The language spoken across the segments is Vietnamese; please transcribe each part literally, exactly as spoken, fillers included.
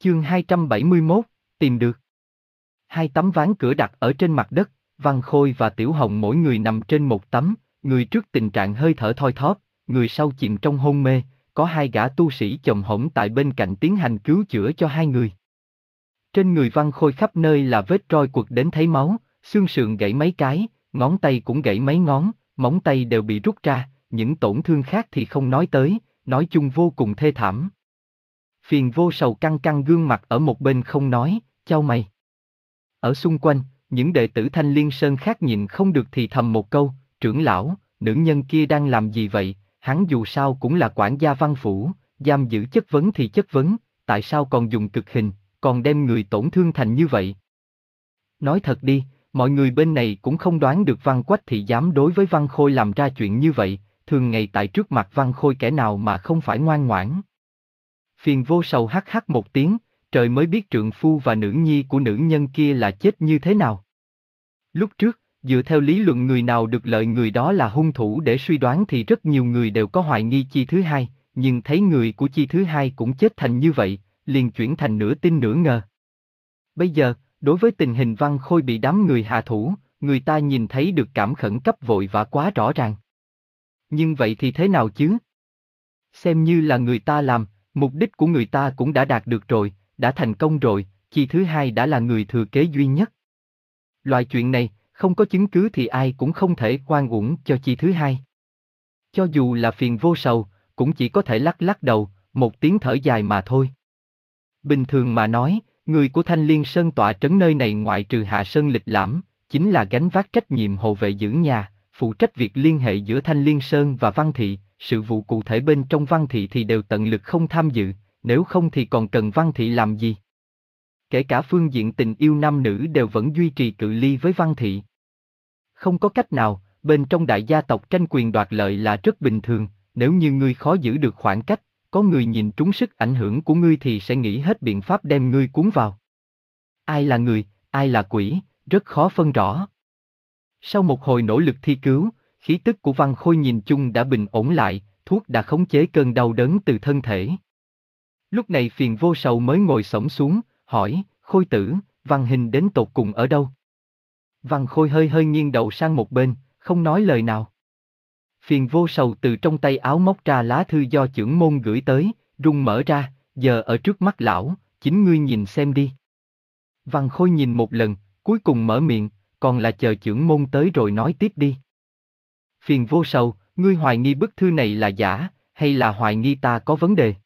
Chương hai trăm bảy mươi mốt, tìm được. Hai tấm ván cửa đặt ở trên mặt đất, Văn Khôi và Tiểu Hồng mỗi người nằm trên một tấm, người trước tình trạng hơi thở thoi thóp, người sau chìm trong hôn mê, có hai gã tu sĩ chồm hổm tại bên cạnh tiến hành cứu chữa cho hai người. Trên người Văn Khôi khắp nơi là vết roi quật đến thấy máu, xương sườn gãy mấy cái, ngón tay cũng gãy mấy ngón, móng tay đều bị rút ra, những tổn thương khác thì không nói tới, nói chung vô cùng thê thảm. Phiền Vô Sầu căng căng gương mặt ở một bên không nói, chau mày. Ở xung quanh, những đệ tử Thanh Liên Sơn khác nhìn không được thì thầm một câu, trưởng lão, nữ nhân kia đang làm gì vậy, hắn dù sao cũng là quản gia Văn Phủ, giam giữ chất vấn thì chất vấn, tại sao còn dùng cực hình, còn đem người tổn thương thành như vậy. Nói thật đi, mọi người bên này cũng không đoán được Văn Quách Thị dám đối với Văn Khôi làm ra chuyện như vậy, thường ngày tại trước mặt Văn Khôi kẻ nào mà không phải ngoan ngoãn. Phiền Vô Sầu hắc hắc một tiếng, trời mới biết trượng phu và nữ nhi của nữ nhân kia là chết như thế nào. Lúc trước, dựa theo lý luận người nào được lợi người đó là hung thủ để suy đoán thì rất nhiều người đều có hoài nghi chi thứ hai, nhưng thấy người của chi thứ hai cũng chết thành như vậy, liền chuyển thành nửa tin nửa ngờ. Bây giờ, đối với tình hình Văn Khôi bị đám người hạ thủ, người ta nhìn thấy được cảm khẩn cấp vội vã quá rõ ràng. Nhưng vậy thì thế nào chứ? Xem như là người ta làm, mục đích của người ta cũng đã đạt được rồi, đã thành công rồi, chi thứ hai đã là người thừa kế duy nhất. Loại chuyện này, không có chứng cứ thì ai cũng không thể oan uổng cho chi thứ hai. Cho dù là Phiền Vô Sầu, cũng chỉ có thể lắc lắc đầu, một tiếng thở dài mà thôi. Bình thường mà nói, người của Thanh Liên Sơn tọa trấn nơi này ngoại trừ Hạ Sơn Lịch Lãm, chính là gánh vác trách nhiệm hộ vệ giữ nhà, phụ trách việc liên hệ giữa Thanh Liên Sơn và Văn Thị, sự vụ cụ thể bên trong Văn Thị thì đều tận lực không tham dự, nếu không thì còn cần Văn Thị làm gì? Kể cả phương diện tình yêu nam nữ đều vẫn duy trì cự ly với Văn Thị. Không có cách nào, bên trong đại gia tộc tranh quyền đoạt lợi là rất bình thường, nếu như ngươi khó giữ được khoảng cách, có người nhìn trúng sức ảnh hưởng của ngươi thì sẽ nghĩ hết biện pháp đem ngươi cuốn vào. Ai là người, ai là quỷ, rất khó phân rõ. Sau một hồi nỗ lực thi cứu, khí tức của Văn Khôi nhìn chung đã bình ổn lại, thuốc đã khống chế cơn đau đớn từ thân thể. Lúc này Phiền Vô Sầu mới ngồi xổm xuống, hỏi, Khôi tử, Văn Hình đến tột cùng ở đâu? Văn Khôi hơi hơi nghiêng đầu sang một bên, không nói lời nào. Phiền Vô Sầu từ trong tay áo móc ra lá thư do chưởng môn gửi tới, rung mở ra, giờ ở trước mắt lão, chính ngươi nhìn xem đi. Văn Khôi nhìn một lần, cuối cùng mở miệng, còn là chờ chưởng môn tới rồi nói tiếp đi. Phiền Vô Sầu, ngươi hoài nghi bức thư này là giả, hay là hoài nghi ta có vấn đề?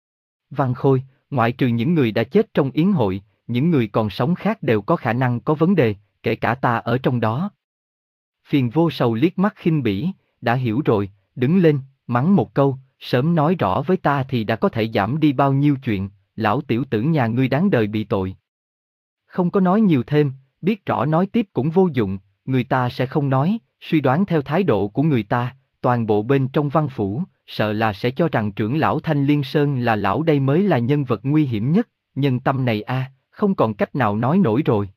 Văn Khôi, ngoại trừ những người đã chết trong yến hội, những người còn sống khác đều có khả năng có vấn đề, kể cả ta ở trong đó. Phiền Vô Sầu liếc mắt khinh bỉ, đã hiểu rồi, đứng lên, mắng một câu, sớm nói rõ với ta thì đã có thể giảm đi bao nhiêu chuyện, lão tiểu tử nhà ngươi đáng đời bị tội. Không có nói nhiều thêm, biết rõ nói tiếp cũng vô dụng, người ta sẽ không nói, suy đoán theo thái độ của người ta, toàn bộ bên trong Văn Phủ, sợ là sẽ cho rằng trưởng lão Thanh Liên Sơn là lão đây mới là nhân vật nguy hiểm nhất, nhân tâm này a, không còn cách nào nói nổi rồi.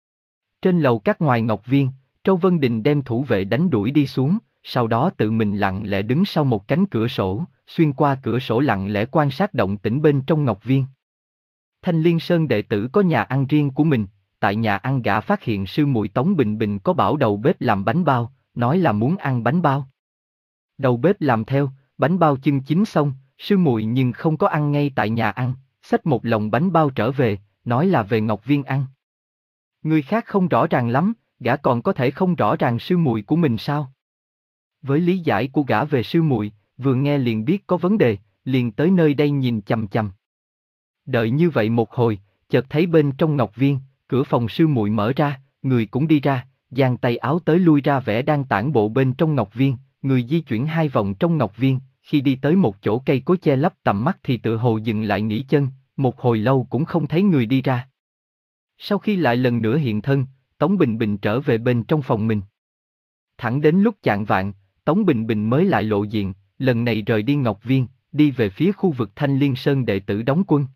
Trên lầu các ngoài Ngọc Viên, Châu Vân Đình đem thủ vệ đánh đuổi đi xuống, sau đó tự mình lặng lẽ đứng sau một cánh cửa sổ, xuyên qua cửa sổ lặng lẽ quan sát động tĩnh bên trong Ngọc Viên. Thanh Liên Sơn đệ tử có nhà ăn riêng của mình, tại nhà ăn gã phát hiện sư muội Tống Bình Bình có bảo đầu bếp làm bánh bao, nói là muốn ăn bánh bao. Đầu bếp làm theo, bánh bao chưng chín xong, sư muội nhưng không có ăn ngay tại nhà ăn, xách một lồng bánh bao trở về, nói là về Ngọc Viên ăn. Người khác không rõ ràng lắm, gã còn có thể không rõ ràng sư muội của mình sao? Với lý giải của gã về sư muội, vừa nghe liền biết có vấn đề, liền tới nơi đây nhìn chằm chằm. Đợi như vậy một hồi, chợt thấy bên trong Ngọc Viên, cửa phòng sư muội mở ra, người cũng đi ra, giang tay áo tới lui ra vẻ đang tản bộ bên trong Ngọc Viên, người di chuyển hai vòng trong Ngọc Viên, khi đi tới một chỗ cây cối che lấp tầm mắt thì tự hồ dừng lại nghỉ chân, một hồi lâu cũng không thấy người đi ra. Sau khi lại lần nữa hiện thân, Tống Bình Bình trở về bên trong phòng mình. Thẳng đến lúc chạng vạng, Tống Bình Bình mới lại lộ diện, lần này rời đi Ngọc Viên, đi về phía khu vực Thanh Liên Sơn đệ tử đóng quân.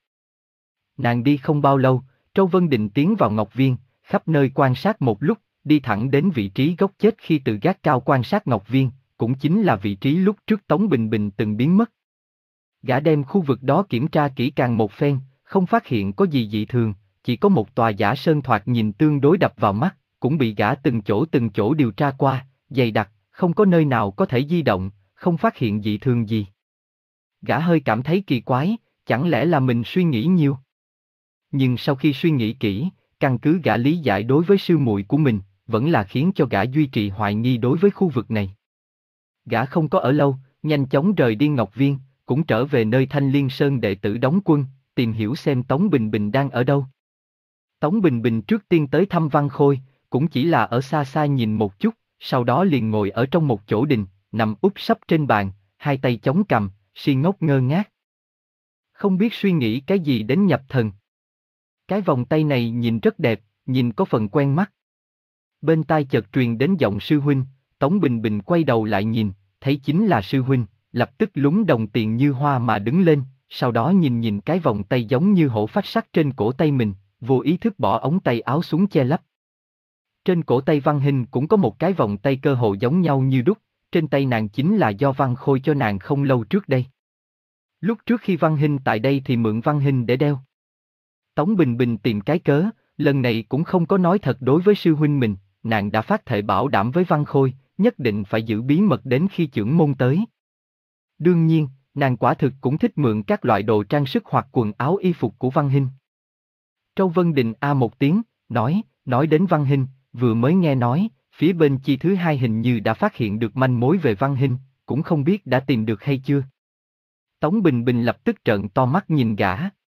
Nàng đi không bao lâu, Châu Vân Đình tiến vào Ngọc Viên, khắp nơi quan sát một lúc, đi thẳng đến vị trí góc chết khi từ gác cao quan sát Ngọc Viên, cũng chính là vị trí lúc trước Tống Bình Bình từng biến mất. Gã đem khu vực đó kiểm tra kỹ càng một phen, không phát hiện có gì dị thường, chỉ có một tòa giả sơn thoạt nhìn tương đối đập vào mắt, cũng bị gã từng chỗ từng chỗ điều tra qua, dày đặc, không có nơi nào có thể di động, không phát hiện dị thường gì. Gã hơi cảm thấy kỳ quái, chẳng lẽ là mình suy nghĩ nhiều? Nhưng sau khi suy nghĩ kỹ, căn cứ gã lý giải đối với sư muội của mình, vẫn là khiến cho gã duy trì hoài nghi đối với khu vực này. Gã không có ở lâu, nhanh chóng rời đi Ngọc Viên, cũng trở về nơi Thanh Liên Sơn đệ tử đóng quân, tìm hiểu xem Tống Bình Bình đang ở đâu. Tống Bình Bình trước tiên tới thăm Văn Khôi, cũng chỉ là ở xa xa nhìn một chút, sau đó liền ngồi ở trong một chỗ đình, nằm úp sấp trên bàn, hai tay chống cằm, si ngốc ngơ ngác. Không biết suy nghĩ cái gì đến nhập thần. Cái vòng tay này nhìn rất đẹp, nhìn có phần quen mắt. Bên tai chợt truyền đến giọng sư huynh, Tống Bình Bình quay đầu lại nhìn, thấy chính là sư huynh, lập tức lúng đồng tiền như hoa mà đứng lên, sau đó nhìn nhìn cái vòng tay giống như hổ phách sắt trên cổ tay mình, vô ý thức bỏ ống tay áo xuống che lấp. Trên cổ tay Văn Hinh cũng có một cái vòng tay cơ hồ giống nhau như đúc, trên tay nàng chính là do Văn Khôi cho nàng không lâu trước đây. Lúc trước khi Văn Hinh tại đây thì mượn Văn Hinh để đeo. Tống Bình Bình tìm cái cớ, lần này cũng không có nói thật đối với sư huynh mình, nàng đã phát thệ bảo đảm với Văn Khôi, nhất định phải giữ bí mật đến khi chưởng môn tới. Đương nhiên, nàng quả thực cũng thích mượn các loại đồ trang sức hoặc quần áo y phục của Văn Hinh. Châu Vân Đình a một tiếng, nói, nói đến Văn Hinh, vừa mới nghe nói, phía bên chi thứ hai hình như đã phát hiện được manh mối về Văn Hinh, cũng không biết đã tìm được hay chưa. Tống Bình Bình lập tức trợn to mắt nhìn gã.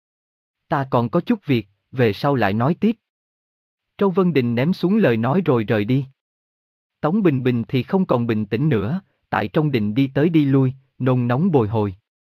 Ta còn có chút việc, về sau lại nói tiếp. Châu Vân Đình ném xuống lời nói rồi rời đi. Tống Bình Bình thì không còn bình tĩnh nữa, tại trong đình đi tới đi lui, nôn nóng bồi hồi.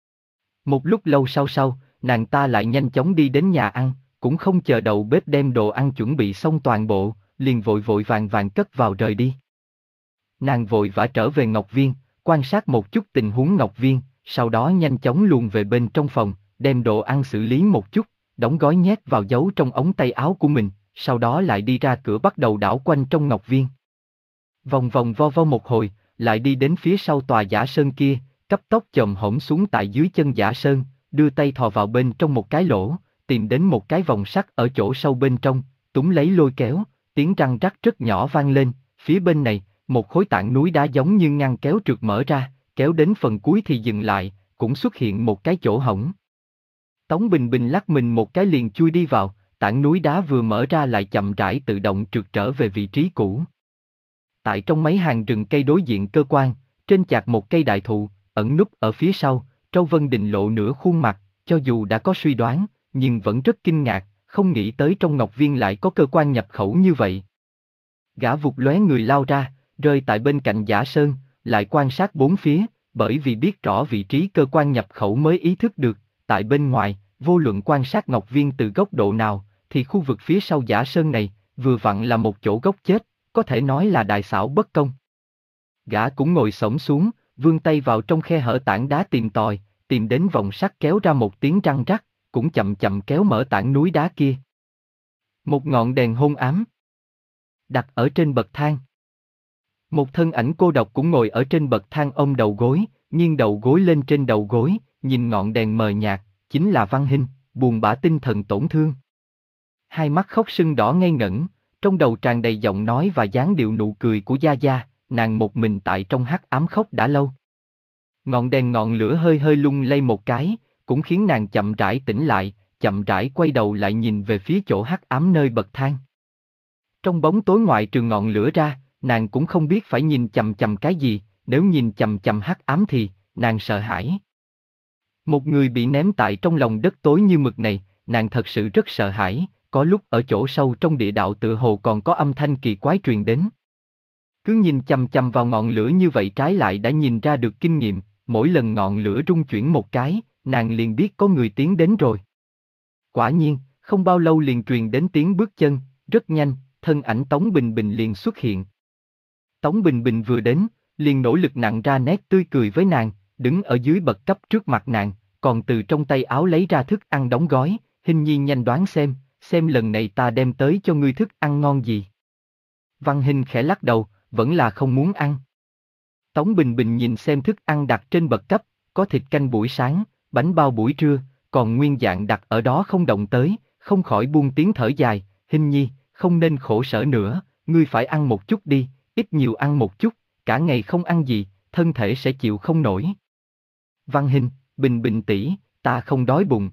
Một lúc lâu sau sau, nàng ta lại nhanh chóng đi đến nhà ăn, cũng không chờ đầu bếp đem đồ ăn chuẩn bị xong toàn bộ, liền vội vội vàng vàng cất vào rời đi. Nàng vội vã trở về Ngọc Viên, quan sát một chút tình huống Ngọc Viên, sau đó nhanh chóng luồn về bên trong phòng, đem đồ ăn xử lý một chút, đóng gói nhét vào giấu trong ống tay áo của mình, sau đó lại đi ra cửa bắt đầu đảo quanh trong Ngọc Viên. Vòng vòng vo vo một hồi, lại đi đến phía sau tòa giả sơn kia, cấp tốc chồm hổm xuống tại dưới chân giả sơn, đưa tay thò vào bên trong một cái lỗ, tìm đến một cái vòng sắt ở chỗ sâu bên trong, túm lấy lôi kéo, tiếng răng rắc rất nhỏ vang lên, phía bên này, một khối tảng núi đá giống như ngăn kéo trượt mở ra, kéo đến phần cuối thì dừng lại, cũng xuất hiện một cái chỗ hổng. Tống Bình Bình lắc mình một cái liền chui đi vào, tảng núi đá vừa mở ra lại chậm rãi tự động trượt trở về vị trí cũ. Tại trong mấy hàng rừng cây đối diện cơ quan, trên chạc một cây đại thụ, ẩn núp ở phía sau, Châu Vân Đình lộ nửa khuôn mặt, cho dù đã có suy đoán, nhưng vẫn rất kinh ngạc, không nghĩ tới trong Ngọc Viên lại có cơ quan nhập khẩu như vậy. Gã vụt lóe người lao ra, rơi tại bên cạnh giả sơn, lại quan sát bốn phía, bởi vì biết rõ vị trí cơ quan nhập khẩu mới ý thức được, tại bên ngoài, vô luận quan sát Ngọc Viên từ góc độ nào, thì khu vực phía sau giả sơn này, vừa vặn là một chỗ góc chết, có thể nói là đại xảo bất công. Gã cũng ngồi xổm xuống, vươn tay vào trong khe hở tảng đá tìm tòi, tìm đến vòng sắt kéo ra một tiếng răng rắc, cũng chậm chậm kéo mở tảng núi đá kia. Một ngọn đèn hôn ám đặt ở trên bậc thang. Một thân ảnh cô độc cũng ngồi ở trên bậc thang ôm đầu gối, nghiêng đầu gối lên trên đầu gối, nhìn ngọn đèn mờ nhạt, chính là Văn Hinh, buồn bã tinh thần tổn thương. Hai mắt khóc sưng đỏ ngây ngẩn, trong đầu tràn đầy giọng nói và dáng điệu nụ cười của Gia Gia, nàng một mình tại trong hắc ám khóc đã lâu. Ngọn đèn ngọn lửa hơi hơi lung lay một cái, cũng khiến nàng chậm rãi tỉnh lại, chậm rãi quay đầu lại nhìn về phía chỗ hắc ám nơi bậc thang. Trong bóng tối ngoại trừ ngọn lửa ra, nàng cũng không biết phải nhìn chằm chằm cái gì, nếu nhìn chằm chằm hắc ám thì, nàng sợ hãi. Một người bị ném tại trong lòng đất tối như mực này, nàng thật sự rất sợ hãi, có lúc ở chỗ sâu trong địa đạo tựa hồ còn có âm thanh kỳ quái truyền đến. Cứ nhìn chằm chằm vào ngọn lửa như vậy trái lại đã nhìn ra được kinh nghiệm, mỗi lần ngọn lửa rung chuyển một cái, nàng liền biết có người tiến đến rồi. Quả nhiên, không bao lâu liền truyền đến tiếng bước chân, rất nhanh, thân ảnh Tống Bình Bình liền xuất hiện. Tống Bình Bình vừa đến, liền nỗ lực nặn ra nét tươi cười với nàng, đứng ở dưới bậc cấp trước mặt nàng, còn từ trong tay áo lấy ra thức ăn đóng gói, Hinh Nhi nhanh đoán xem, xem lần này ta đem tới cho ngươi thức ăn ngon gì. Văn Hinh khẽ lắc đầu, vẫn là không muốn ăn. Tống Bình Bình nhìn xem thức ăn đặt trên bậc cấp, có thịt canh buổi sáng, bánh bao buổi trưa, còn nguyên dạng đặt ở đó không động tới, không khỏi buông tiếng thở dài, Hình nhi, không nên khổ sở nữa, ngươi phải ăn một chút đi, ít nhiều ăn một chút, cả ngày không ăn gì, thân thể sẽ chịu không nổi. Văn Hình, Bình Bình tỷ, ta không đói bụng.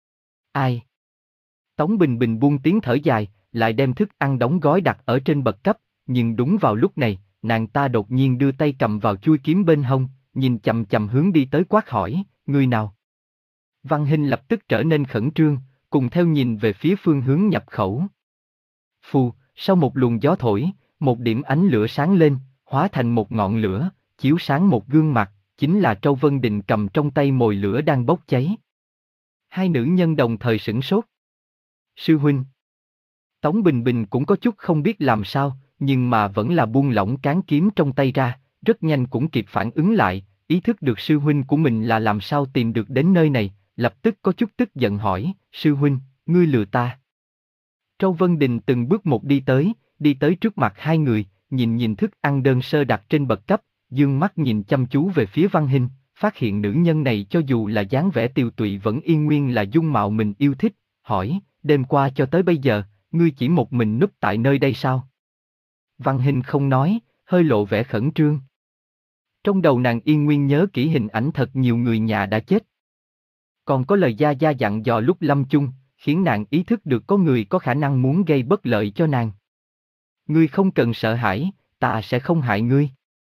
Ai? Tống Bình Bình buông tiếng thở dài, lại đem thức ăn đóng gói đặt ở trên bậc cấp, nhưng đúng vào lúc này, nàng ta đột nhiên đưa tay cầm vào chuôi kiếm bên hông, nhìn chằm chằm hướng đi tới quát hỏi, người nào? Văn Hình lập tức trở nên khẩn trương, cùng theo nhìn về phía phương hướng nhập khẩu. Phù, sau một luồng gió thổi, một điểm ánh lửa sáng lên, hóa thành một ngọn lửa, chiếu sáng một gương mặt, chính là Trâu Vân Đình cầm trong tay mồi lửa đang bốc cháy. Hai nữ nhân đồng thời sửng sốt. Sư huynh. Tống Bình Bình cũng có chút không biết làm sao, nhưng mà vẫn là buông lỏng cán kiếm trong tay ra, rất nhanh cũng kịp phản ứng lại, ý thức được sư huynh của mình là làm sao tìm được đến nơi này, lập tức có chút tức giận hỏi, sư huynh, ngươi lừa ta. Trâu Vân Đình từng bước một đi tới, đi tới trước mặt hai người, nhìn nhìn thức ăn đơn sơ đặt trên bậc cấp, dương mắt nhìn chăm chú về phía Văn Hình, phát hiện nữ nhân này cho dù là dáng vẻ tiều tụy vẫn yên nguyên là dung mạo mình yêu thích, hỏi, đêm qua cho tới bây giờ, ngươi chỉ một mình núp tại nơi đây sao? Văn Hình không nói, hơi lộ vẻ khẩn trương. Trong đầu nàng yên nguyên nhớ kỹ hình ảnh thật nhiều người nhà đã chết. Còn có lời gia gia dặn dò lúc lâm chung, khiến nàng ý thức được có người có khả năng muốn gây bất lợi cho nàng. Ngươi không cần sợ hãi, ta sẽ không hại ngươi.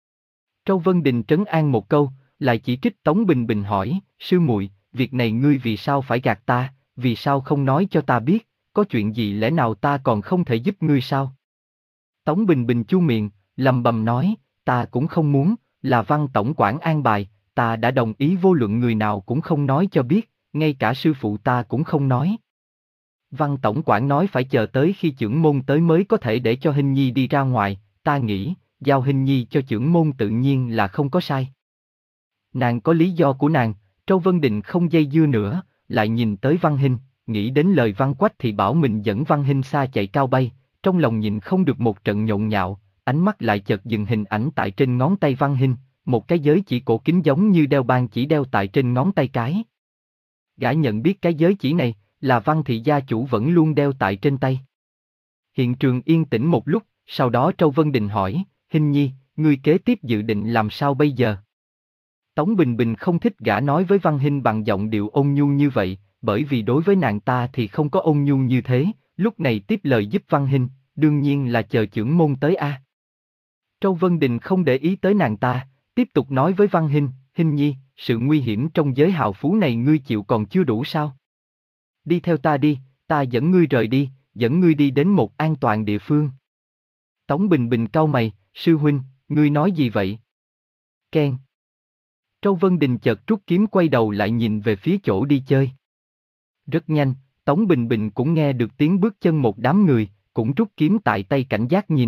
Trâu Vân Đình trấn an một câu, lại chỉ trích Tống Bình Bình hỏi, sư muội, việc này ngươi vì sao phải gạt ta, vì sao không nói cho ta biết, có chuyện gì lẽ nào ta còn không thể giúp ngươi sao? Tống Bình Bình chu miệng, lầm bầm nói, ta cũng không muốn, là Văn tổng quản an bài, ta đã đồng ý vô luận người nào cũng không nói cho biết, ngay cả sư phụ ta cũng không nói. Văn tổng quản nói phải chờ tới khi chưởng môn tới mới có thể để cho Hình nhi đi ra ngoài, ta nghĩ, giao Hình nhi cho chưởng môn tự nhiên là không có sai. Nàng có lý do của nàng, Trâu Vân Đình không dây dưa nữa, lại nhìn tới Văn Hình, nghĩ đến lời Văn Quách thì bảo mình dẫn Văn Hình xa chạy cao bay, trong lòng nhìn không được một trận nhộn nhạo, ánh mắt lại chợt dừng hình ảnh tại trên ngón tay Văn Hình, một cái giới chỉ cổ kính giống như đeo ban chỉ đeo tại trên ngón tay cái. Gã nhận biết cái giới chỉ này, là Văn thị gia chủ vẫn luôn đeo tại trên tay. Hiện trường yên tĩnh một lúc, sau đó Trâu Vân Đình hỏi, Hình nhi, ngươi kế tiếp dự định làm sao bây giờ? Tống Bình Bình không thích gã nói với Văn Hình bằng giọng điệu ôn nhu như vậy, bởi vì đối với nàng ta thì không có ôn nhu như thế, lúc này tiếp lời giúp Văn Hình, đương nhiên là chờ chưởng môn tới a. Trâu Vân Đình không để ý tới nàng ta, tiếp tục nói với Văn Hình, Hình nhi, sự nguy hiểm trong giới hào phú này ngươi chịu còn chưa đủ sao? Đi theo ta đi, ta dẫn ngươi rời đi, dẫn ngươi đi đến một an toàn địa phương. Tống Bình Bình cau mày, sư huynh, ngươi nói gì vậy? Ken. Trâu Vân Đình chợt rút kiếm quay đầu lại nhìn về phía chỗ đi chơi. Rất nhanh, Tống Bình Bình cũng nghe được tiếng bước chân một đám người, cũng rút kiếm tại tay cảnh giác nhìn.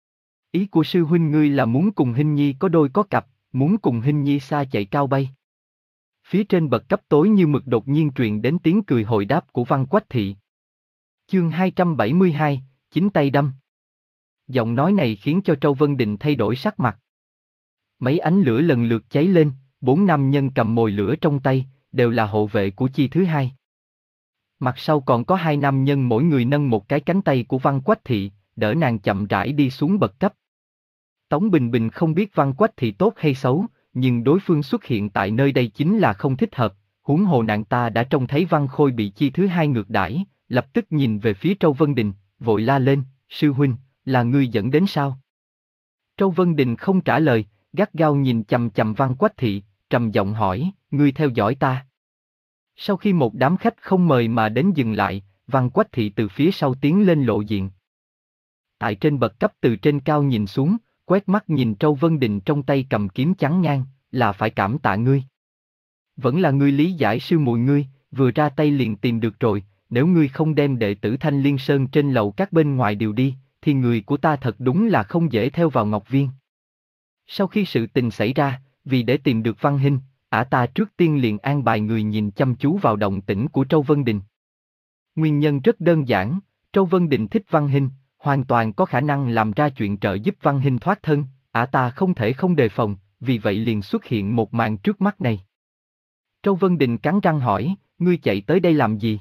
Ý của sư huynh ngươi là muốn cùng Hình nhi có đôi có cặp, muốn cùng Hình nhi xa chạy cao bay. Phía trên bậc cấp tối như mực đột nhiên truyền đến tiếng cười hồi đáp của Văn Quách Thị. Chương hai trăm bảy mươi hai, chính tay đâm. Giọng nói này khiến cho Trâu Vân Đình thay đổi sắc mặt. Mấy ánh lửa lần lượt cháy lên, bốn nam nhân cầm mồi lửa trong tay, đều là hộ vệ của chi thứ hai. Mặt sau còn có hai nam nhân mỗi người nâng một cái cánh tay của Văn Quách Thị, đỡ nàng chậm rãi đi xuống bậc cấp. Tống Bình Bình không biết Văn Quách Thị tốt hay xấu, nhưng đối phương xuất hiện tại nơi đây chính là không thích hợp, huống hồ nàng ta đã trông thấy Văn Khôi bị chi thứ hai ngược đãi, lập tức nhìn về phía Trâu Vân Đình, vội la lên, sư huynh, là ngươi dẫn đến sao? Trâu Vân Đình không trả lời, gắt gao nhìn chằm chằm Văn Quách Thị, trầm giọng hỏi, ngươi theo dõi ta. Sau khi một đám khách không mời mà đến dừng lại, Văn Quách Thị từ phía sau tiến lên lộ diện. Tại trên bậc cấp từ trên cao nhìn xuống, quét mắt nhìn Trâu Vân Đình trong tay cầm kiếm chắn ngang, là phải cảm tạ ngươi. Vẫn là ngươi lý giải sư muội ngươi, vừa ra tay liền tìm được rồi, nếu ngươi không đem đệ tử Thanh Liên Sơn trên lầu các bên ngoài điều đi, thì người của ta thật đúng là không dễ theo vào Ngọc Viên. Sau khi sự tình xảy ra, vì để tìm được Văn Hình, ả ta trước tiên liền an bài người nhìn chăm chú vào động tĩnh của Trâu Vân Đình. Nguyên nhân rất đơn giản, Trâu Vân Đình thích Văn Hình, hoàn toàn có khả năng làm ra chuyện trợ giúp Văn Hình thoát thân, ả ta không thể không đề phòng, vì vậy liền xuất hiện một màn trước mắt này. Trâu Vân Đình cắn răng hỏi, ngươi chạy tới đây làm gì?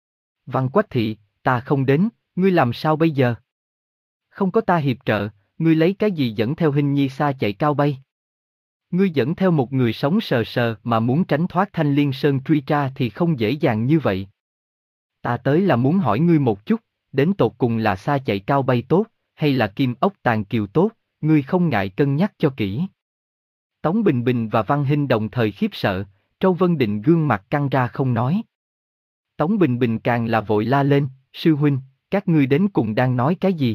Văn Quách Thị, ta không đến, ngươi làm sao bây giờ? Không có ta hiệp trợ, ngươi lấy cái gì dẫn theo Hình Nhi xa chạy cao bay? Ngươi dẫn theo một người sống sờ sờ mà muốn tránh thoát Thanh Liên Sơn truy tra thì không dễ dàng như vậy. Ta tới là muốn hỏi ngươi một chút, đến tột cùng là xa chạy cao bay tốt, hay là kim ốc tàng kiều tốt, ngươi không ngại cân nhắc cho kỹ. Tống Bình Bình và Văn Hinh đồng thời khiếp sợ, Châu Vân Định gương mặt căng ra không nói. Tống Bình Bình càng là vội la lên, sư huynh, các ngươi đến cùng đang nói cái gì?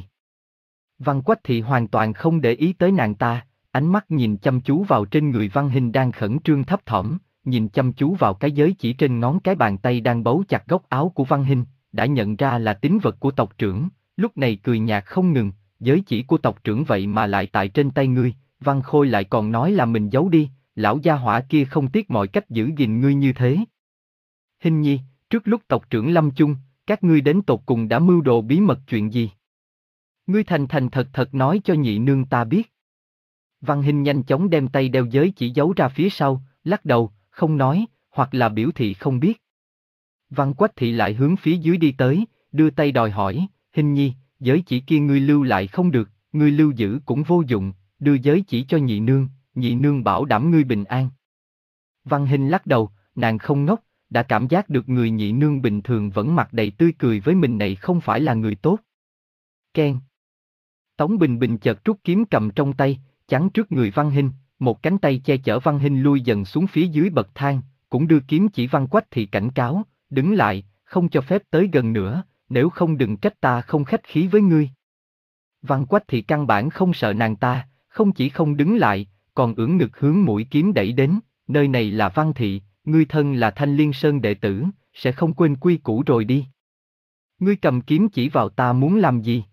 Văn Quách Thị hoàn toàn không để ý tới nàng ta, ánh mắt nhìn chăm chú vào trên người Văn Hinh đang khẩn trương thấp thỏm, nhìn chăm chú vào cái giới chỉ trên ngón cái bàn tay đang bấu chặt góc áo của Văn Hinh, đã nhận ra là tín vật của tộc trưởng, lúc này cười nhạt không ngừng, giới chỉ của tộc trưởng vậy mà lại tại trên tay ngươi, Văn Khôi lại còn nói là mình giấu đi, lão gia hỏa kia không tiếc mọi cách giữ gìn ngươi như thế. Hinh Nhi, trước lúc tộc trưởng lâm chung, các ngươi đến tột cùng đã mưu đồ bí mật chuyện gì? Ngươi thành thành thật thật nói cho nhị nương ta biết. Văn Hinh nhanh chóng đem tay đeo giới chỉ giấu ra phía sau, lắc đầu, không nói, hoặc là biểu thị không biết. Văn Quách Thị lại hướng phía dưới đi tới, đưa tay đòi hỏi, Hinh Nhi, giới chỉ kia ngươi lưu lại không được, ngươi lưu giữ cũng vô dụng, đưa giới chỉ cho nhị nương, nhị nương bảo đảm ngươi bình an. Văn Hinh lắc đầu, nàng không ngốc, đã cảm giác được người nhị nương bình thường vẫn mặt đầy tươi cười với mình này không phải là người tốt. Keng. Tống Bình Bình chợt rút kiếm cầm trong tay, chắn trước người Văn Hinh, một cánh tay che chở Văn Hinh lui dần xuống phía dưới bậc thang, cũng đưa kiếm chỉ Văn Quách Thị cảnh cáo, đứng lại, không cho phép tới gần nữa, nếu không đừng trách ta không khách khí với ngươi. Văn Quách Thị căn bản không sợ nàng ta, không chỉ không đứng lại, còn ưỡn ngực hướng mũi kiếm đẩy đến, nơi này là Văn Thị, ngươi thân là Thanh Liên Sơn đệ tử, sẽ không quên quy củ rồi đi. Ngươi cầm kiếm chỉ vào ta muốn làm gì?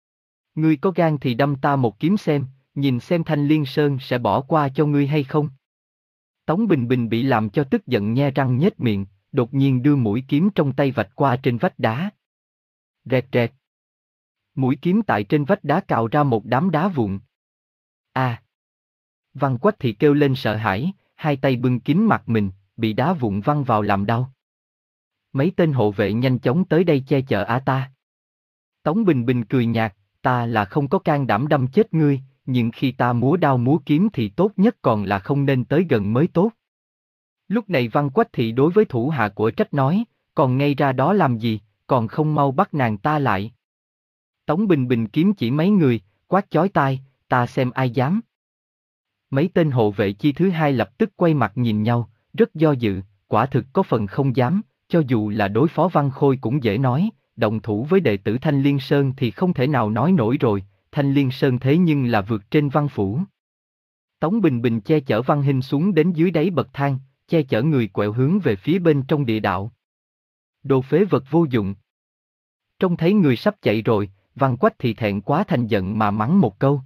Ngươi có gan thì đâm ta một kiếm xem, nhìn xem Thanh Liên Sơn sẽ bỏ qua cho ngươi hay không? Tống Bình Bình bị làm cho tức giận nhe răng nhếch miệng, đột nhiên đưa mũi kiếm trong tay vạch qua trên vách đá. Rẹt rẹt. Mũi kiếm tại trên vách đá cào ra một đám đá vụn. À! Văn Quách Thị kêu lên sợ hãi, hai tay bưng kín mặt mình, bị đá vụn văng vào làm đau. Mấy tên hộ vệ nhanh chóng tới đây che chở ả ta. Tống Bình Bình cười nhạt, ta là không có can đảm đâm chết ngươi, nhưng khi ta múa đao múa kiếm thì tốt nhất còn là không nên tới gần mới tốt. Lúc này Văn Quách Thị đối với thủ hạ của trách nói, còn ngây ra đó làm gì, còn không mau bắt nàng ta lại. Tống Bình Bình kiếm chỉ mấy người, quát chói tai, ta xem ai dám. Mấy tên hộ vệ chi thứ hai lập tức quay mặt nhìn nhau, rất do dự, quả thực có phần không dám, cho dù là đối phó Văn Khôi cũng dễ nói, động thủ với đệ tử Thanh Liên Sơn thì không thể nào nói nổi rồi, Thanh Liên Sơn thế nhưng là vượt trên Văn Phủ. Tống Bình Bình che chở Văn Hinh xuống đến dưới đáy bậc thang, che chở người quẹo hướng về phía bên trong địa đạo. Đồ phế vật vô dụng. Trông thấy người sắp chạy rồi, Văn Quách thì thẹn quá thành giận mà mắng một câu.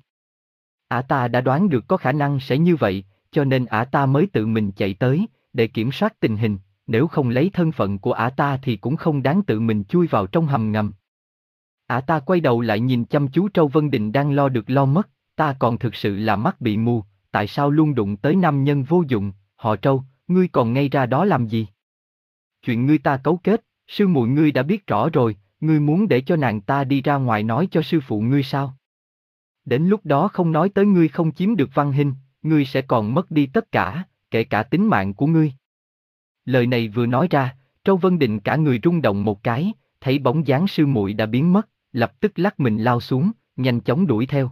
Ả ta đã đoán được có khả năng sẽ như vậy, cho nên ả ta mới tự mình chạy tới, để kiểm soát tình hình, nếu không lấy thân phận của ả ta thì cũng không đáng tự mình chui vào trong hầm ngầm. Ả ta quay đầu lại nhìn chăm chú Châu Vân Định đang lo được lo mất, ta còn thực sự là mắt bị mù, tại sao luôn đụng tới nam nhân vô dụng, họ Châu, ngươi còn ngây ra đó làm gì? Chuyện ngươi ta cấu kết, sư muội ngươi đã biết rõ rồi, ngươi muốn để cho nàng ta đi ra ngoài nói cho sư phụ ngươi sao? Đến lúc đó không nói tới ngươi không chiếm được Văn Hinh, ngươi sẽ còn mất đi tất cả, kể cả tính mạng của ngươi. Lời này vừa nói ra, Châu Vân Định cả người rung động một cái, thấy bóng dáng sư muội đã biến mất, lập tức lắc mình lao xuống, nhanh chóng đuổi theo.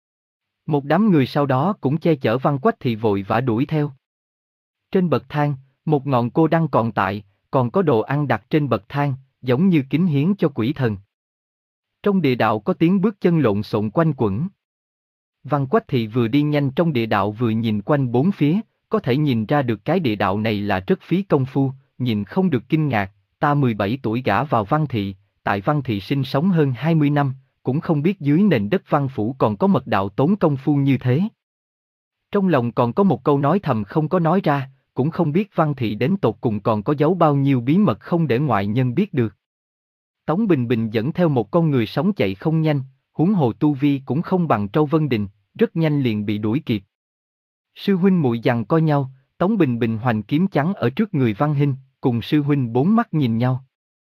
Một đám người sau đó cũng che chở Văn Quách thì vội vã đuổi theo. Trên bậc thang, một ngọn cô đăng còn tại, còn có đồ ăn đặt trên bậc thang, giống như kính hiến cho quỷ thần. Trong địa đạo có tiếng bước chân lộn xộn quanh quẩn. Văn Quách Thị vừa đi nhanh trong địa đạo vừa nhìn quanh bốn phía, có thể nhìn ra được cái địa đạo này là rất phí công phu, nhìn không được kinh ngạc, ta mười bảy tuổi gả vào Văn Thị, tại Văn Thị sinh sống hơn hai mươi năm, cũng không biết dưới nền đất Văn Phủ còn có mật đạo tốn công phu như thế. Trong lòng còn có một câu nói thầm không có nói ra, cũng không biết Văn Thị đến tột cùng còn có giấu bao nhiêu bí mật không để ngoại nhân biết được. Tống Bình Bình dẫn theo một con người sống chạy không nhanh, huống hồ tu vi cũng không bằng Châu Vân Đình, rất nhanh liền bị đuổi kịp. Sư huynh muội giằng co nhau, Tống Bình Bình hoành kiếm chắn ở trước người Văn Hinh, cùng sư huynh bốn mắt nhìn nhau.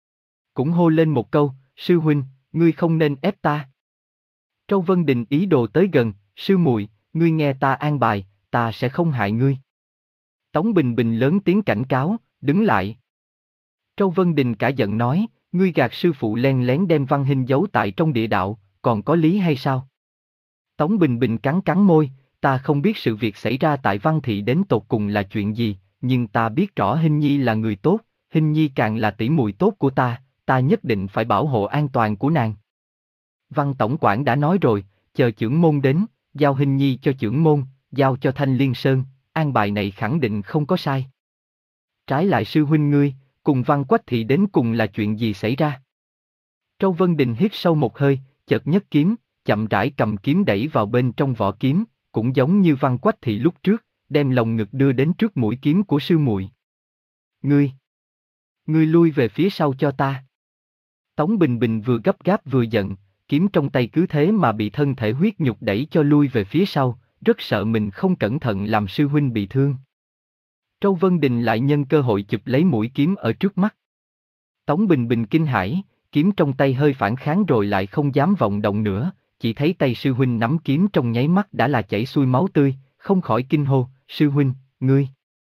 Cũng hô lên một câu, sư huynh, ngươi không nên ép ta. Châu Vân Đình ý đồ tới gần, sư muội, ngươi nghe ta an bài, ta sẽ không hại ngươi. Tống Bình Bình lớn tiếng cảnh cáo, đứng lại. Châu Vân Đình cả giận nói, ngươi gạt sư phụ len lén đem Văn Hinh giấu tại trong địa đạo, còn có lý hay sao? Tống Bình Bình cắn cắn môi, ta không biết sự việc xảy ra tại Văn Thị đến tột cùng là chuyện gì, nhưng ta biết rõ Hinh Nhi là người tốt, Hinh Nhi càng là tỷ muội tốt của ta, ta nhất định phải bảo hộ an toàn của nàng. Văn Tổng quản đã nói rồi, chờ chưởng môn đến, giao Hinh Nhi cho chưởng môn, giao cho Thanh Liên Sơn, an bài này khẳng định không có sai. Trái lại sư huynh ngươi, cùng Văn Quách Thị đến cùng là chuyện gì xảy ra? Châu Vân Đình hít sâu một hơi, chợt nhấc kiếm, chậm rãi cầm kiếm đẩy vào bên trong vỏ kiếm, cũng giống như Văn Quách Thị lúc trước, đem lồng ngực đưa đến trước mũi kiếm của sư muội. Ngươi, ngươi lui về phía sau cho ta. Tống Bình Bình vừa gấp gáp vừa giận, kiếm trong tay cứ thế mà bị thân thể huyết nhục đẩy cho lui về phía sau, rất sợ mình không cẩn thận làm sư huynh bị thương. Châu Vân Đình lại nhân cơ hội chụp lấy mũi kiếm ở trước mắt. Tống Bình Bình kinh hãi, kiếm trong tay hơi phản kháng rồi lại không dám vọng động nữa, chỉ thấy tay sư huynh nắm kiếm trong nháy mắt đã là chảy xuôi máu tươi, không khỏi kinh hô, sư huynh, ngươi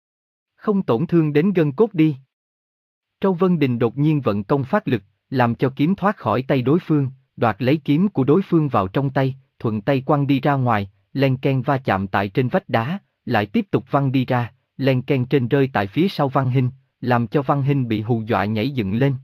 không tổn thương đến gân cốt đi. Châu Vân Đình đột nhiên vận công phát lực, làm cho kiếm thoát khỏi tay đối phương, đoạt lấy kiếm của đối phương vào trong tay, thuận tay quăng đi ra ngoài, len ken va chạm tại trên vách đá, lại tiếp tục văng đi ra, len ken trên rơi tại phía sau Văn Hinh, làm cho Văn Hinh bị hù dọa nhảy dựng lên.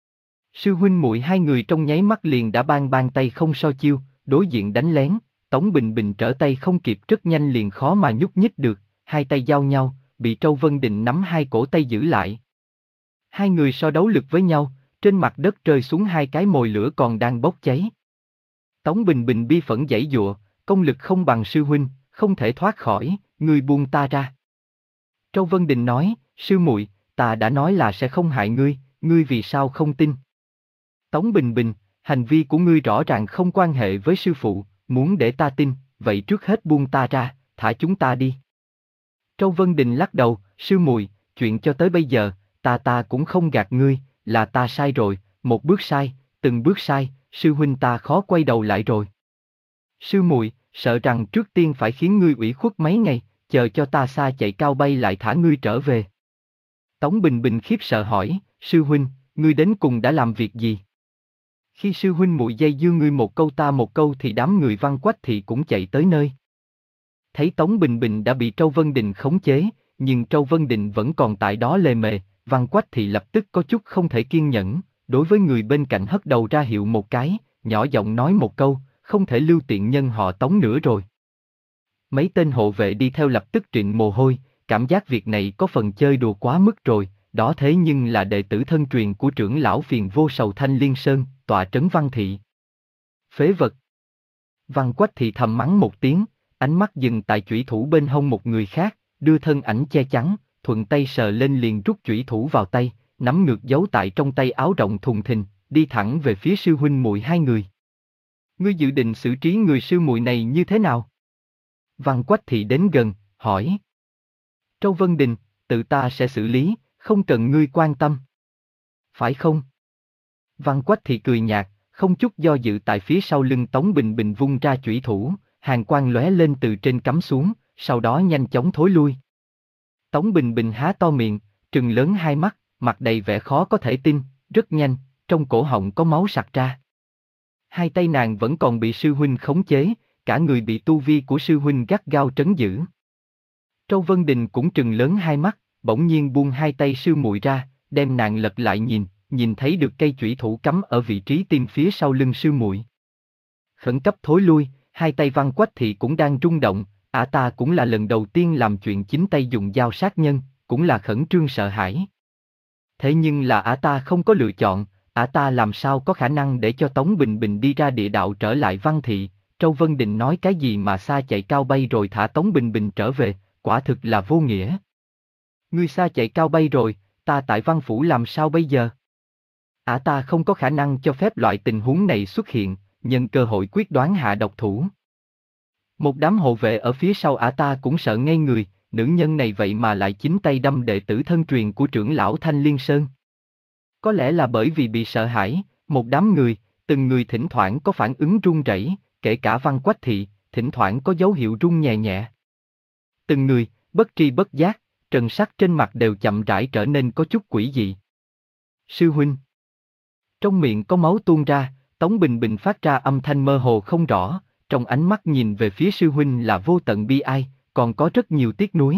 Sư huynh muội hai người trong nháy mắt liền đã bang bang tay không so chiêu, đối diện đánh lén, Tống Bình Bình trở tay không kịp rất nhanh liền khó mà nhúc nhích được, hai tay giao nhau, bị Châu Vân Đình nắm hai cổ tay giữ lại. Hai người so đấu lực với nhau, trên mặt đất rơi xuống hai cái mồi lửa còn đang bốc cháy. Tống Bình Bình bi phẫn giãy giụa, công lực không bằng sư huynh, không thể thoát khỏi, ngươi buông ta ra. Châu Vân Đình nói, sư muội, ta đã nói là sẽ không hại ngươi, ngươi vì sao không tin? Tống Bình Bình, hành vi của ngươi rõ ràng không quan hệ với sư phụ, muốn để ta tin, vậy trước hết buông ta ra, thả chúng ta đi. Châu Vân Đình lắc đầu, sư muội, chuyện cho tới bây giờ, ta ta cũng không gạt ngươi, là ta sai rồi, một bước sai, từng bước sai, sư huynh ta khó quay đầu lại rồi. Sư muội, sợ rằng trước tiên phải khiến ngươi ủy khuất mấy ngày, chờ cho ta xa chạy cao bay lại thả ngươi trở về. Tống Bình Bình khiếp sợ hỏi, sư huynh, ngươi đến cùng đã làm việc gì? Khi sư huynh muội dây dưa ngươi một câu ta một câu thì đám người Văn Quách Thị cũng chạy tới nơi. Thấy Tống Bình Bình đã bị Châu Vân Đình khống chế, nhưng Châu Vân Đình vẫn còn tại đó lề mề, Văn Quách Thị lập tức có chút không thể kiên nhẫn, đối với người bên cạnh hất đầu ra hiệu một cái, nhỏ giọng nói một câu, không thể lưu tiện nhân họ Tống nữa rồi. Mấy tên hộ vệ đi theo lập tức trịnh mồ hôi, cảm giác việc này có phần chơi đùa quá mức rồi, đó thế nhưng là đệ tử thân truyền của trưởng lão phiền vô sầu Thanh Liên Sơn, tọa trấn Văn Thị. Phế vật. Văn Quách Thị thầm mắng một tiếng, ánh mắt dừng tại chủy thủ bên hông một người khác, đưa thân ảnh che chắn, thuận tay sờ lên liền rút chủy thủ vào tay, nắm ngược giấu tại trong tay áo rộng thùng thình, đi thẳng về phía sư huynh muội hai người. Ngươi dự định xử trí người sư muội này như thế nào? Văn Quách Thị đến gần, hỏi. Châu Vân Đình, tự ta sẽ xử lý, không cần ngươi quan tâm. Phải không? Văn Quách Thị cười nhạt, không chút do dự tại phía sau lưng Tống Bình Bình vung ra chủy thủ, hàn quang lóe lên từ trên cắm xuống, sau đó nhanh chóng thối lui. Tống Bình Bình há to miệng, trừng lớn hai mắt, mặt đầy vẻ khó có thể tin, rất nhanh, trong cổ họng có máu sặc ra. Hai tay nàng vẫn còn bị sư huynh khống chế, cả người bị tu vi của sư huynh gắt gao trấn giữ. Châu Vân Đình cũng trừng lớn hai mắt, bỗng nhiên buông hai tay sư muội ra, đem nàng lật lại nhìn, nhìn thấy được cây chủy thủ cắm ở vị trí tim phía sau lưng sư muội. Khẩn cấp thối lui, hai tay Văn Quách Thị cũng đang rung động, ả ta cũng là lần đầu tiên làm chuyện chính tay dùng dao sát nhân, cũng là khẩn trương sợ hãi. Thế nhưng là ả ta không có lựa chọn, ả ta làm sao có khả năng để cho Tống Bình Bình đi ra địa đạo trở lại Văn Thị. Châu Vân Đình nói cái gì mà xa chạy cao bay rồi thả Tống Bình Bình trở về, quả thực là vô nghĩa. Ngươi xa chạy cao bay rồi, ta tại Văn Phủ làm sao bây giờ? Ả ta không có khả năng cho phép loại tình huống này xuất hiện, nhân cơ hội quyết đoán hạ độc thủ. Một đám hộ vệ ở phía sau ả ta cũng sợ ngây người, nữ nhân này vậy mà lại chính tay đâm đệ tử thân truyền của trưởng lão Thanh Liên Sơn. Có lẽ là bởi vì bị sợ hãi, một đám người, từng người thỉnh thoảng có phản ứng run rẩy, kể cả Văn Quách Thị, thỉnh thoảng có dấu hiệu run nhẹ nhẹ. Từng người, bất tri bất giác, trần sắc trên mặt đều chậm rãi trở nên có chút quỷ dị. Sư huynh. Trong miệng có máu tuôn ra, Tống Bình Bình phát ra âm thanh mơ hồ không rõ, trong ánh mắt nhìn về phía sư huynh là vô tận bi ai, còn có rất nhiều tiếc nuối.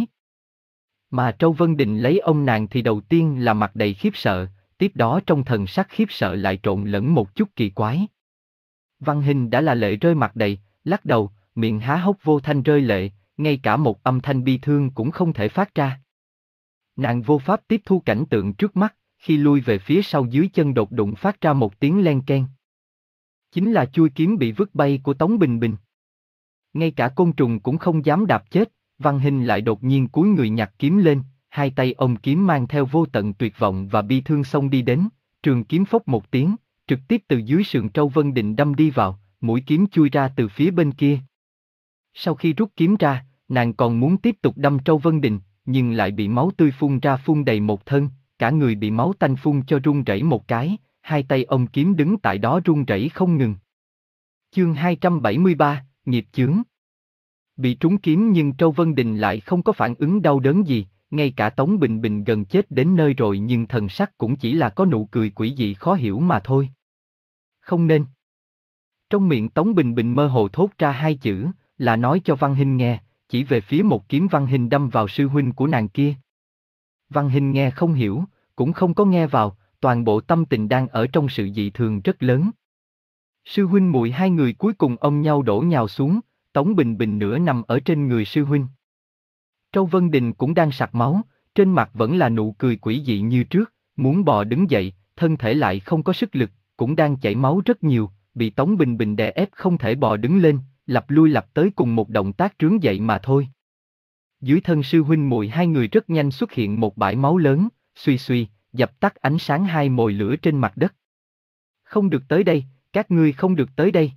Mà Châu Vân Định lấy ông nàng thì đầu tiên là mặt đầy khiếp sợ, tiếp đó trong thần sắc khiếp sợ lại trộn lẫn một chút kỳ quái. Văn Hình đã là lệ rơi mặt đầy, lắc đầu, miệng há hốc vô thanh rơi lệ, ngay cả một âm thanh bi thương cũng không thể phát ra. Nàng vô pháp tiếp thu cảnh tượng trước mắt, khi lui về phía sau dưới chân đột đụng phát ra một tiếng len keng. Chính là chuôi kiếm bị vứt bay của Tống Bình Bình. Ngay cả côn trùng cũng không dám đạp chết, Văn Hình lại đột nhiên cúi người nhặt kiếm lên, hai tay ôm kiếm mang theo vô tận tuyệt vọng và bi thương xông đi đến, trường kiếm phốc một tiếng, trực tiếp từ dưới sườn Châu Vân Định đâm đi vào, mũi kiếm chui ra từ phía bên kia. Sau khi rút kiếm ra, nàng còn muốn tiếp tục đâm Châu Vân Định, nhưng lại bị máu tươi phun ra phun đầy một thân, cả người bị máu tanh phun cho run rẩy một cái, hai tay ôm kiếm đứng tại đó run rẩy không ngừng. Chương hai trăm bảy mươi ba, nghiệp chướng. Bị trúng kiếm nhưng Châu Vân Định lại không có phản ứng đau đớn gì, ngay cả Tống Bình Bình gần chết đến nơi rồi nhưng thần sắc cũng chỉ là có nụ cười quỷ dị khó hiểu mà thôi. Không nên. Trong miệng Tống Bình Bình mơ hồ thốt ra hai chữ, là nói cho Văn Hình nghe, chỉ về phía một kiếm Văn Hình đâm vào sư huynh của nàng kia. Văn Hình nghe không hiểu, cũng không có nghe vào, toàn bộ tâm tình đang ở trong sự dị thường rất lớn. Sư huynh muội hai người cuối cùng ôm nhau đổ nhào xuống, Tống Bình Bình nửa nằm ở trên người sư huynh. Châu Vân Đình cũng đang sặc máu, trên mặt vẫn là nụ cười quỷ dị như trước, muốn bò đứng dậy, thân thể lại không có sức lực, cũng đang chảy máu rất nhiều, bị Tống Bình Bình đè ép không thể bò đứng lên, lặp lui lặp tới cùng một động tác trướng dậy mà thôi. Dưới thân sư huynh muội hai người rất nhanh xuất hiện một bãi máu lớn, suy suy, dập tắt ánh sáng hai mồi lửa trên mặt đất. Không được tới đây, các ngươi không được tới đây.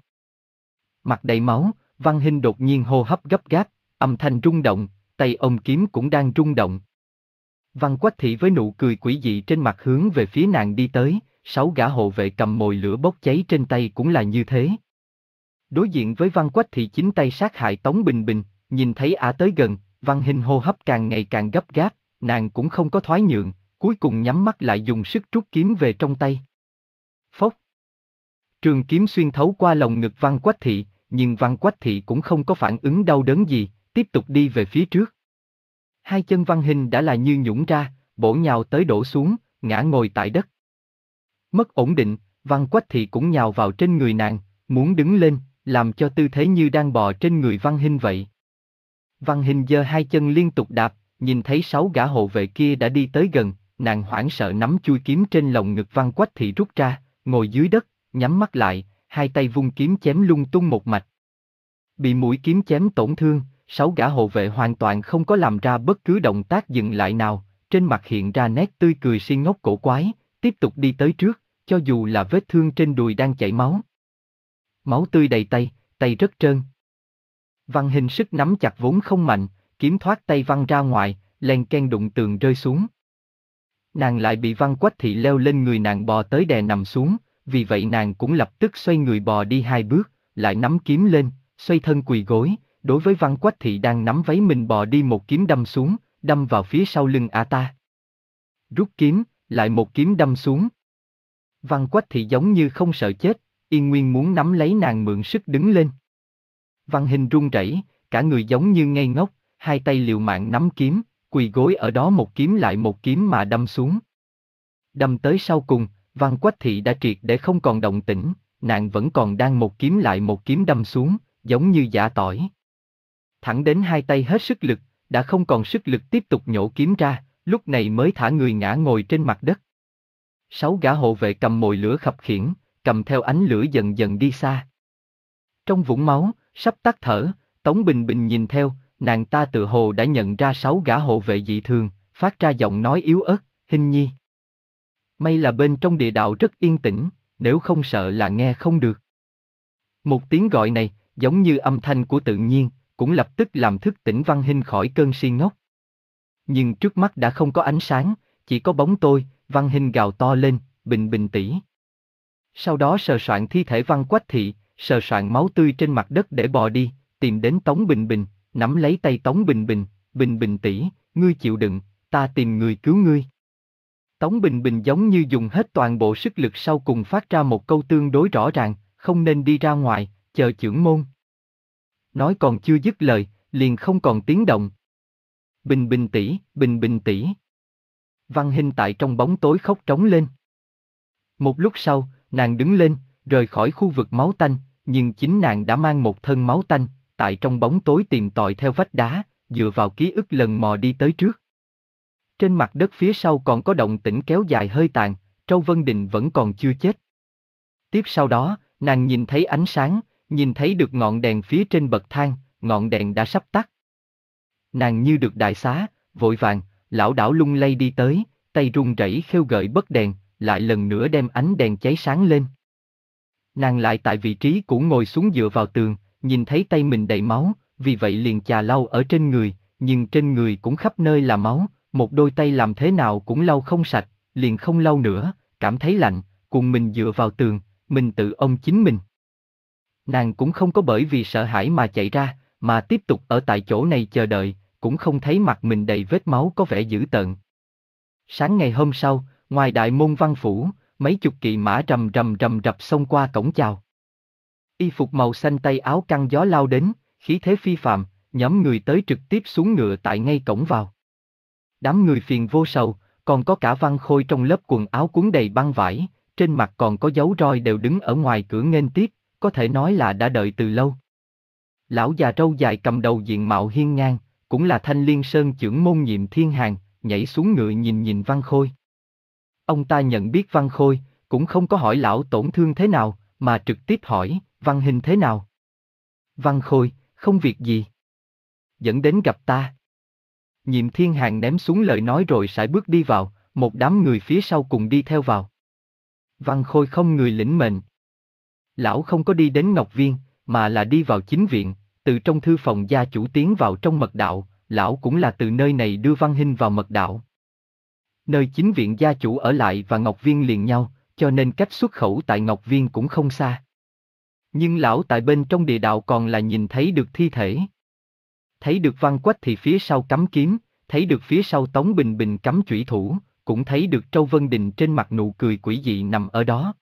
Mặt đầy máu, Văn Hình đột nhiên hô hấp gấp gáp, âm thanh rung động, tay ôm kiếm cũng đang rung động. Văn Quách Thị với nụ cười quỷ dị trên mặt hướng về phía nàng đi tới, sáu gã hộ vệ cầm mồi lửa bốc cháy trên tay cũng là như thế. Đối diện với Văn Quách Thị chính tay sát hại Tống Bình Bình, nhìn thấy ả tới gần, Văn Hình hô hấp càng ngày càng gấp gáp, nàng cũng không có thoái nhượng, cuối cùng nhắm mắt lại dùng sức rút kiếm về trong tay. Phốc. Trường kiếm xuyên thấu qua lồng ngực Văn Quách Thị, nhưng Văn Quách Thị cũng không có phản ứng đau đớn gì, tiếp tục đi về phía trước. Hai chân Văn Hình đã là như nhũn ra, bổ nhào tới đổ xuống, ngã ngồi tại đất. Mất ổn định, Văn Quách Thị cũng nhào vào trên người nàng, muốn đứng lên, làm cho tư thế như đang bò trên người Văn Hình vậy. Văn Hình giơ hai chân liên tục đạp, nhìn thấy sáu gã hộ vệ kia đã đi tới gần, nàng hoảng sợ nắm chui kiếm trên lồng ngực Văn Quách Thị rút ra, ngồi dưới đất, nhắm mắt lại, hai tay vung kiếm chém lung tung một mạch. Bị mũi kiếm chém tổn thương, sáu gã hộ vệ hoàn toàn không có làm ra bất cứ động tác dừng lại nào, trên mặt hiện ra nét tươi cười si ngốc cổ quái, tiếp tục đi tới trước, cho dù là vết thương trên đùi đang chảy máu. Máu tươi đầy tay, tay rất trơn. Văn Hình sức nắm chặt vốn không mạnh, kiếm thoát tay văng ra ngoài, len ken đụng tường rơi xuống. Nàng lại bị Văn Quách Thị leo lên người nàng bò tới đè nằm xuống, vì vậy nàng cũng lập tức xoay người bò đi hai bước, lại nắm kiếm lên, xoay thân quỳ gối, đối với Văn Quách Thị đang nắm váy mình bò đi một kiếm đâm xuống, đâm vào phía sau lưng ả ta. Rút kiếm, lại một kiếm đâm xuống. Văn Quách Thị giống như không sợ chết, yên nguyên muốn nắm lấy nàng mượn sức đứng lên. Văn Hình run rẩy, cả người giống như ngây ngốc, hai tay liều mạng nắm kiếm, quỳ gối ở đó một kiếm lại một kiếm mà đâm xuống. Đâm tới sau cùng, Văn Quách Thị đã triệt để không còn động tĩnh, nàng vẫn còn đang một kiếm lại một kiếm đâm xuống, giống như giã tỏi. Thẳng đến hai tay hết sức lực, đã không còn sức lực tiếp tục nhổ kiếm ra, lúc này mới thả người ngã ngồi trên mặt đất. Sáu gã hộ vệ cầm mồi lửa khập khiễng, cầm theo ánh lửa dần dần đi xa. Trong vũng máu, sắp tắt thở, Tống Bình Bình nhìn theo, nàng ta tự hồ đã nhận ra sáu gã hộ vệ dị thường, phát ra giọng nói yếu ớt, Hình nhi. May là bên trong địa đạo rất yên tĩnh, nếu không sợ là nghe không được. Một tiếng gọi này, giống như âm thanh của tự nhiên, cũng lập tức làm thức tỉnh Văn Hình khỏi cơn si ngốc. nhưng trước mắt đã không có ánh sáng, chỉ có bóng tôi. Văn Hinh gào to lên, Bình Bình tỷ. Sau đó sờ soạn thi thể Văn Quách Thị, sờ soạn máu tươi trên mặt đất để bò đi, tìm đến Tống Bình Bình, nắm lấy tay Tống Bình Bình, Bình Bình tỷ, ngươi chịu đựng, ta tìm người cứu ngươi. Tống Bình Bình giống như dùng hết toàn bộ sức lực sau cùng phát ra một câu tương đối rõ ràng, không nên đi ra ngoài, chờ chưởng môn. Nói còn chưa dứt lời, liền không còn tiếng động. Bình Bình tỷ, Bình Bình tỷ. Văn Hinh tại trong bóng tối khóc trống lên. Một lúc sau, nàng đứng lên, rời khỏi khu vực máu tanh, nhưng chính nàng đã mang một thân máu tanh, tại trong bóng tối tìm tòi theo vách đá, dựa vào ký ức lần mò đi tới trước. Trên mặt đất phía sau còn có động tĩnh kéo dài hơi tàn, Trâu Vân Đình vẫn còn chưa chết. Tiếp sau đó, nàng nhìn thấy ánh sáng, nhìn thấy được ngọn đèn phía trên bậc thang, ngọn đèn đã sắp tắt. Nàng như được đại xá, vội vàng, lảo đảo lung lay đi tới, tay run rẩy khêu gợi bấc đèn, lại lần nữa đem ánh đèn cháy sáng lên. Nàng lại tại vị trí cũ ngồi xuống dựa vào tường, nhìn thấy tay mình đầy máu, vì vậy liền chà lau ở trên người, nhưng trên người cũng khắp nơi là máu, một đôi tay làm thế nào cũng lau không sạch, liền không lau nữa, cảm thấy lạnh, cùng mình dựa vào tường, mình tự ôm chính mình. Nàng cũng không có bởi vì sợ hãi mà chạy ra, mà tiếp tục ở tại chỗ này chờ đợi, cũng không thấy mặt mình đầy vết máu có vẻ dữ tợn. Sáng ngày hôm sau, ngoài đại môn văn phủ, mấy chục kỵ mã rầm rầm rầm rập xông qua cổng chào. Y phục màu xanh tay áo căng gió lao đến, khí thế phi phàm, nhóm người tới trực tiếp xuống ngựa tại ngay cổng vào. Đám người phiền vô sầu, còn có cả Văn Khôi trong lớp quần áo cuốn đầy băng vải, trên mặt còn có dấu roi đều đứng ở ngoài cửa nghênh tiếp, có thể nói là đã đợi từ lâu. Lão già râu dài cầm đầu diện mạo hiên ngang, cũng là Thanh Liên Sơn chưởng môn Nhiệm Thiên Hàn, nhảy xuống ngựa nhìn nhìn Văn Khôi. Ông ta nhận biết Văn Khôi, cũng không có hỏi lão tổn thương thế nào, mà trực tiếp hỏi, Văn Hinh thế nào? Văn Khôi, không việc gì. Dẫn đến gặp ta. Nhiệm Thiên Hàn ném xuống lời nói rồi sải bước đi vào, một đám người phía sau cùng đi theo vào. Văn Khôi không người lĩnh mệnh. Lão không có đi đến Ngọc Viên, mà là đi vào chính viện, từ trong thư phòng gia chủ tiến vào trong mật đạo, lão cũng là từ nơi này đưa Văn Hinh vào mật đạo. Nơi chính viện gia chủ ở lại và Ngọc Viên liền nhau, cho nên cách xuất khẩu tại Ngọc Viên cũng không xa. Nhưng lão tại bên trong địa đạo còn là nhìn thấy được thi thể. Thấy được Văn Quách thì phía sau cắm kiếm, thấy được phía sau Tống Bình Bình cắm chủy thủ, cũng thấy được Trâu Vân Đình trên mặt nụ cười quỷ dị nằm ở đó.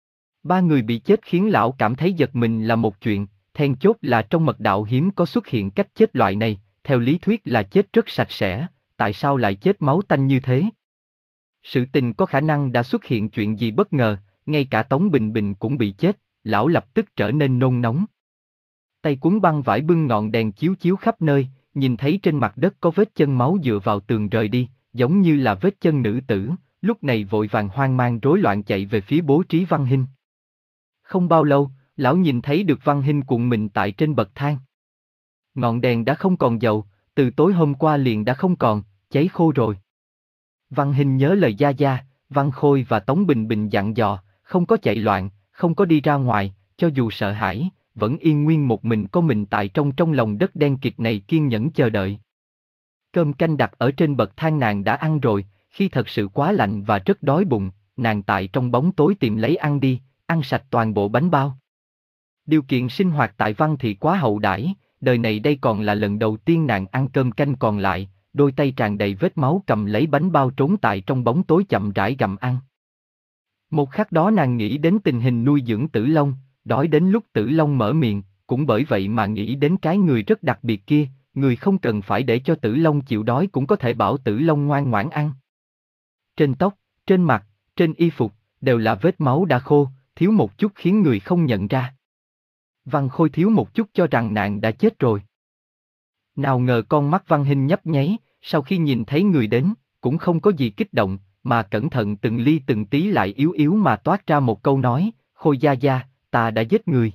Ba người bị chết khiến lão cảm thấy giật mình là một chuyện, then chốt là trong mật đạo hiếm có xuất hiện cách chết loại này, theo lý thuyết là chết rất sạch sẽ, tại sao lại chết máu tanh như thế? Sự tình có khả năng đã xuất hiện chuyện gì bất ngờ, ngay cả Tống Bình Bình cũng bị chết, lão lập tức trở nên nôn nóng. Tay cuốn băng vải bưng ngọn đèn chiếu chiếu khắp nơi, nhìn thấy trên mặt đất có vết chân máu dựa vào tường rời đi, giống như là vết chân nữ tử, lúc này vội vàng hoang mang rối loạn chạy về phía bố trí Văn Hinh. Không bao lâu, lão nhìn thấy được Văn Hinh cuộn mình tại trên bậc thang. Ngọn đèn đã không còn dầu, từ tối hôm qua liền đã không còn, cháy khô rồi. Văn Hinh nhớ lời Gia Gia, Văn Khôi và Tống Bình Bình dặn dò, không có chạy loạn, không có đi ra ngoài, cho dù sợ hãi, vẫn yên nguyên một mình có mình tại trong trong lòng đất đen kịt này kiên nhẫn chờ đợi. Cơm canh đặt ở trên bậc thang nàng đã ăn rồi, khi thật sự quá lạnh và rất đói bụng, nàng tại trong bóng tối tìm lấy ăn đi, ăn sạch toàn bộ bánh bao. Điều kiện sinh hoạt tại Văn Thị quá hậu đãi, đời này đây còn là lần đầu tiên nàng ăn cơm canh còn lại, đôi tay tràn đầy vết máu cầm lấy bánh bao trốn tại trong bóng tối chậm rãi gặm ăn. Một khắc đó nàng nghĩ đến tình hình nuôi dưỡng Tử Long, đói đến lúc Tử Long mở miệng, cũng bởi vậy mà nghĩ đến cái người rất đặc biệt kia, người không cần phải để cho Tử Long chịu đói cũng có thể bảo Tử Long ngoan ngoãn ăn. Trên tóc, trên mặt, trên y phục, đều là vết máu đã khô, thiếu một chút khiến người không nhận ra. Văn Khôi thiếu một chút cho rằng nàng đã chết rồi. Nào ngờ con mắt Văn Hinh nhấp nháy, sau khi nhìn thấy người đến, cũng không có gì kích động, mà cẩn thận từng ly từng tí lại yếu yếu mà toát ra một câu nói, Khôi gia gia, ta đã giết người.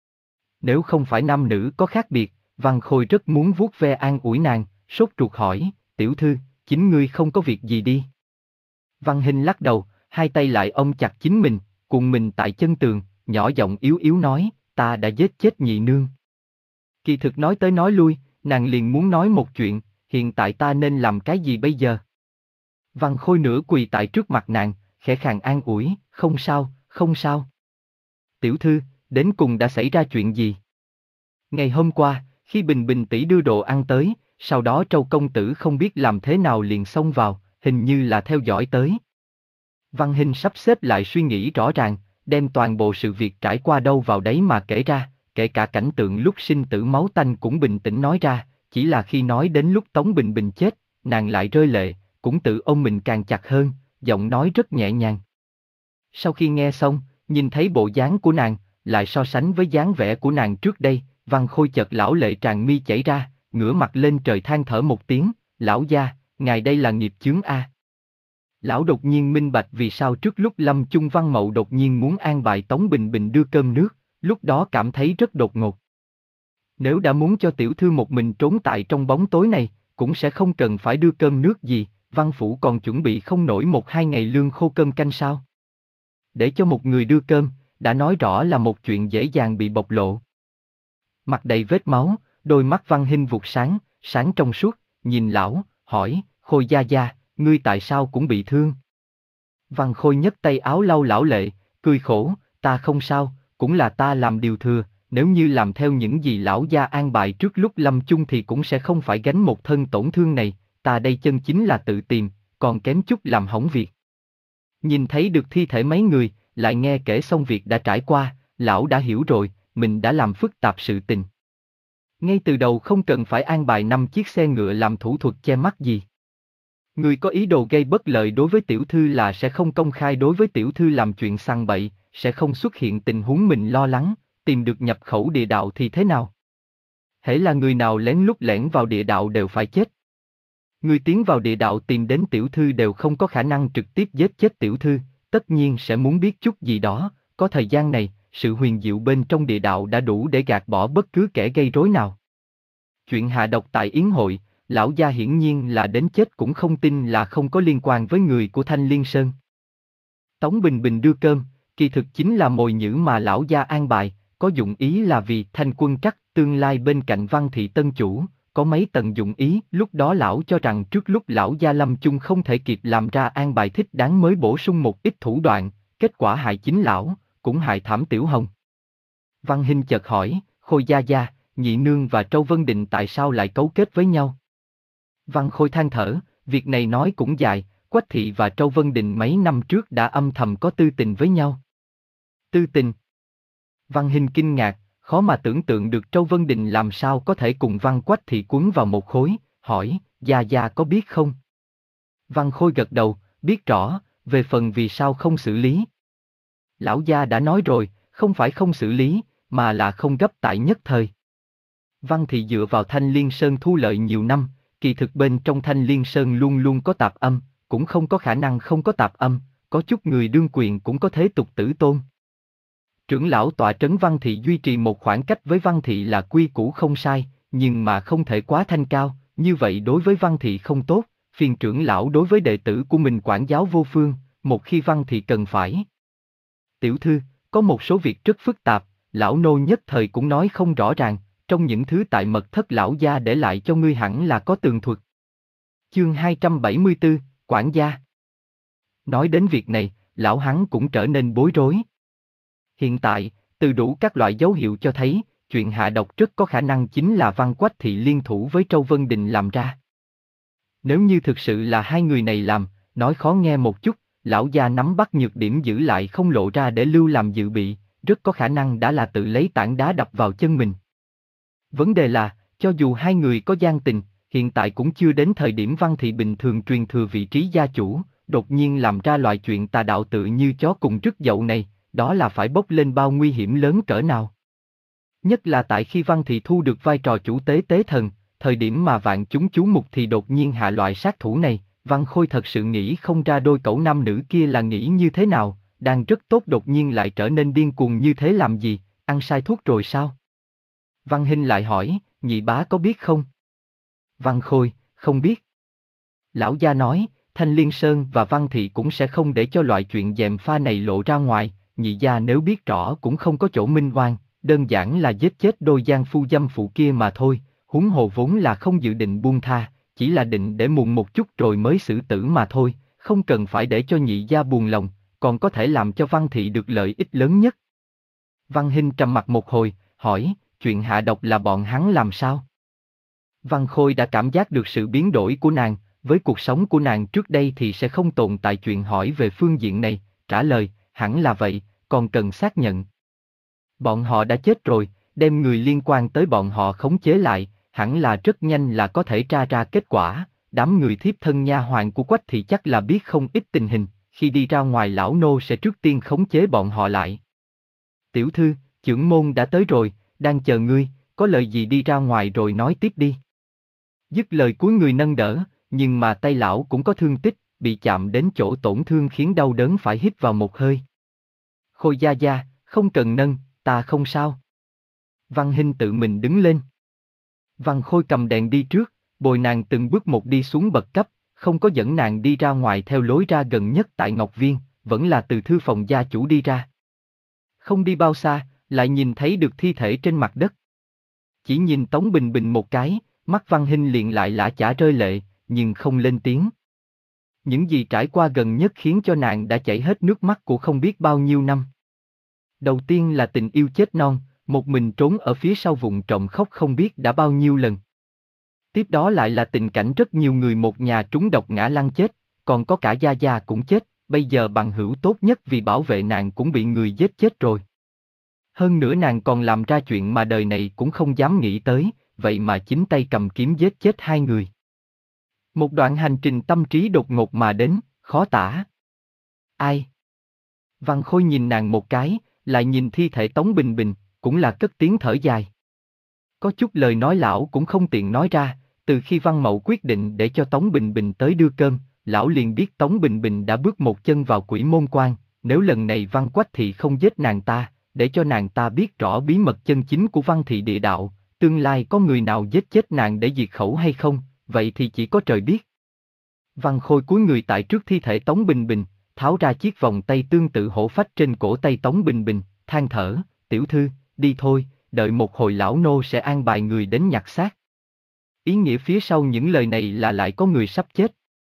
Nếu không phải nam nữ có khác biệt, Văn Khôi rất muốn vuốt ve an ủi nàng, sốt ruột hỏi, tiểu thư, chính ngươi không có việc gì đi. Văn Hinh lắc đầu, hai tay lại ôm chặt chính mình, cùng mình tại chân tường, nhỏ giọng yếu yếu nói, ta đã giết chết nhị nương. Kỳ thực nói tới nói lui, nàng liền muốn nói một chuyện, hiện tại ta nên làm cái gì bây giờ? Văn Khôi nửa quỳ tại trước mặt nàng, khẽ khàng an ủi, không sao, không sao. Tiểu thư, đến cùng đã xảy ra chuyện gì? Ngày hôm qua, khi Bình Bình tỷ đưa đồ ăn tới, sau đó Trâu công tử không biết làm thế nào liền xông vào, hình như là theo dõi tới. Văn Hinh sắp xếp lại suy nghĩ rõ ràng, đem toàn bộ sự việc trải qua đâu vào đấy mà kể ra, kể cả cảnh tượng lúc sinh tử máu tanh cũng bình tĩnh nói ra, chỉ là khi nói đến lúc Tống Bình Bình chết, nàng lại rơi lệ, cũng tự ôm mình càng chặt hơn, giọng nói rất nhẹ nhàng. Sau khi nghe xong, nhìn thấy bộ dáng của nàng, lại so sánh với dáng vẻ của nàng trước đây, Văn Khôi chợt lão lệ tràn mi chảy ra, ngửa mặt lên trời than thở một tiếng, lão gia, ngài đây là nghiệp chướng a. Lão đột nhiên minh bạch vì sao trước lúc Lâm Chung Văn Mậu đột nhiên muốn an bài Tống Bình Bình đưa cơm nước, lúc đó cảm thấy rất đột ngột. Nếu đã muốn cho tiểu thư một mình trốn tại trong bóng tối này, cũng sẽ không cần phải đưa cơm nước gì, Văn Phủ còn chuẩn bị không nổi một hai ngày lương khô cơm canh sao. Để cho một người đưa cơm, đã nói rõ là một chuyện dễ dàng bị bộc lộ. Mặt đầy vết máu, đôi mắt Văn Hinh vụt sáng, sáng trong suốt, nhìn lão, hỏi, Khôi gia gia, ngươi tại sao cũng bị thương? Văn Khôi nhấc tay áo lau lão lệ, cười khổ, ta không sao, cũng là ta làm điều thừa, nếu như làm theo những gì lão gia an bài trước lúc lâm chung thì cũng sẽ không phải gánh một thân tổn thương này, ta đây chân chính là tự tìm, còn kém chút làm hỏng việc. Nhìn thấy được thi thể mấy người, lại nghe kể xong việc đã trải qua, lão đã hiểu rồi, mình đã làm phức tạp sự tình. Ngay từ đầu không cần phải an bài năm chiếc xe ngựa làm thủ thuật che mắt gì. Người có ý đồ gây bất lợi đối với tiểu thư là sẽ không công khai đối với tiểu thư làm chuyện sằng bậy, sẽ không xuất hiện tình huống mình lo lắng, tìm được nhập khẩu địa đạo thì thế nào? Hễ là người nào lén lút lẻn vào địa đạo đều phải chết. Người tiến vào địa đạo tìm đến tiểu thư đều không có khả năng trực tiếp giết chết tiểu thư, tất nhiên sẽ muốn biết chút gì đó, có thời gian này, sự huyền diệu bên trong địa đạo đã đủ để gạt bỏ bất cứ kẻ gây rối nào. Chuyện hạ độc tại yến hội, lão gia hiển nhiên là đến chết cũng không tin là không có liên quan với người của Thanh Liên Sơn. Tống Bình Bình đưa cơm, kỳ thực chính là mồi nhử mà lão gia an bài, có dụng ý là vì Thanh Quân Trắc tương lai bên cạnh Văn thị tân chủ, có mấy tầng dụng ý, lúc đó lão cho rằng trước lúc lão gia lâm chung không thể kịp làm ra an bài thích đáng mới bổ sung một ít thủ đoạn, kết quả hại chính lão, cũng hại thảm Tiểu Hồng. Văn Hinh chợt hỏi, Khôi gia gia, Nhị Nương và Trâu Vân Định tại sao lại cấu kết với nhau? Văn Khôi than thở, việc này nói cũng dài, Quách Thị và Trâu Vân Định mấy năm trước đã âm thầm có tư tình với nhau. Tư tình? Văn Hinh kinh ngạc, khó mà tưởng tượng được Trâu Vân Định làm sao có thể cùng Văn Quách Thị quấn vào một khối, hỏi, gia gia có biết không? Văn Khôi gật đầu, biết rõ, về phần vì sao không xử lý. Lão gia đã nói rồi, không phải không xử lý, mà là không gấp tại nhất thời. Văn Thị dựa vào Thanh Liên Sơn thu lợi nhiều năm, kỳ thực bên trong Thanh Liên Sơn luôn luôn có tạp âm, cũng không có khả năng không có tạp âm, có chút người đương quyền cũng có thế tục tử tôn. Trưởng lão tọa trấn Văn Thị duy trì một khoảng cách với Văn Thị là quy củ không sai, nhưng mà không thể quá thanh cao, như vậy đối với Văn Thị không tốt, phiền trưởng lão đối với đệ tử của mình quản giáo vô phương, một khi Văn Thị cần phải. Tiểu thư, có một số việc rất phức tạp, lão nô nhất thời cũng nói không rõ ràng, trong những thứ tại mật thất lão gia để lại cho ngươi hẳn là có tường thuật. Chương hai trăm bảy mươi tư, quản gia. Nói đến việc này, lão hắn cũng trở nên bối rối. Hiện tại, từ đủ các loại dấu hiệu cho thấy, chuyện hạ độc rất có khả năng chính là Văn Quách Thị liên thủ với Trâu Vân Định làm ra. Nếu như thực sự là hai người này làm, nói khó nghe một chút, lão gia nắm bắt nhược điểm giữ lại không lộ ra để lưu làm dự bị, rất có khả năng đã là tự lấy tảng đá đập vào chân mình. Vấn đề là, cho dù hai người có gian tình, hiện tại cũng chưa đến thời điểm Văn Thị bình thường truyền thừa vị trí gia chủ, đột nhiên làm ra loại chuyện tà đạo tự như chó cùng rứt dậu này, đó là phải bốc lên bao nguy hiểm lớn cỡ nào. Nhất là tại khi Văn Thị thu được vai trò chủ tế tế thần, thời điểm mà vạn chúng chú mục thì đột nhiên hạ loại sát thủ này, Văn Khôi thật sự nghĩ không ra đôi cẩu nam nữ kia là nghĩ như thế nào, đang rất tốt đột nhiên lại trở nên điên cuồng như thế làm gì, ăn sai thuốc rồi sao? Văn Hinh lại hỏi, nhị bá có biết không? Văn Khôi, không biết. Lão gia nói, Thanh Liên Sơn và Văn Thị cũng sẽ không để cho loại chuyện gièm pha này lộ ra ngoài, nhị gia nếu biết rõ cũng không có chỗ minh oan, đơn giản là giết chết đôi giang phu dâm phụ kia mà thôi, huống hồ vốn là không dự định buông tha, chỉ là định để muộn một chút rồi mới xử tử mà thôi, không cần phải để cho nhị gia buồn lòng, còn có thể làm cho Văn thị được lợi ích lớn nhất. Văn Hinh trầm mặt một hồi, hỏi, chuyện hạ độc là bọn hắn làm sao? Văn Khôi đã cảm giác được sự biến đổi của nàng, với cuộc sống của nàng trước đây thì sẽ không tồn tại chuyện hỏi về phương diện này, trả lời, hẳn là vậy, còn cần xác nhận. Bọn họ đã chết rồi, đem người liên quan tới bọn họ khống chế lại, hẳn là rất nhanh là có thể tra ra kết quả, đám người thiếp thân nha hoàn của Quách thị chắc là biết không ít tình hình, khi đi ra ngoài lão nô sẽ trước tiên khống chế bọn họ lại. Tiểu thư, chưởng môn đã tới rồi, đang chờ ngươi, có lời gì đi ra ngoài rồi nói tiếp đi. Dứt lời cuối người nâng đỡ, nhưng mà tay lão cũng có thương tích, bị chạm đến chỗ tổn thương khiến đau đớn phải hít vào một hơi. Khôi gia gia, không cần nâng, ta không sao. Văn Hinh tự mình đứng lên. Văn Khôi cầm đèn đi trước, bồi nàng từng bước một đi xuống bậc cấp, không có dẫn nàng đi ra ngoài theo lối ra gần nhất tại Ngọc Viên, vẫn là từ thư phòng gia chủ đi ra. Không đi bao xa, lại nhìn thấy được thi thể trên mặt đất. Chỉ nhìn Tống Bình Bình một cái, mắt Văn Hinh liền lại lã chả rơi lệ, nhưng không lên tiếng. Những gì trải qua gần nhất khiến cho nàng đã chảy hết nước mắt của không biết bao nhiêu năm. Đầu tiên là tình yêu chết non, một mình trốn ở phía sau vụng trộm khóc không biết đã bao nhiêu lần. Tiếp đó lại là tình cảnh rất nhiều người một nhà trúng độc ngã lăn chết, còn có cả gia gia cũng chết, bây giờ bằng hữu tốt nhất vì bảo vệ nàng cũng bị người giết chết rồi. Hơn nữa nàng còn làm ra chuyện mà đời này cũng không dám nghĩ tới, vậy mà chính tay cầm kiếm giết chết hai người. Một đoạn hành trình tâm trí đột ngột mà đến, khó tả. Ai? Văn Khôi nhìn nàng một cái, lại nhìn thi thể Tống Bình Bình, cũng là cất tiếng thở dài. Có chút lời nói lão cũng không tiện nói ra, từ khi Văn Mậu quyết định để cho Tống Bình Bình tới đưa cơm, lão liền biết Tống Bình Bình đã bước một chân vào Quỷ Môn Quan, nếu lần này Văn Quách thì không giết nàng ta, để cho nàng ta biết rõ bí mật chân chính của Văn thị địa đạo, tương lai có người nào giết chết nàng để diệt khẩu hay không, vậy thì chỉ có trời biết. Văn Khôi cúi người tại trước thi thể Tống Bình Bình, tháo ra chiếc vòng tay tương tự hổ phách trên cổ tay Tống Bình Bình, than thở, tiểu thư, đi thôi, đợi một hồi lão nô sẽ an bài người đến nhặt xác. Ý nghĩa phía sau những lời này là lại có người sắp chết.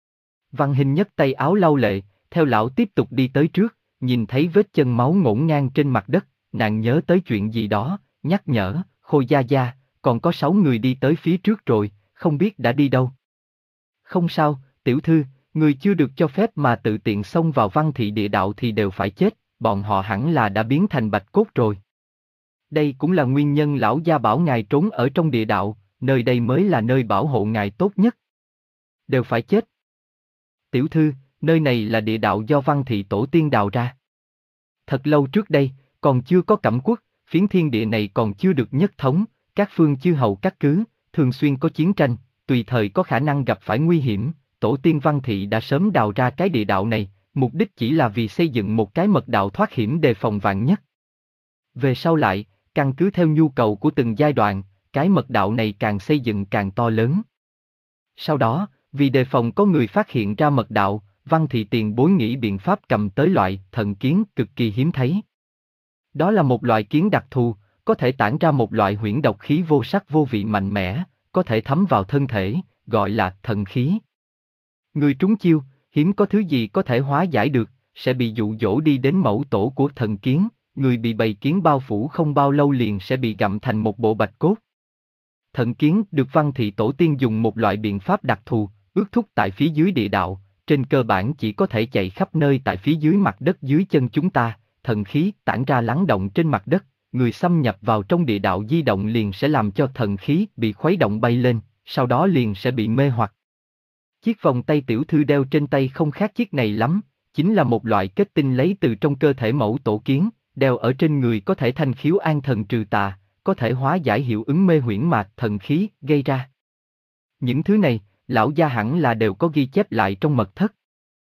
Văn Hinh nhấc tay áo lau lệ, theo lão tiếp tục đi tới trước, nhìn thấy vết chân máu ngổn ngang trên mặt đất, nàng nhớ tới chuyện gì đó, nhắc nhở, Khôi gia gia, còn có sáu người đi tới phía trước rồi, không biết đã đi đâu. Không sao, tiểu thư, người chưa được cho phép mà tự tiện xông vào Văn thị địa đạo thì đều phải chết, bọn họ hẳn là đã biến thành bạch cốt rồi. Đây cũng là nguyên nhân lão gia bảo ngài trốn ở trong địa đạo, nơi đây mới là nơi bảo hộ ngài tốt nhất. Đều phải chết. Tiểu thư, nơi này là địa đạo do Văn thị tổ tiên đào ra. Thật lâu trước đây, còn chưa có cẩm quốc, phiến thiên địa này còn chưa được nhất thống, các phương chư hầu các cứ, thường xuyên có chiến tranh, tùy thời có khả năng gặp phải nguy hiểm, tổ tiên Văn thị đã sớm đào ra cái địa đạo này, mục đích chỉ là vì xây dựng một cái mật đạo thoát hiểm đề phòng vạn nhất. Về sau lại, căn cứ theo nhu cầu của từng giai đoạn, cái mật đạo này càng xây dựng càng to lớn. Sau đó, vì đề phòng có người phát hiện ra mật đạo, Văn thị tiền bối nghĩ biện pháp cầm tới loại thần kiến cực kỳ hiếm thấy. Đó là một loại kiến đặc thù, có thể tản ra một loại huyễn độc khí vô sắc vô vị mạnh mẽ, có thể thấm vào thân thể, gọi là thần khí. Người trúng chiêu, hiếm có thứ gì có thể hóa giải được, sẽ bị dụ dỗ đi đến mẫu tổ của thần kiến, người bị bầy kiến bao phủ không bao lâu liền sẽ bị gặm thành một bộ bạch cốt. Thần kiến được Văn thị tổ tiên dùng một loại biện pháp đặc thù, ước thúc tại phía dưới địa đạo, trên cơ bản chỉ có thể chạy khắp nơi tại phía dưới mặt đất dưới chân chúng ta, thần khí tản ra lắng động trên mặt đất, người xâm nhập vào trong địa đạo di động liền sẽ làm cho thần khí bị khuấy động bay lên, sau đó liền sẽ bị mê hoặc. Chiếc vòng tay tiểu thư đeo trên tay không khác chiếc này lắm, chính là một loại kết tinh lấy từ trong cơ thể mẫu tổ kiến, đeo ở trên người có thể thanh khiếu an thần trừ tà, có thể hóa giải hiệu ứng mê huyễn mà thần khí gây ra. Những thứ này, lão gia hẳn là đều có ghi chép lại trong mật thất.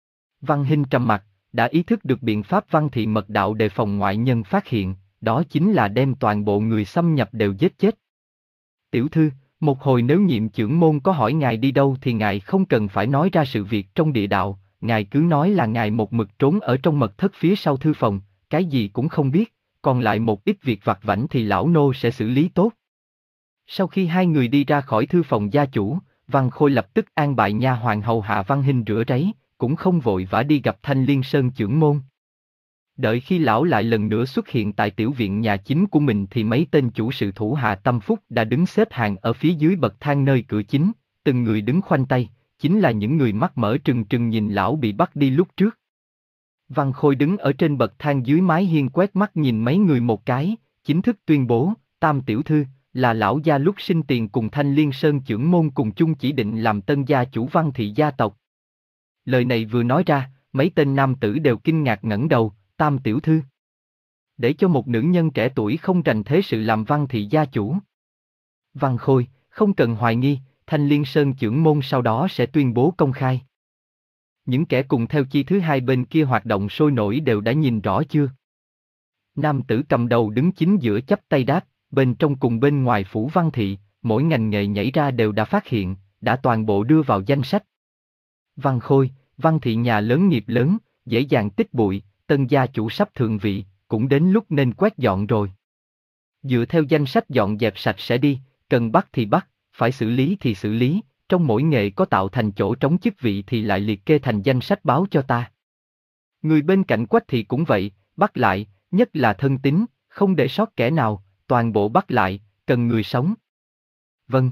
Văn Hinh trầm mặt, đã ý thức được biện pháp Văn thị mật đạo đề phòng ngoại nhân phát hiện, đó chính là đem toàn bộ người xâm nhập đều giết chết. Tiểu thư, một hồi nếu nhiệm chưởng môn có hỏi ngài đi đâu thì ngài không cần phải nói ra sự việc trong địa đạo, ngài cứ nói là ngài một mực trốn ở trong mật thất phía sau thư phòng, cái gì cũng không biết, còn lại một ít việc vặt vãnh thì lão nô sẽ xử lý tốt. Sau khi hai người đi ra khỏi thư phòng gia chủ, Văn Khôi lập tức an bài nha hoàn hầu hạ Văn Hinh rửa ráy, cũng không vội vã đi gặp Thanh Liên Sơn chưởng môn. Đợi khi lão lại lần nữa xuất hiện tại tiểu viện nhà chính của mình thì mấy tên chủ sự thủ hạ tâm phúc đã đứng xếp hàng ở phía dưới bậc thang nơi cửa chính, từng người đứng khoanh tay, chính là những người mắt mở trừng trừng nhìn lão bị bắt đi lúc trước. Văn Khôi đứng ở trên bậc thang dưới mái hiên quét mắt nhìn mấy người một cái, chính thức tuyên bố, Tam tiểu thư, là lão gia lúc sinh tiền cùng Thanh Liên Sơn chưởng môn cùng chung chỉ định làm tân gia chủ Văn thị gia tộc. Lời này vừa nói ra, mấy tên nam tử đều kinh ngạc ngẩng đầu, Tam tiểu thư. Để cho một nữ nhân trẻ tuổi không rành thế sự làm Văn thị gia chủ. Văn Khôi, không cần hoài nghi, Thanh Liên Sơn chưởng môn sau đó sẽ tuyên bố công khai. Những kẻ cùng theo chi thứ hai bên kia hoạt động sôi nổi đều đã nhìn rõ chưa? Nam tử cầm đầu đứng chính giữa chắp tay đáp, bên trong cùng bên ngoài phủ Văn thị, mỗi ngành nghề nhảy ra đều đã phát hiện, đã toàn bộ đưa vào danh sách. Văn Khôi, Văn thị nhà lớn nghiệp lớn, dễ dàng tích bụi, tân gia chủ sắp thượng vị, cũng đến lúc nên quét dọn rồi. Dựa theo danh sách dọn dẹp sạch sẽ đi, cần bắt thì bắt, phải xử lý thì xử lý, trong mỗi nghề có tạo thành chỗ trống chức vị thì lại liệt kê thành danh sách báo cho ta. Người bên cạnh Quách thị cũng vậy, bắt lại, nhất là thân tín, không để sót kẻ nào, toàn bộ bắt lại, cần người sống. Vâng.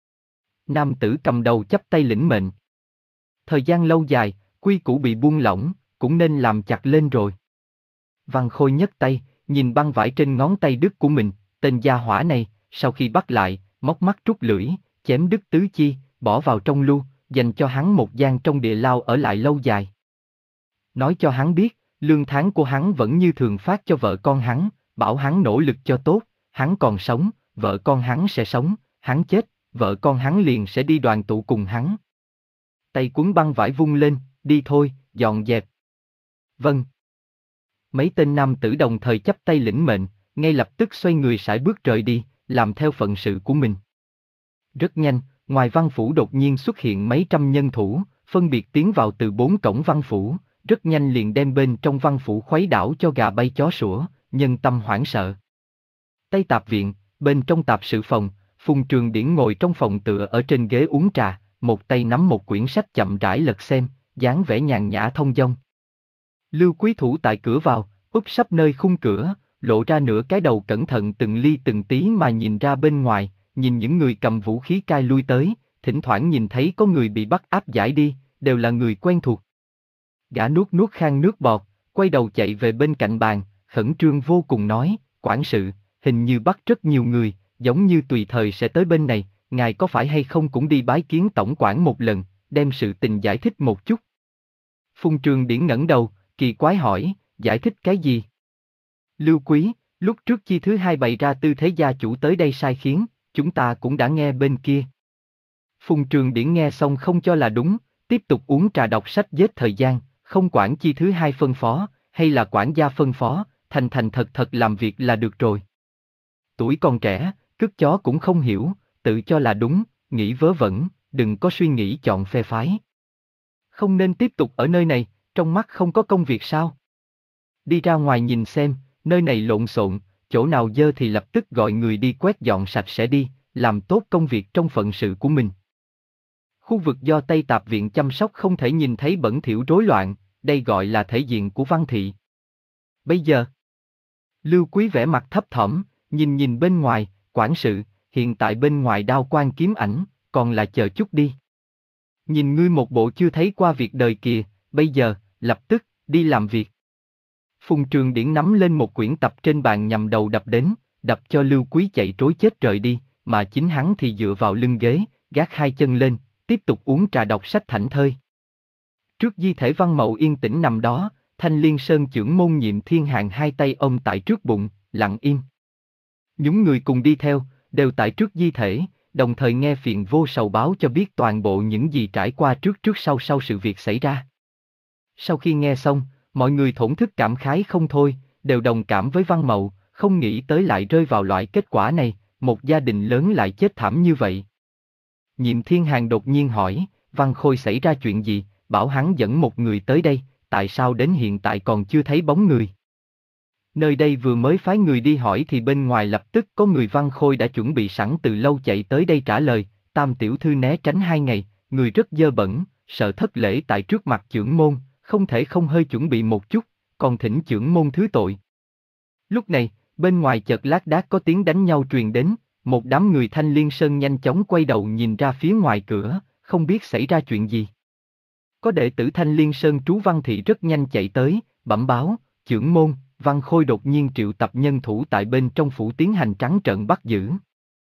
Nam tử cầm đầu chắp tay lĩnh mệnh. Thời gian lâu dài, quy củ bị buông lỏng, cũng nên làm chặt lên rồi. Văn Khôi nhấc tay, nhìn băng vải trên ngón tay đứt của mình, tên gia hỏa này, sau khi bắt lại, móc mắt trút lưỡi, chém đứt tứ chi, bỏ vào trong lu, dành cho hắn một gian trong địa lao ở lại lâu dài. Nói cho hắn biết, lương tháng của hắn vẫn như thường phát cho vợ con hắn, bảo hắn nỗ lực cho tốt, hắn còn sống, vợ con hắn sẽ sống, hắn chết, vợ con hắn liền sẽ đi đoàn tụ cùng hắn. Tay cuốn băng vải vung lên, đi thôi, dọn dẹp. Vâng. Mấy tên nam tử đồng thời chắp tay lĩnh mệnh, ngay lập tức xoay người sải bước rời đi, làm theo phận sự của mình. Rất nhanh, ngoài văn phủ đột nhiên xuất hiện mấy trăm nhân thủ, phân biệt tiến vào từ bốn cổng văn phủ, rất nhanh liền đem bên trong văn phủ khuấy đảo cho gà bay chó sủa, nhân tâm hoảng sợ. Tây Tạp viện, bên trong tạp sự phòng, Phùng Trường Điển ngồi trong phòng tựa ở trên ghế uống trà, một tay nắm một quyển sách chậm rãi lật xem, dáng vẻ nhàn nhã thông dong. Lưu Quý thủ tại cửa vào, úp sấp nơi khung cửa, lộ ra nửa cái đầu cẩn thận từng ly từng tí mà nhìn ra bên ngoài, nhìn những người cầm vũ khí cai lui tới, thỉnh thoảng nhìn thấy có người bị bắt áp giải đi, đều là người quen thuộc. Gã nuốt nuốt khang nước bọt, quay đầu chạy về bên cạnh bàn, khẩn trương vô cùng nói, quản sự, hình như bắt rất nhiều người, giống như tùy thời sẽ tới bên này, ngài có phải hay không cũng đi bái kiến tổng quản một lần, đem sự tình giải thích một chút. Phùng Trường Điển ngẩng đầu, kỳ quái hỏi, giải thích cái gì? Lưu Quý, lúc trước chi thứ hai bày ra tư thế gia chủ tới đây sai khiến, chúng ta cũng đã nghe bên kia. Phùng Trường Điển nghe xong không cho là đúng, tiếp tục uống trà đọc sách giết thời gian, không quản chi thứ hai phân phó, hay là quản gia phân phó, thành thành thật thật làm việc là được rồi. Tuổi còn trẻ, cứt chó cũng không hiểu, tự cho là đúng, nghĩ vớ vẩn, đừng có suy nghĩ chọn phe phái. Không nên tiếp tục ở nơi này, trong mắt không có công việc sao? Đi ra ngoài nhìn xem, nơi này lộn xộn, chỗ nào dơ thì lập tức gọi người đi quét dọn sạch sẽ đi, làm tốt công việc trong phận sự của mình. Khu vực do Tây Tạp viện chăm sóc không thể nhìn thấy bẩn thỉu rối loạn, đây gọi là thể diện của Văn thị. Bây giờ, Lưu Quý vẻ mặt thấp thỏm, nhìn nhìn bên ngoài, quản sự, hiện tại bên ngoài đao quan kiếm ảnh, còn là chờ chút đi. Nhìn ngươi một bộ chưa thấy qua việc đời kìa, bây giờ, lập tức, đi làm việc. Phùng Trường Điển nắm lên một quyển tập trên bàn nhằm đầu đập đến, đập cho Lưu Quý chạy trối chết rời đi, mà chính hắn thì dựa vào lưng ghế, gác hai chân lên, tiếp tục uống trà đọc sách thảnh thơi. Trước di thể Văn Mậu yên tĩnh nằm đó, Thanh Liên Sơn chưởng môn Nhiệm Thiên Hàng hai tay ôm tại trước bụng, lặng im. Những người cùng đi theo, đều tại trước di thể, đồng thời nghe phiền vô sầu báo cho biết toàn bộ những gì trải qua trước trước sau sau sự việc xảy ra. Sau khi nghe xong, mọi người thổn thức cảm khái không thôi, đều đồng cảm với Văn Mậu, không nghĩ tới lại rơi vào loại kết quả này, một gia đình lớn lại chết thảm như vậy. Nhiệm Thiên Hàng đột nhiên hỏi, Văn Khôi xảy ra chuyện gì, bảo hắn dẫn một người tới đây, tại sao đến hiện tại còn chưa thấy bóng người? Nơi đây vừa mới phái người đi hỏi thì bên ngoài lập tức có người Văn Khôi đã chuẩn bị sẵn từ lâu chạy tới đây trả lời, Tam tiểu thư né tránh hai ngày, người rất dơ bẩn, sợ thất lễ tại trước mặt chưởng môn, không thể không hơi chuẩn bị một chút, còn thỉnh chưởng môn thứ tội. Lúc này, bên ngoài chợt lác đác có tiếng đánh nhau truyền đến, một đám người Thanh Liên Sơn nhanh chóng quay đầu nhìn ra phía ngoài cửa, không biết xảy ra chuyện gì. Có đệ tử Thanh Liên Sơn trú Văn Thị rất nhanh chạy tới, bẩm báo, chưởng môn, Văn Khôi đột nhiên triệu tập nhân thủ tại bên trong phủ tiến hành trắng trợn bắt giữ.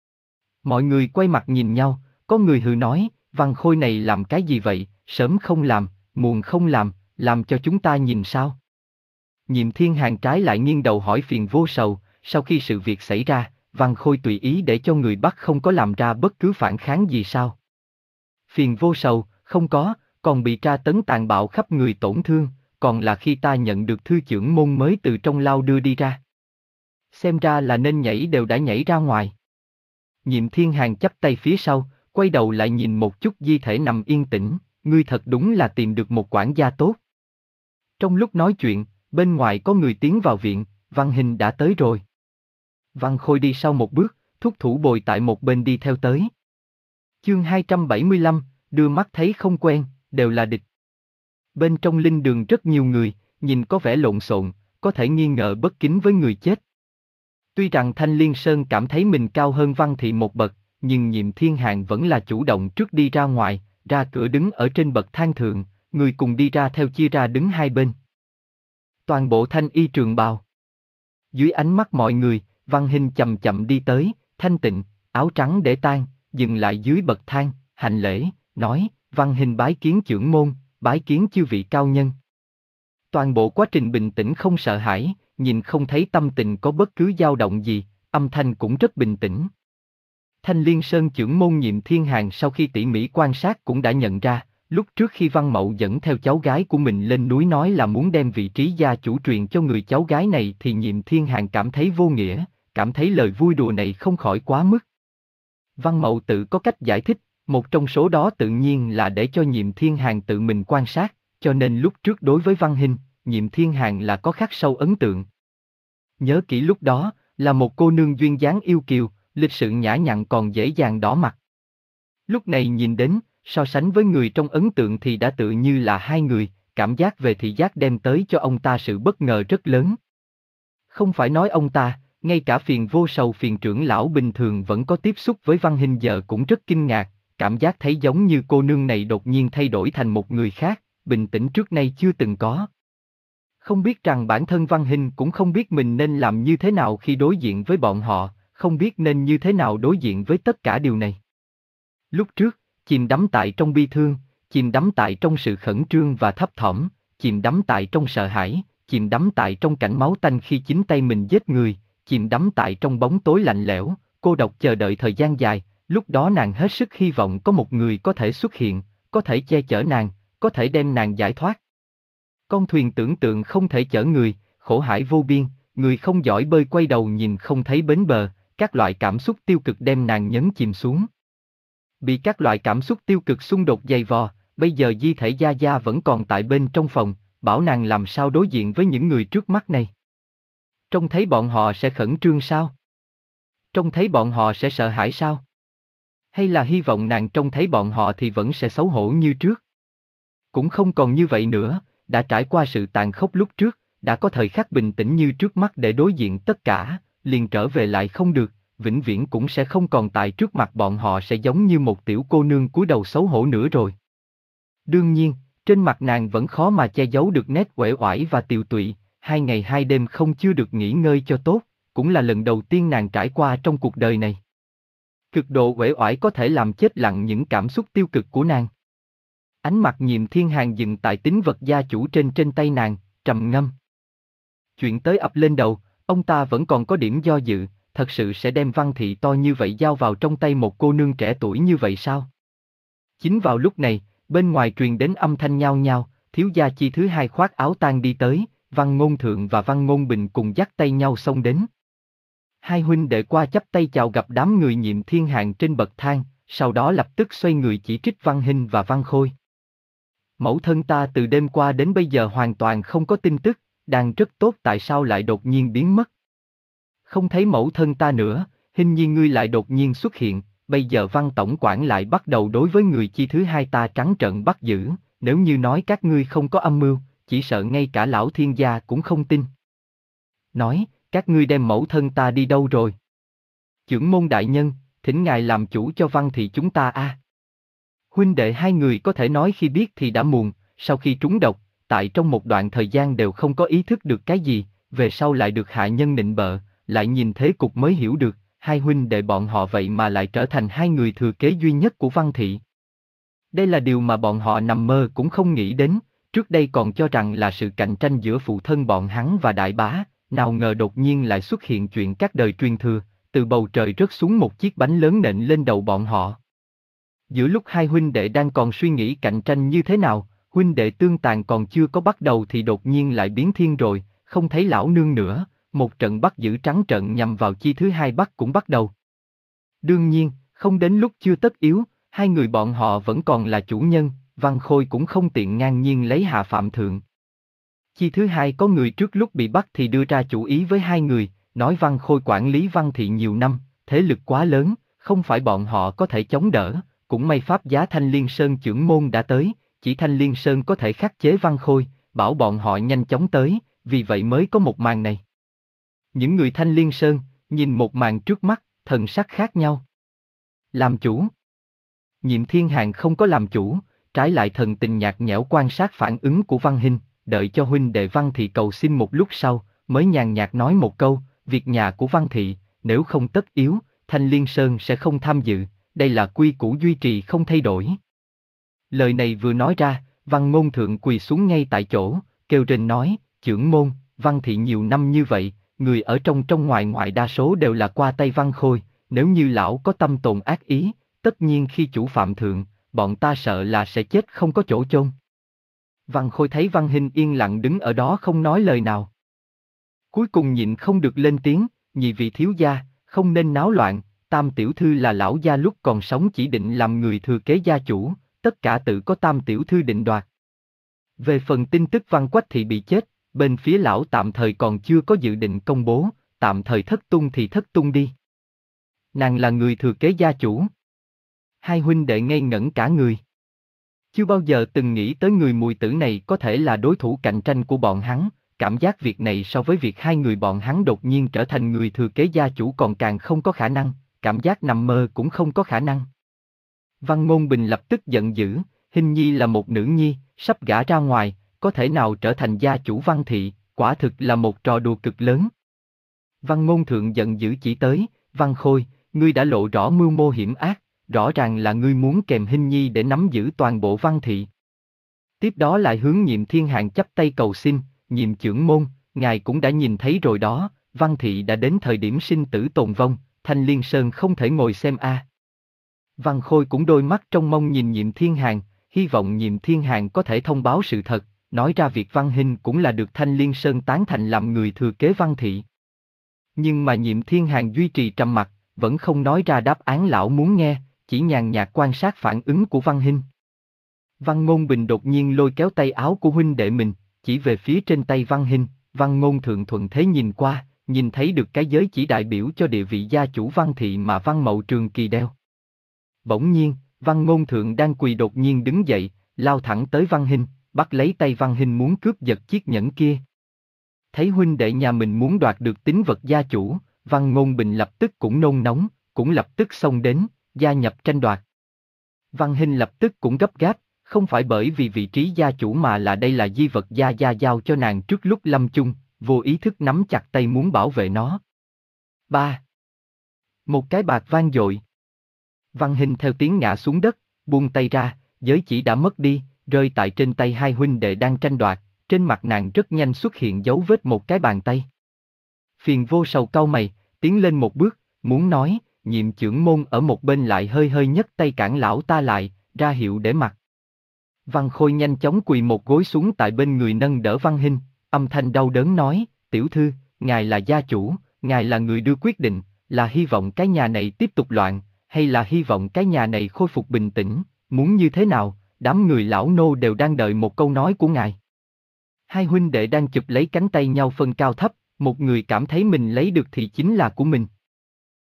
Mọi người quay mặt nhìn nhau, có người hừ nói, Văn Khôi này làm cái gì vậy, sớm không làm, muộn không làm, làm cho chúng ta nhìn sao? Nhiệm Thiên Hàng trái lại nghiêng đầu hỏi Phiền Vô Sầu, sau khi sự việc xảy ra, Văn Khôi tùy ý để cho người bắt không có làm ra bất cứ phản kháng gì sao? Phiền Vô Sầu, không có, còn bị tra tấn tàn bạo khắp người tổn thương, còn là khi ta nhận được thư chưởng môn mới từ trong lao đưa đi ra. Xem ra là nên nhảy đều đã nhảy ra ngoài. Nhiệm Thiên Hàng chắp tay phía sau, quay đầu lại nhìn một chút di thể nằm yên tĩnh, ngươi thật đúng là tìm được một quản gia tốt. Trong lúc nói chuyện, bên ngoài có người tiến vào viện, Văn Hình đã tới rồi. Văn Khôi đi sau một bước, thúc thủ bồi tại một bên đi theo tới. Chương hai trăm bảy mươi lăm, đưa mắt thấy không quen, đều là địch. Bên trong linh đường rất nhiều người, nhìn có vẻ lộn xộn, có thể nghi ngờ bất kính với người chết. Tuy rằng Thanh Liên Sơn cảm thấy mình cao hơn Văn Thị một bậc, nhưng Nhiệm Thiên Hàng vẫn là chủ động trước đi ra ngoài, ra cửa đứng ở trên bậc thang thượng, người cùng đi ra theo chia ra đứng hai bên. Toàn bộ thanh y trường bào. Dưới ánh mắt mọi người, Văn Hình chậm chậm đi tới, thanh tịnh, áo trắng để tang, dừng lại dưới bậc thang, hành lễ, nói, Văn Hình bái kiến chưởng môn, bái kiến chư vị cao nhân. Toàn bộ quá trình bình tĩnh không sợ hãi, nhìn không thấy tâm tình có bất cứ dao động gì, âm thanh cũng rất bình tĩnh. Thanh Liên Sơn chưởng môn Nhiệm Thiên Hàng sau khi tỉ mỉ quan sát cũng đã nhận ra, lúc trước khi Văn Mậu dẫn theo cháu gái của mình lên núi nói là muốn đem vị trí gia chủ truyền cho người cháu gái này thì Nhiệm Thiên Hàng cảm thấy vô nghĩa, cảm thấy lời vui đùa này không khỏi quá mức. Văn Mậu tự có cách giải thích, một trong số đó tự nhiên là để cho Nhiệm Thiên Hàng tự mình quan sát, cho nên lúc trước đối với Văn Hình, Nhiệm Thiên Hàng là có khắc sâu ấn tượng. Nhớ kỹ lúc đó, là một cô nương duyên dáng yêu kiều, lịch sự nhã nhặn còn dễ dàng đỏ mặt. Lúc này nhìn đến, so sánh với người trong ấn tượng thì đã tự như là hai người, cảm giác về thị giác đem tới cho ông ta sự bất ngờ rất lớn. Không phải nói ông ta, ngay cả Phiền Vô Sầu Phiền trưởng lão bình thường vẫn có tiếp xúc với Văn Hình giờ cũng rất kinh ngạc, cảm giác thấy giống như cô nương này đột nhiên thay đổi thành một người khác, bình tĩnh trước nay chưa từng có. Không biết rằng bản thân Văn Hình cũng không biết mình nên làm như thế nào khi đối diện với bọn họ, không biết nên như thế nào đối diện với tất cả điều này. Lúc trước, chìm đắm tại trong bi thương, chìm đắm tại trong sự khẩn trương và thấp thỏm, chìm đắm tại trong sợ hãi, chìm đắm tại trong cảnh máu tanh khi chính tay mình giết người, chìm đắm tại trong bóng tối lạnh lẽo, cô độc chờ đợi thời gian dài, lúc đó nàng hết sức hy vọng có một người có thể xuất hiện, có thể che chở nàng, có thể đem nàng giải thoát. Con thuyền tưởng tượng không thể chở người, khổ hải vô biên, người không giỏi bơi quay đầu nhìn không thấy bến bờ, các loại cảm xúc tiêu cực đem nàng nhấn chìm xuống. Bị các loại cảm xúc tiêu cực xung đột dày vò, bây giờ di thể Gia Gia vẫn còn tại bên trong phòng, bảo nàng làm sao đối diện với những người trước mắt này. Trông thấy bọn họ sẽ khẩn trương sao? Trông thấy bọn họ sẽ sợ hãi sao? Hay là hy vọng nàng trông thấy bọn họ thì vẫn sẽ xấu hổ như trước? Cũng không còn như vậy nữa, đã trải qua sự tàn khốc lúc trước, đã có thời khắc bình tĩnh như trước mắt để đối diện tất cả, liền trở về lại không được, vĩnh viễn cũng sẽ không còn tại trước mặt bọn họ sẽ giống như một tiểu cô nương cúi đầu xấu hổ nữa rồi. Đương nhiên, trên mặt nàng vẫn khó mà che giấu được nét uể oải và tiều tụy, hai ngày hai đêm không chưa được nghỉ ngơi cho tốt, cũng là lần đầu tiên nàng trải qua trong cuộc đời này. Cực độ uể oải có thể làm chết lặng những cảm xúc tiêu cực của nàng. Ánh mặt Nhiệm Thiên Hàng dừng tại tín vật gia chủ trên trên tay nàng, trầm ngâm. Chuyện tới ập lên đầu, ông ta vẫn còn có điểm do dự, thật sự sẽ đem Văn Thị to như vậy giao vào trong tay một cô nương trẻ tuổi như vậy sao? Chính vào lúc này, bên ngoài truyền đến âm thanh nhao nhao, thiếu gia chi thứ hai khoác áo tang đi tới, Văn Ngôn Thượng và Văn Ngôn Bình cùng dắt tay nhau xông đến. Hai huynh đệ qua chắp tay chào gặp đám người Nhiệm Thiên Hàng trên bậc thang, sau đó lập tức xoay người chỉ trích Văn Hình và Văn Khôi. Mẫu thân ta từ đêm qua đến bây giờ hoàn toàn không có tin tức, đang rất tốt tại sao lại đột nhiên biến mất? Không thấy mẫu thân ta nữa, hình như ngươi lại đột nhiên xuất hiện, bây giờ Văn tổng quản lại bắt đầu đối với người chi thứ hai ta trắng trợn bắt giữ, nếu như nói các ngươi không có âm mưu, chỉ sợ ngay cả lão thiên gia cũng không tin. Nói, các ngươi đem mẫu thân ta đi đâu rồi? Chưởng môn đại nhân, thỉnh ngài làm chủ cho Văn thị chúng ta a. Huynh đệ hai người có thể nói khi biết thì đã muộn, sau khi trúng độc, tại trong một đoạn thời gian đều không có ý thức được cái gì, về sau lại được hạ nhân nịnh bợ, lại nhìn thế cục mới hiểu được, hai huynh đệ bọn họ vậy mà lại trở thành hai người thừa kế duy nhất của Văn thị. Đây là điều mà bọn họ nằm mơ cũng không nghĩ đến, trước đây còn cho rằng là sự cạnh tranh giữa phụ thân bọn hắn và đại bá, nào ngờ đột nhiên lại xuất hiện chuyện các đời truyền thừa, từ bầu trời rớt xuống một chiếc bánh lớn nện lên đầu bọn họ. Giữa lúc hai huynh đệ đang còn suy nghĩ cạnh tranh như thế nào, huynh đệ tương tàn còn chưa có bắt đầu thì đột nhiên lại biến thiên rồi, không thấy lão nương nữa, một trận bắt giữ trắng trợn nhằm vào chi thứ hai bắt cũng bắt đầu. Đương nhiên, không đến lúc chưa tất yếu, hai người bọn họ vẫn còn là chủ nhân, Văn Khôi cũng không tiện ngang nhiên lấy hạ phạm thượng. Chi thứ hai có người trước lúc bị bắt thì đưa ra chủ ý với hai người, nói Văn Khôi quản lý Văn thị nhiều năm, thế lực quá lớn, không phải bọn họ có thể chống đỡ, cũng may pháp giá Thanh Liên Sơn chưởng môn đã tới, chỉ Thanh Liên Sơn có thể khắc chế Văn Khôi, bảo bọn họ nhanh chóng tới, vì vậy mới có một màn này. Những người Thanh Liên Sơn, nhìn một màn trước mắt, thần sắc khác nhau. Làm chủ. Nhiệm Thiên Hàn không có làm chủ, trái lại thần tình nhạt nhẽo quan sát phản ứng của Văn Hinh, đợi cho huynh đệ Văn thị cầu xin một lúc sau, mới nhàn nhạt nói một câu, việc nhà của Văn thị, nếu không tất yếu, Thanh Liên Sơn sẽ không tham dự, đây là quy củ duy trì không thay đổi. Lời này vừa nói ra, Văn Ngôn Thượng quỳ xuống ngay tại chỗ, kêu rên nói, chưởng môn, Văn thị nhiều năm như vậy, người ở trong trong ngoài ngoại đa số đều là qua tay Văn Khôi, nếu như lão có tâm tồn ác ý, tất nhiên khi chủ phạm thượng, bọn ta sợ là sẽ chết không có chỗ chôn. Văn Khôi thấy Văn Hinh yên lặng đứng ở đó không nói lời nào. Cuối cùng nhịn không được lên tiếng, nhị vị thiếu gia, không nên náo loạn, Tam tiểu thư là lão gia lúc còn sống chỉ định làm người thừa kế gia chủ, tất cả tự có Tam tiểu thư định đoạt. Về phần tin tức Văn Quách thị bị chết, bên phía lão tạm thời còn chưa có dự định công bố, tạm thời thất tung thì thất tung đi. Nàng là người thừa kế gia chủ. Hai huynh đệ ngây ngẩn cả người. Chưa bao giờ từng nghĩ tới người mùi tử này có thể là đối thủ cạnh tranh của bọn hắn, cảm giác việc này so với việc hai người bọn hắn đột nhiên trở thành người thừa kế gia chủ còn càng không có khả năng, cảm giác nằm mơ cũng không có khả năng. Văn Ngôn Bình lập tức giận dữ, Hinh Nhi là một nữ nhi, sắp gả ra ngoài, có thể nào trở thành gia chủ Văn thị, quả thực là một trò đùa cực lớn. Văn Ngôn Thượng giận dữ chỉ tới, Văn Khôi, ngươi đã lộ rõ mưu mô hiểm ác, rõ ràng là ngươi muốn kèm Hinh Nhi để nắm giữ toàn bộ Văn thị. Tiếp đó lại hướng Nhiệm Thiên Hàn chắp tay cầu xin, Nhiệm chưởng môn, ngài cũng đã nhìn thấy rồi đó, Văn thị đã đến thời điểm sinh tử tồn vong, Thanh Liên Sơn không thể ngồi xem a. À. Văn Khôi cũng đôi mắt trong mong nhìn Nhiệm Thiên Hàn, hy vọng Nhiệm Thiên Hàn có thể thông báo sự thật, nói ra việc Văn Hinh cũng là được Thanh Liên Sơn tán thành làm người thừa kế Văn thị. Nhưng mà Nhiệm Thiên Hàn duy trì trầm mặc, vẫn không nói ra đáp án lão muốn nghe, chỉ nhàn nhạt quan sát phản ứng của Văn Hinh. Văn Ngôn Bình đột nhiên lôi kéo tay áo của huynh đệ mình, chỉ về phía trên tay Văn Hinh, Văn Ngôn Thượng thuận thế nhìn qua, nhìn thấy được cái giới chỉ đại biểu cho địa vị gia chủ Văn thị mà Văn Mậu Trường Kỳ đeo. Bỗng nhiên, Văn Ngôn Thượng đang quỳ đột nhiên đứng dậy, lao thẳng tới Văn Hinh, bắt lấy tay Văn Hinh muốn cướp giật chiếc nhẫn kia. Thấy huynh đệ nhà mình muốn đoạt được tín vật gia chủ, Văn Ngôn Bình lập tức cũng nôn nóng, cũng lập tức xông đến, gia nhập tranh đoạt. Văn Hinh lập tức cũng gấp gáp, không phải bởi vì vị trí gia chủ mà là đây là di vật gia gia giao cho nàng trước lúc lâm chung, vô ý thức nắm chặt tay muốn bảo vệ nó. Ba. Một cái bạc vang dội. Văn Hinh theo tiếng ngã xuống đất, buông tay ra, giới chỉ đã mất đi, rơi tại trên tay hai huynh đệ đang tranh đoạt, trên mặt nàng rất nhanh xuất hiện dấu vết một cái bàn tay. Phiền Vô Sầu cau mày, tiến lên một bước, muốn nói, Nhiệm chưởng môn ở một bên lại hơi hơi nhấc tay cản lão ta lại, ra hiệu để mặc. Văn Khôi nhanh chóng quỳ một gối xuống tại bên người nâng đỡ Văn Hinh, âm thanh đau đớn nói, tiểu thư, ngài là gia chủ, ngài là người đưa quyết định, là hy vọng cái nhà này tiếp tục loạn, hay là hy vọng cái nhà này khôi phục bình tĩnh, muốn như thế nào, đám người lão nô đều đang đợi một câu nói của ngài. Hai huynh đệ đang chụp lấy cánh tay nhau phân cao thấp, một người cảm thấy mình lấy được thì chính là của mình.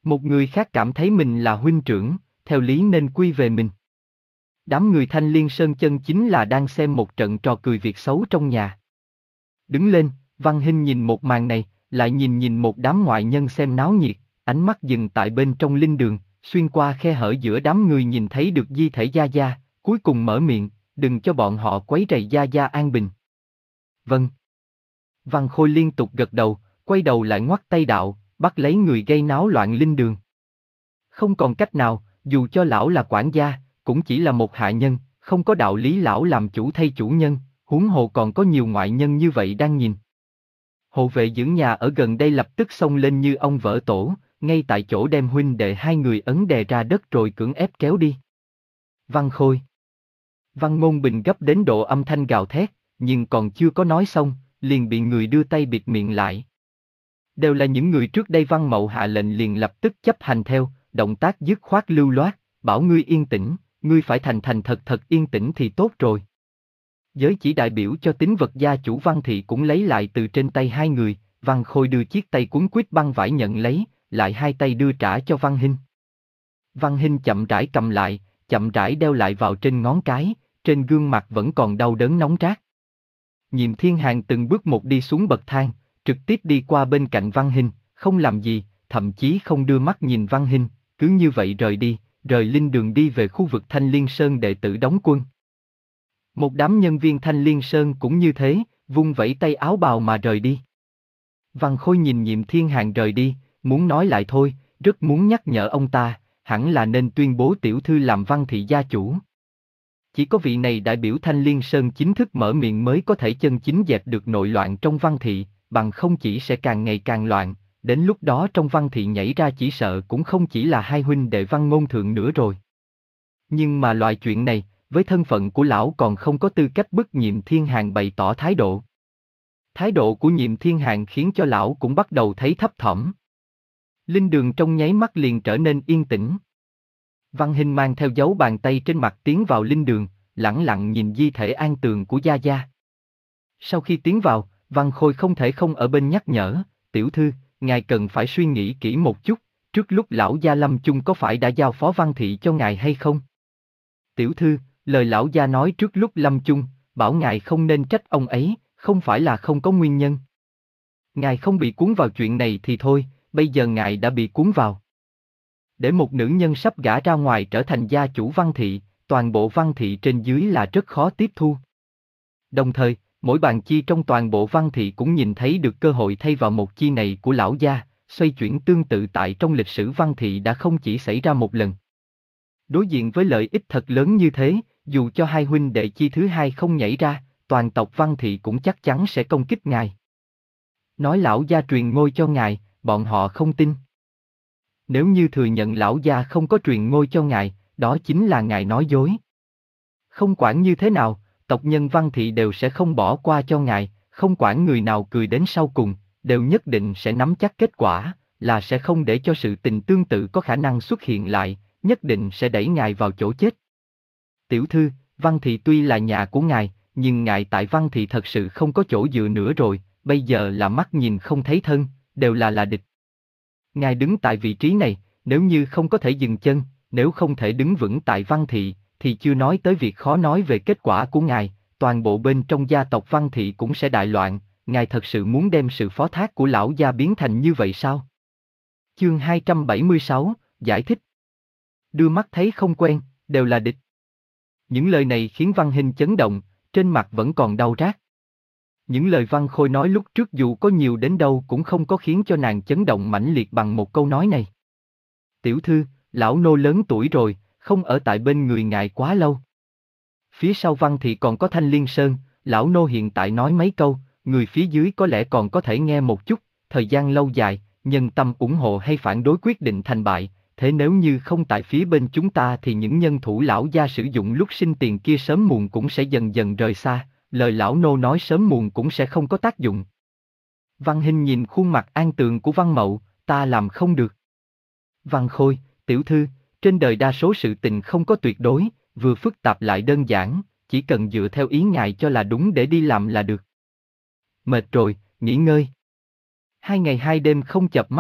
Một người khác cảm thấy mình là huynh trưởng, theo lý nên quy về mình. Đám người Thanh Liên Sơn chân chính là đang xem một trận trò cười việc xấu trong nhà. Đứng lên, Văn Hinh nhìn một màn này, lại nhìn nhìn một đám ngoại nhân xem náo nhiệt, ánh mắt dừng tại bên trong linh đường, xuyên qua khe hở giữa đám người nhìn thấy được di thể Gia Gia, cuối cùng mở miệng, đừng cho bọn họ quấy rầy Gia Gia an bình. Vâng. Văn Khôi liên tục gật đầu, quay đầu lại ngoắt tay đạo, bắt lấy người gây náo loạn linh đường. Không còn cách nào, dù cho lão là quản gia, cũng chỉ là một hạ nhân, không có đạo lý lão làm chủ thay chủ nhân, huống hồ còn có nhiều ngoại nhân như vậy đang nhìn. Hộ vệ giữ nhà ở gần đây lập tức xông lên như ông vỡ tổ, ngay tại chỗ đem huynh đệ hai người ấn đè ra đất rồi cưỡng ép kéo đi. Văn Khôi. Văn Ngôn Bình gấp đến độ âm thanh gào thét, nhưng còn chưa có nói xong, liền bị người đưa tay bịt miệng lại. Đều là những người trước đây Văn Mậu hạ lệnh liền lập tức chấp hành theo, động tác dứt khoát lưu loát, bảo ngươi yên tĩnh, ngươi phải thành thành thật thật yên tĩnh thì tốt rồi. Giới chỉ đại biểu cho tín vật gia chủ Văn Thị cũng lấy lại từ trên tay hai người, Văn Khôi đưa chiếc tay cuốn quýt băng vải nhận lấy, lại hai tay đưa trả cho Văn Hinh. Văn Hinh chậm rãi cầm lại, chậm rãi đeo lại vào trên ngón cái, trên gương mặt vẫn còn đau đớn nóng rát. Nhiệm Thiên Hàn từng bước một đi xuống bậc thang, trực tiếp đi qua bên cạnh Văn Hinh, không làm gì, thậm chí không đưa mắt nhìn Văn Hinh, cứ như vậy rời đi, rời linh đường đi về khu vực Thanh Liên Sơn đệ tử đóng quân. Một đám nhân viên Thanh Liên Sơn cũng như thế, vung vẩy tay áo bào mà rời đi. Văn Khôi nhìn Nhiệm Thiên Hàn rời đi, muốn nói lại thôi, rất muốn nhắc nhở ông ta, hẳn là nên tuyên bố tiểu thư làm Văn Thị gia chủ. Chỉ có vị này đại biểu Thanh Liên Sơn chính thức mở miệng mới có thể chân chính dẹp được nội loạn trong Văn Thị, bằng không chỉ sẽ càng ngày càng loạn, đến lúc đó trong Văn Thị nhảy ra chỉ sợ cũng không chỉ là hai huynh đệ Văn Ngôn Thượng nữa rồi. Nhưng mà loại chuyện này, với thân phận của lão còn không có tư cách bức Nhiệm Thiên Hàn bày tỏ thái độ. Thái độ của Nhiệm Thiên Hàn khiến cho lão cũng bắt đầu thấy thấp thỏm. Linh đường trong nháy mắt liền trở nên yên tĩnh. Văn Hinh mang theo dấu bàn tay trên mặt tiến vào linh đường, lẳng lặng nhìn di thể an tường của Gia Gia. Sau khi tiến vào, Văn Khôi không thể không ở bên nhắc nhở, tiểu thư, ngài cần phải suy nghĩ kỹ một chút, trước lúc lão gia lâm chung có phải đã giao phó Văn Thị cho ngài hay không? Tiểu thư, lời lão gia nói trước lúc lâm chung, bảo ngài không nên trách ông ấy, không phải là không có nguyên nhân. Ngài không bị cuốn vào chuyện này thì thôi, bây giờ ngài đã bị cuốn vào. Để một nữ nhân sắp gả ra ngoài trở thành gia chủ Văn Thị, toàn bộ Văn Thị trên dưới là rất khó tiếp thu. Đồng thời, mỗi bàn chi trong toàn bộ Văn Thị cũng nhìn thấy được cơ hội thay vào một chi này của lão gia, xoay chuyển tương tự tại trong lịch sử Văn Thị đã không chỉ xảy ra một lần. Đối diện với lợi ích thật lớn như thế, dù cho hai huynh đệ chi thứ hai không nhảy ra, toàn tộc Văn Thị cũng chắc chắn sẽ công kích ngài. Nói lão gia truyền ngôi cho ngài, bọn họ không tin. Nếu như thừa nhận lão gia không có truyền ngôi cho ngài, đó chính là ngài nói dối. Không quản như thế nào, tộc nhân Văn Thị đều sẽ không bỏ qua cho ngài, không quản người nào cười đến sau cùng, đều nhất định sẽ nắm chắc kết quả, là sẽ không để cho sự tình tương tự có khả năng xuất hiện lại, nhất định sẽ đẩy ngài vào chỗ chết. Tiểu thư, Văn Thị tuy là nhà của ngài, nhưng ngài tại Văn Thị thật sự không có chỗ dựa nữa rồi, bây giờ là mắt nhìn không thấy thân, đều là là địch. Ngài đứng tại vị trí này, nếu như không có thể dừng chân, nếu không thể đứng vững tại Văn Thị, thì chưa nói tới việc khó nói về kết quả của ngài, toàn bộ bên trong gia tộc Văn Thị cũng sẽ đại loạn, ngài thật sự muốn đem sự phó thác của lão gia biến thành như vậy sao? Chương hai trăm bảy mươi sáu, giải thích. Đưa mắt thấy không quen, đều là địch. Những lời này khiến Văn Hinh chấn động, trên mặt vẫn còn đau rát. Những lời Văn Khôi nói lúc trước dù có nhiều đến đâu cũng không có khiến cho nàng chấn động mãnh liệt bằng một câu nói này. Tiểu thư, lão nô lớn tuổi rồi, không ở tại bên người ngài quá lâu. Phía sau Văn Thị còn có Thanh Liên Sơn, lão nô hiện tại nói mấy câu, người phía dưới có lẽ còn có thể nghe một chút, thời gian lâu dài, nhân tâm ủng hộ hay phản đối quyết định thành bại, thế nếu như không tại phía bên chúng ta thì những nhân thủ lão gia sử dụng lúc sinh tiền kia sớm muộn cũng sẽ dần dần rời xa, lời lão nô nói sớm muộn cũng sẽ không có tác dụng. Văn Hinh nhìn khuôn mặt an tường của Văn Mậu, ta làm không được. Văn Khôi, tiểu thư, trên đời đa số sự tình không có tuyệt đối, vừa phức tạp lại đơn giản, chỉ cần dựa theo ý ngài cho là đúng để đi làm là được. Mệt rồi, nghỉ ngơi. Hai ngày hai đêm không chợp mắt,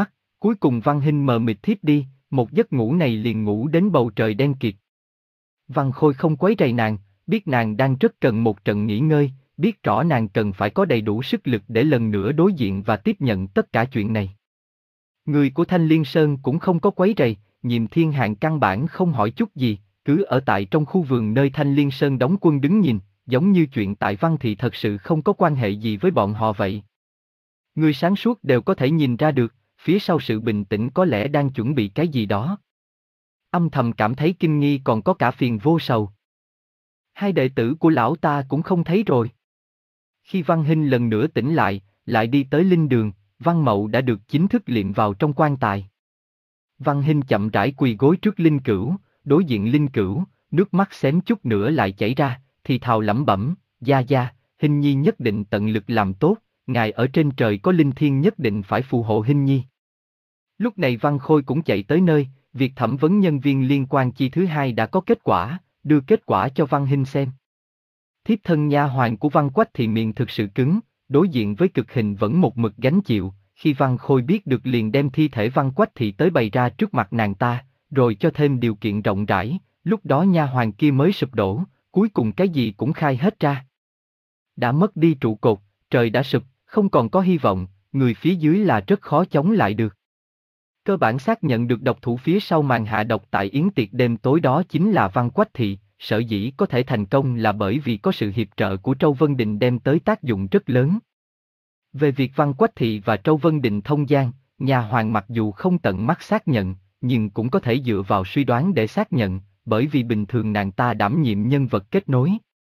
Cuối cùng Văn Hinh mờ mịt thiếp đi, một giấc ngủ này liền ngủ đến bầu trời đen kịt. Văn Khôi không quấy rầy nàng, biết nàng đang rất cần một trận nghỉ ngơi, biết rõ nàng cần phải có đầy đủ sức lực để lần nữa đối diện và tiếp nhận tất cả chuyện này. Người của Thanh Liên Sơn cũng không có quấy rầy, Nhiệm Thiên Hàn căn bản không hỏi chút gì, cứ ở tại trong khu vườn nơi Thanh Liên Sơn đóng quân đứng nhìn, giống như chuyện tại Văn Thị thật sự không có quan hệ gì với bọn họ vậy. Người sáng suốt đều có thể nhìn ra được, phía sau sự bình tĩnh có lẽ đang chuẩn bị cái gì đó. Âm thầm cảm thấy kinh nghi còn có cả phiền vô sầu. Hai đệ tử của lão ta cũng không thấy rồi. Khi Văn Hinh lần nữa tỉnh lại, lại đi tới linh đường, Văn Mậu đã được chính thức liệm vào trong quan tài. Văn Hinh chậm rãi quỳ gối trước linh cữu, đối diện linh cữu, nước mắt xém chút nữa lại chảy ra, thì thào lẩm bẩm, gia gia, Hinh Nhi nhất định tận lực làm tốt, ngài ở trên trời có linh thiêng nhất định phải phù hộ Hinh Nhi. Lúc này Văn Khôi cũng chạy tới nơi, việc thẩm vấn nhân viên liên quan chi thứ hai đã có kết quả, đưa kết quả cho Văn Hinh xem. Thiếp thân nha hoàn của Văn Quách thì miệng thực sự cứng, đối diện với cực hình vẫn một mực gánh chịu, khi Văn Khôi biết được liền đem thi thể Văn Quách thì tới bày ra trước mặt nàng ta, rồi cho thêm điều kiện rộng rãi, lúc đó nha hoàn kia mới sụp đổ, cuối cùng cái gì cũng khai hết ra. Đã mất đi trụ cột, trời đã sụp, không còn có hy vọng, người phía dưới là rất khó chống lại được. Cơ bản xác nhận được độc thủ phía sau màn hạ độc tại yến tiệc đêm tối đó chính là Văn Quách Thị, sở dĩ có thể thành công là bởi vì có sự hiệp trợ của Trâu Vân Định đem tới tác dụng rất lớn. Về việc Văn Quách Thị và Trâu Vân Định thông gian, nhà hoàng mặc dù không tận mắt xác nhận, nhưng cũng có thể dựa vào suy đoán để xác nhận, bởi vì bình thường nàng ta đảm nhiệm nhân vật kết nối.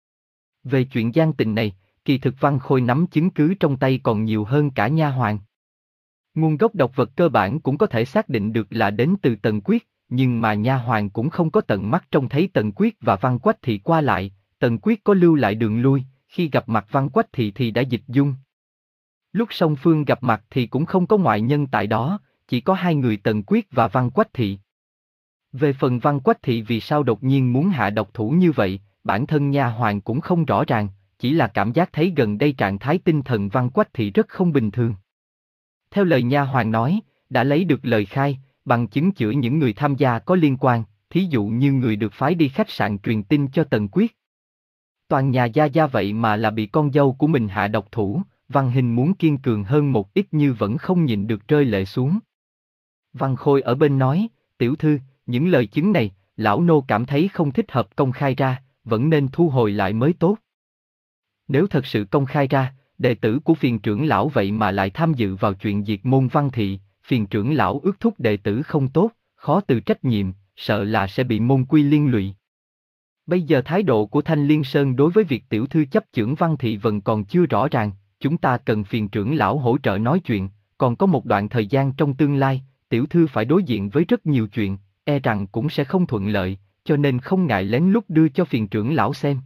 Về chuyện gian tình này, kỳ thực Văn Khôi nắm chứng cứ trong tay còn nhiều hơn cả nha hoàng. Nguồn gốc độc vật cơ bản cũng có thể xác định được là đến từ Tần Quyết, nhưng mà nha hoàng cũng không có tận mắt trông thấy Tần Quyết và Văn Quách Thị qua lại, Tần Quyết có lưu lại đường lui, khi gặp mặt Văn Quách Thị thì đã dịch dung. Lúc song phương gặp mặt thì cũng không có ngoại nhân tại đó, chỉ có hai người Tần Quyết và Văn Quách Thị. Về phần Văn Quách Thị vì sao đột nhiên muốn hạ độc thủ như vậy, bản thân nha hoàng cũng không rõ ràng, chỉ là cảm giác thấy gần đây trạng thái tinh thần Văn Quách Thị rất không bình thường. Theo lời nha hoàng nói, đã lấy được lời khai, bằng chứng chữa những người tham gia có liên quan, thí dụ như người được phái đi khách sạn truyền tin cho Tần Quyết. Toàn nhà gia gia vậy mà là bị con dâu của mình hạ độc thủ, Văn Hinh muốn kiên cường hơn một ít như vẫn không nhịn được rơi lệ xuống. Văn Khôi ở bên nói, tiểu thư, những lời chứng này, lão nô cảm thấy không thích hợp công khai ra, vẫn nên thu hồi lại mới tốt. Nếu thật sự công khai ra, đệ tử của phiền trưởng lão vậy mà lại tham dự vào chuyện diệt môn Văn Thị, phiền trưởng lão ước thúc đệ tử không tốt, khó từ trách nhiệm, sợ là sẽ bị môn quy liên lụy. Bây giờ thái độ của Thanh Liên Sơn đối với việc tiểu thư chấp chưởng Văn Thị vẫn còn chưa rõ ràng, chúng ta cần phiền trưởng lão hỗ trợ nói chuyện, còn có một đoạn thời gian trong tương lai, tiểu thư phải đối diện với rất nhiều chuyện, e rằng cũng sẽ không thuận lợi, cho nên không ngại lén lút đưa cho phiền trưởng lão xem.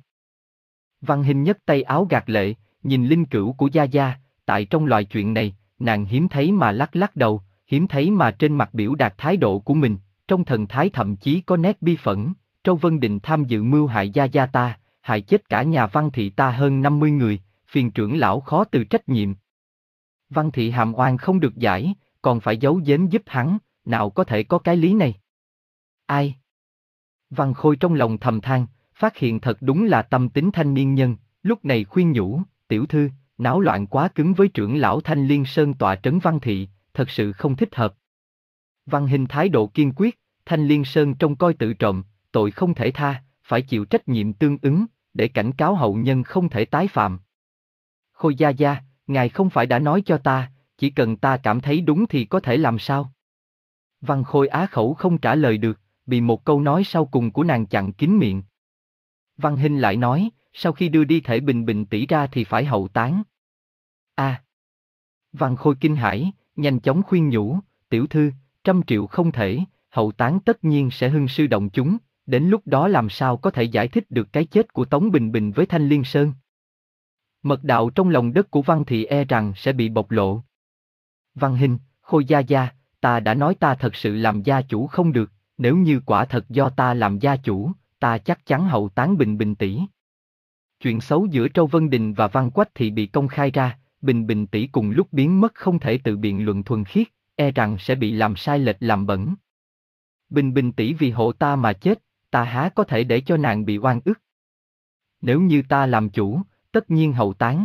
Văn Hinh nhấc tay áo gạt lệ, nhìn linh cữu của gia gia, tại trong loại chuyện này, nàng hiếm thấy mà lắc lắc đầu, hiếm thấy mà trên mặt biểu đạt thái độ của mình, trong thần thái thậm chí có nét bi phẫn. Trâu Vân Định tham dự mưu hại gia gia ta, hại chết cả nhà Văn Thị ta hơn năm mươi người, phiền trưởng lão khó từ trách nhiệm. Văn Thị hàm oan không được giải, còn phải giấu giếm giúp hắn, nào có thể có cái lý này. Ai? Văn Khôi trong lòng thầm than, phát hiện thật đúng là tâm tính thanh niên nhân, lúc này khuyên nhủ, tiểu thư, náo loạn quá cứng với trưởng lão Thanh Liên Sơn tọa trấn Văn Thị, thật sự không thích hợp. Văn Hinh thái độ kiên quyết, Thanh Liên Sơn trông coi tự trộm, tội không thể tha, phải chịu trách nhiệm tương ứng, để cảnh cáo hậu nhân không thể tái phạm. Khôi gia gia, ngài không phải đã nói cho ta, chỉ cần ta cảm thấy đúng thì có thể làm sao? Văn Khôi á khẩu không trả lời được, bị một câu nói sau cùng của nàng chặn kín miệng. Văn Hinh lại nói, sau khi đưa đi thể Bình Bình tỷ ra thì phải hậu táng. A. À. Văn Khôi kinh hãi, nhanh chóng khuyên nhủ, tiểu thư, trăm triệu không thể, hậu táng tất nhiên sẽ hưng sư động chúng, đến lúc đó làm sao có thể giải thích được cái chết của Tống Bình Bình với Thanh Liên Sơn. Mật đạo trong lòng đất của Văn Thị e rằng sẽ bị bộc lộ. Văn Hinh, Khôi gia gia, ta đã nói ta thật sự làm gia chủ không được, nếu như quả thật do ta làm gia chủ, ta chắc chắn hậu táng Bình Bình tỷ. Chuyện xấu giữa Trâu Vân Đình và Văn Quách Thị bị công khai ra, Bình Bình tỷ cùng lúc biến mất không thể tự biện luận thuần khiết, e rằng sẽ bị làm sai lệch làm bẩn. Bình Bình tỷ vì hộ ta mà chết, ta há có thể để cho nàng bị oan ức. Nếu như ta làm chủ, tất nhiên hậu táng.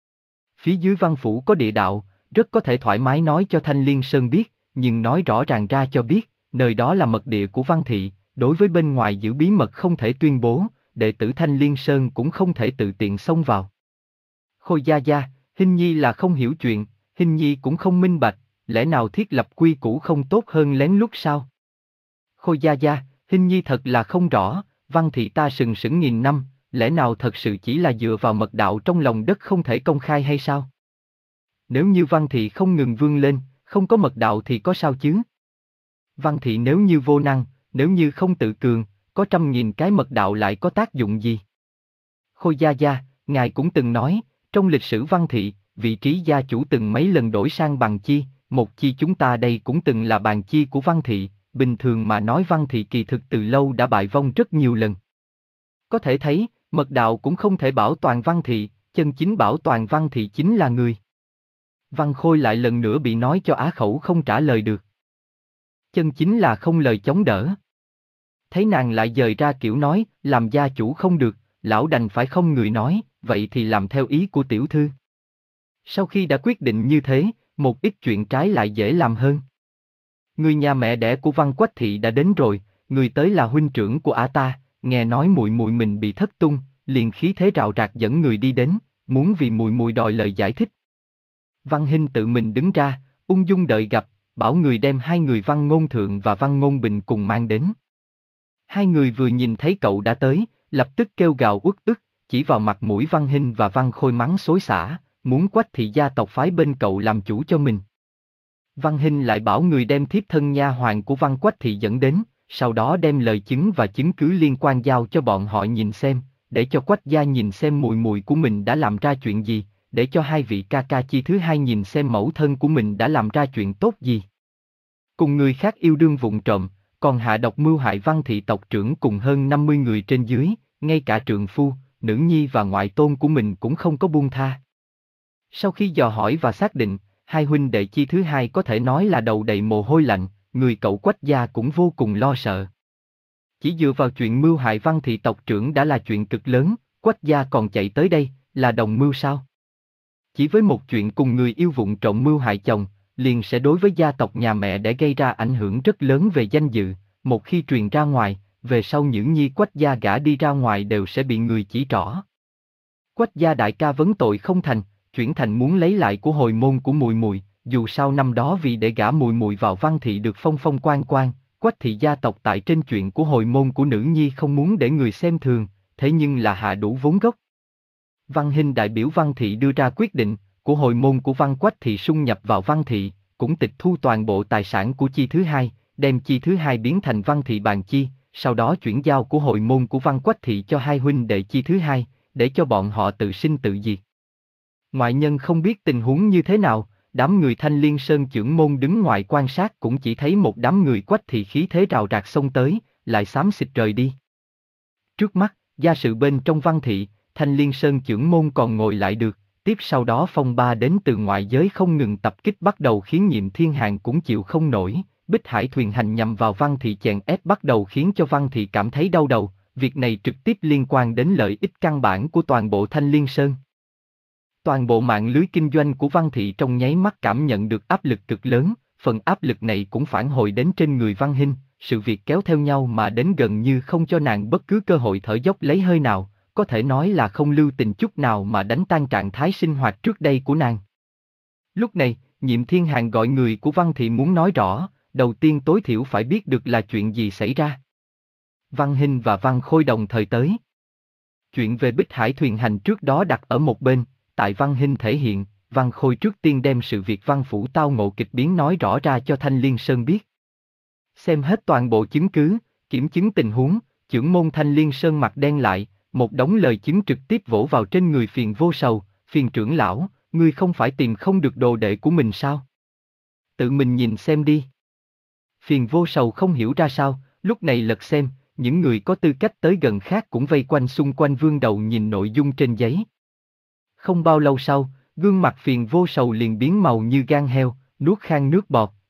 Phía dưới Văn phủ có địa đạo, rất có thể thoải mái nói cho Thanh Liên Sơn biết, nhưng nói rõ ràng ra cho biết, nơi đó là mật địa của Văn thị, đối với bên ngoài giữ bí mật không thể tuyên bố, đệ tử Thanh Liên Sơn cũng không thể tự tiện xông vào. Khôi gia gia, Hinh Nhi là không hiểu chuyện, Hinh Nhi cũng không minh bạch, lẽ nào thiết lập quy củ không tốt hơn lén lút sao? Khôi gia gia, Hinh Nhi thật là không rõ, Văn thị ta sừng sững nghìn năm, lẽ nào thật sự chỉ là dựa vào mật đạo trong lòng đất không thể công khai hay sao? Nếu như Văn thị không ngừng vươn lên, không có mật đạo thì có sao chứ? Văn thị nếu như vô năng, nếu như không tự cường, có trăm nghìn cái mật đạo lại có tác dụng gì? Khôi gia gia, ngài cũng từng nói, trong lịch sử Văn thị, vị trí gia chủ từng mấy lần đổi sang bằng chi, một chi chúng ta đây cũng từng là bàn chi của Văn thị, bình thường mà nói Văn thị kỳ thực từ lâu đã bại vong rất nhiều lần. Có thể thấy, mật đạo cũng không thể bảo toàn Văn thị, chân chính bảo toàn Văn thị chính là người. Văn Khôi lại lần nữa bị nói cho á khẩu không trả lời được. Chân chính là không lời chống đỡ. Thấy nàng lại dời ra kiểu nói, làm gia chủ không được, lão đành phải không người nói, vậy thì làm theo ý của tiểu thư. Sau khi đã quyết định như thế, một ít chuyện trái lại dễ làm hơn. Người nhà mẹ đẻ của Văn Quách thị đã đến rồi, người tới là huynh trưởng của ả ta, nghe nói muội muội mình bị thất tung, liền khí thế rào rạc dẫn người đi đến, muốn vì muội muội đòi lời giải thích. Văn Hinh tự mình đứng ra, ung dung đợi gặp, bảo người đem hai người Văn Ngôn Thượng và Văn Ngôn Bình cùng mang đến. Hai người vừa nhìn thấy cậu đã tới, lập tức kêu gào uất ức, chỉ vào mặt mũi Văn Hinh và Văn Khôi mắng xối xả, muốn Quách thị gia tộc phái bên cậu làm chủ cho mình. Văn Hinh lại bảo người đem thiếp thân nha hoàn của Văn Quách thị dẫn đến, sau đó đem lời chứng và chứng cứ liên quan giao cho bọn họ nhìn xem, để cho Quách gia nhìn xem muội muội của mình đã làm ra chuyện gì, để cho hai vị ca ca chi thứ hai nhìn xem mẫu thân của mình đã làm ra chuyện tốt gì. Cùng người khác yêu đương vụng trộm, còn hạ độc mưu hại Văn thị tộc trưởng cùng hơn năm mươi người trên dưới, ngay cả trượng phu, nữ nhi và ngoại tôn của mình cũng không có buông tha. Sau khi dò hỏi và xác định, hai huynh đệ chi thứ hai có thể nói là đầu đầy mồ hôi lạnh, người cậu Quách gia cũng vô cùng lo sợ. Chỉ dựa vào chuyện mưu hại Văn thị tộc trưởng đã là chuyện cực lớn, Quách gia còn chạy tới đây, là đồng mưu sao? Chỉ với một chuyện cùng người yêu vụng trộm mưu hại chồng, liền sẽ đối với gia tộc nhà mẹ để gây ra ảnh hưởng rất lớn về danh dự, một khi truyền ra ngoài, về sau những nhi Quách gia gả đi ra ngoài đều sẽ bị người chỉ trỏ. Quách gia đại ca vấn tội không thành, chuyển thành muốn lấy lại của hồi môn của muội muội, dù sao năm đó vì để gả muội muội vào Văn thị được phong phong quan quan, Quách thị gia tộc tại trên chuyện của hồi môn của nữ nhi không muốn để người xem thường, thế nhưng là hạ đủ vốn gốc. Văn Hinh đại biểu Văn thị đưa ra quyết định, của hồi môn của Văn Quách thị xung nhập vào Văn thị, cũng tịch thu toàn bộ tài sản của chi thứ hai, đem chi thứ hai biến thành Văn thị bàn chi, sau đó chuyển giao của hồi môn của Văn Quách thị cho hai huynh đệ chi thứ hai, để cho bọn họ tự sinh tự diệt. Ngoại nhân không biết tình huống như thế nào, đám người Thanh Liên Sơn chưởng môn đứng ngoài quan sát cũng chỉ thấy một đám người Quách thị khí thế rào rạc xông tới, lại xám xịt rời đi. Trước mắt, gia sự bên trong Văn thị, Thanh Liên Sơn chưởng môn còn ngồi lại được, tiếp sau đó phong ba đến từ ngoại giới không ngừng tập kích bắt đầu khiến Nhiệm Thiên Hàn cũng chịu không nổi, Bích Hải thuyền hành nhằm vào Văn thị chèn ép bắt đầu khiến cho Văn thị cảm thấy đau đầu, việc này trực tiếp liên quan đến lợi ích căn bản của toàn bộ Thanh Liên Sơn. Toàn bộ mạng lưới kinh doanh của Văn thị trong nháy mắt cảm nhận được áp lực cực lớn, phần áp lực này cũng phản hồi đến trên người Văn Hinh, sự việc kéo theo nhau mà đến gần như không cho nàng bất cứ cơ hội thở dốc lấy hơi nào, có thể nói là không lưu tình chút nào mà đánh tan trạng thái sinh hoạt trước đây của nàng. Lúc này, Nhiệm Thiên Hàn gọi người của Văn thị muốn nói rõ, đầu tiên tối thiểu phải biết được là chuyện gì xảy ra. Văn Hinh và Văn Khôi đồng thời tới. Chuyện về Bích Hải thuyền hành trước đó đặt ở một bên, tại Văn Hinh thể hiện, Văn Khôi trước tiên đem sự việc Văn phủ tao ngộ kịch biến nói rõ ra cho Thanh Liên Sơn biết. Xem hết toàn bộ chứng cứ, kiểm chứng tình huống, chưởng môn Thanh Liên Sơn mặt đen lại, một đống lời chứng trực tiếp vỗ vào trên người Phiền Vô Sầu. Phiền trưởng lão, ngươi không phải tìm không được đồ đệ của mình sao? Tự mình nhìn xem đi. Phiền Vô Sầu không hiểu ra sao, lúc này lật xem, những người có tư cách tới gần khác cũng vây quanh xung quanh vương đầu nhìn nội dung trên giấy. Không bao lâu sau, gương mặt Phiền Vô Sầu liền biến màu như gan heo, nuốt khan nước bọt,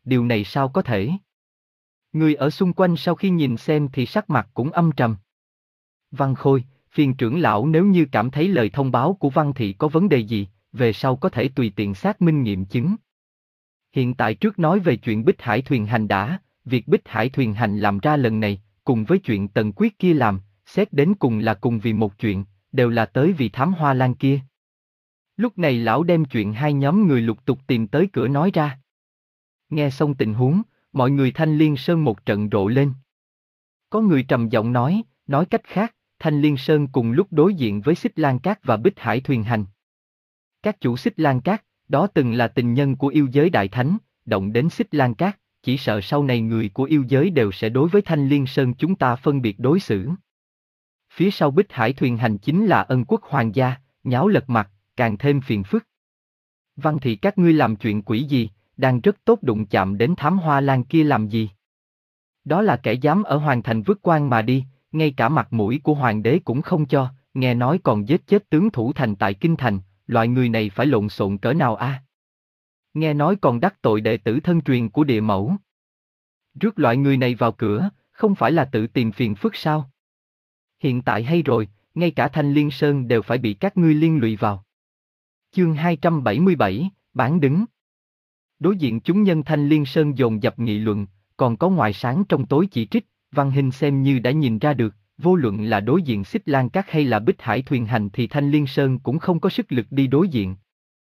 điều này sao có thể? Người ở xung quanh sau khi nhìn xem thì sắc mặt cũng âm trầm. Văn Khôi, phiền trưởng lão nếu như cảm thấy lời thông báo của Văn Thị có vấn đề gì, về sau có thể tùy tiện xác minh nghiệm chứng. Hiện tại trước nói về chuyện Bích Hải thuyền hành đã, việc Bích Hải thuyền hành làm ra lần này, cùng với chuyện Tần Quyết kia làm, xét đến cùng là cùng vì một chuyện, đều là tới vì thám hoa lan kia. Lúc này lão đem chuyện hai nhóm người lục tục tìm tới cửa nói ra. Nghe xong tình huống, mọi người Thanh Liên Sơn một trận rộ lên. Có người trầm giọng nói, nói cách khác, Thanh Liên Sơn cùng lúc đối diện với Xích Lan Cát và Bích Hải thuyền hành. Các chủ Xích Lan Cát, đó từng là tình nhân của yêu giới đại thánh, động đến Xích Lan Cát, chỉ sợ sau này người của yêu giới đều sẽ đối với Thanh Liên Sơn chúng ta phân biệt đối xử. Phía sau Bích Hải thuyền hành chính là Ân Quốc hoàng gia, nháo lật mặt, càng thêm phiền phức. Văn Thị các ngươi làm chuyện quỷ gì, đang rất tốt đụng chạm đến thám hoa lan kia làm gì? Đó là kẻ dám ở hoàng thành vứt quan mà đi, ngay cả mặt mũi của hoàng đế cũng không cho, nghe nói còn giết chết tướng thủ thành tại kinh thành, loại người này phải lộn xộn cỡ nào a? À? Nghe nói còn đắc tội đệ tử thân truyền của địa mẫu. Rước loại người này vào cửa, không phải là tự tìm phiền phức sao? Hiện tại hay rồi, ngay cả Thanh Liên Sơn đều phải bị các ngươi liên lụy vào. Chương hai trăm bảy mươi bảy, bán đứng. Đối diện chúng nhân Thanh Liên Sơn dồn dập nghị luận, còn có ngoài sáng trong tối chỉ trích, Văn Hinh xem như đã nhìn ra được, vô luận là đối diện Xích Lan Cát hay là Bích Hải thuyền hành thì Thanh Liên Sơn cũng không có sức lực đi đối diện.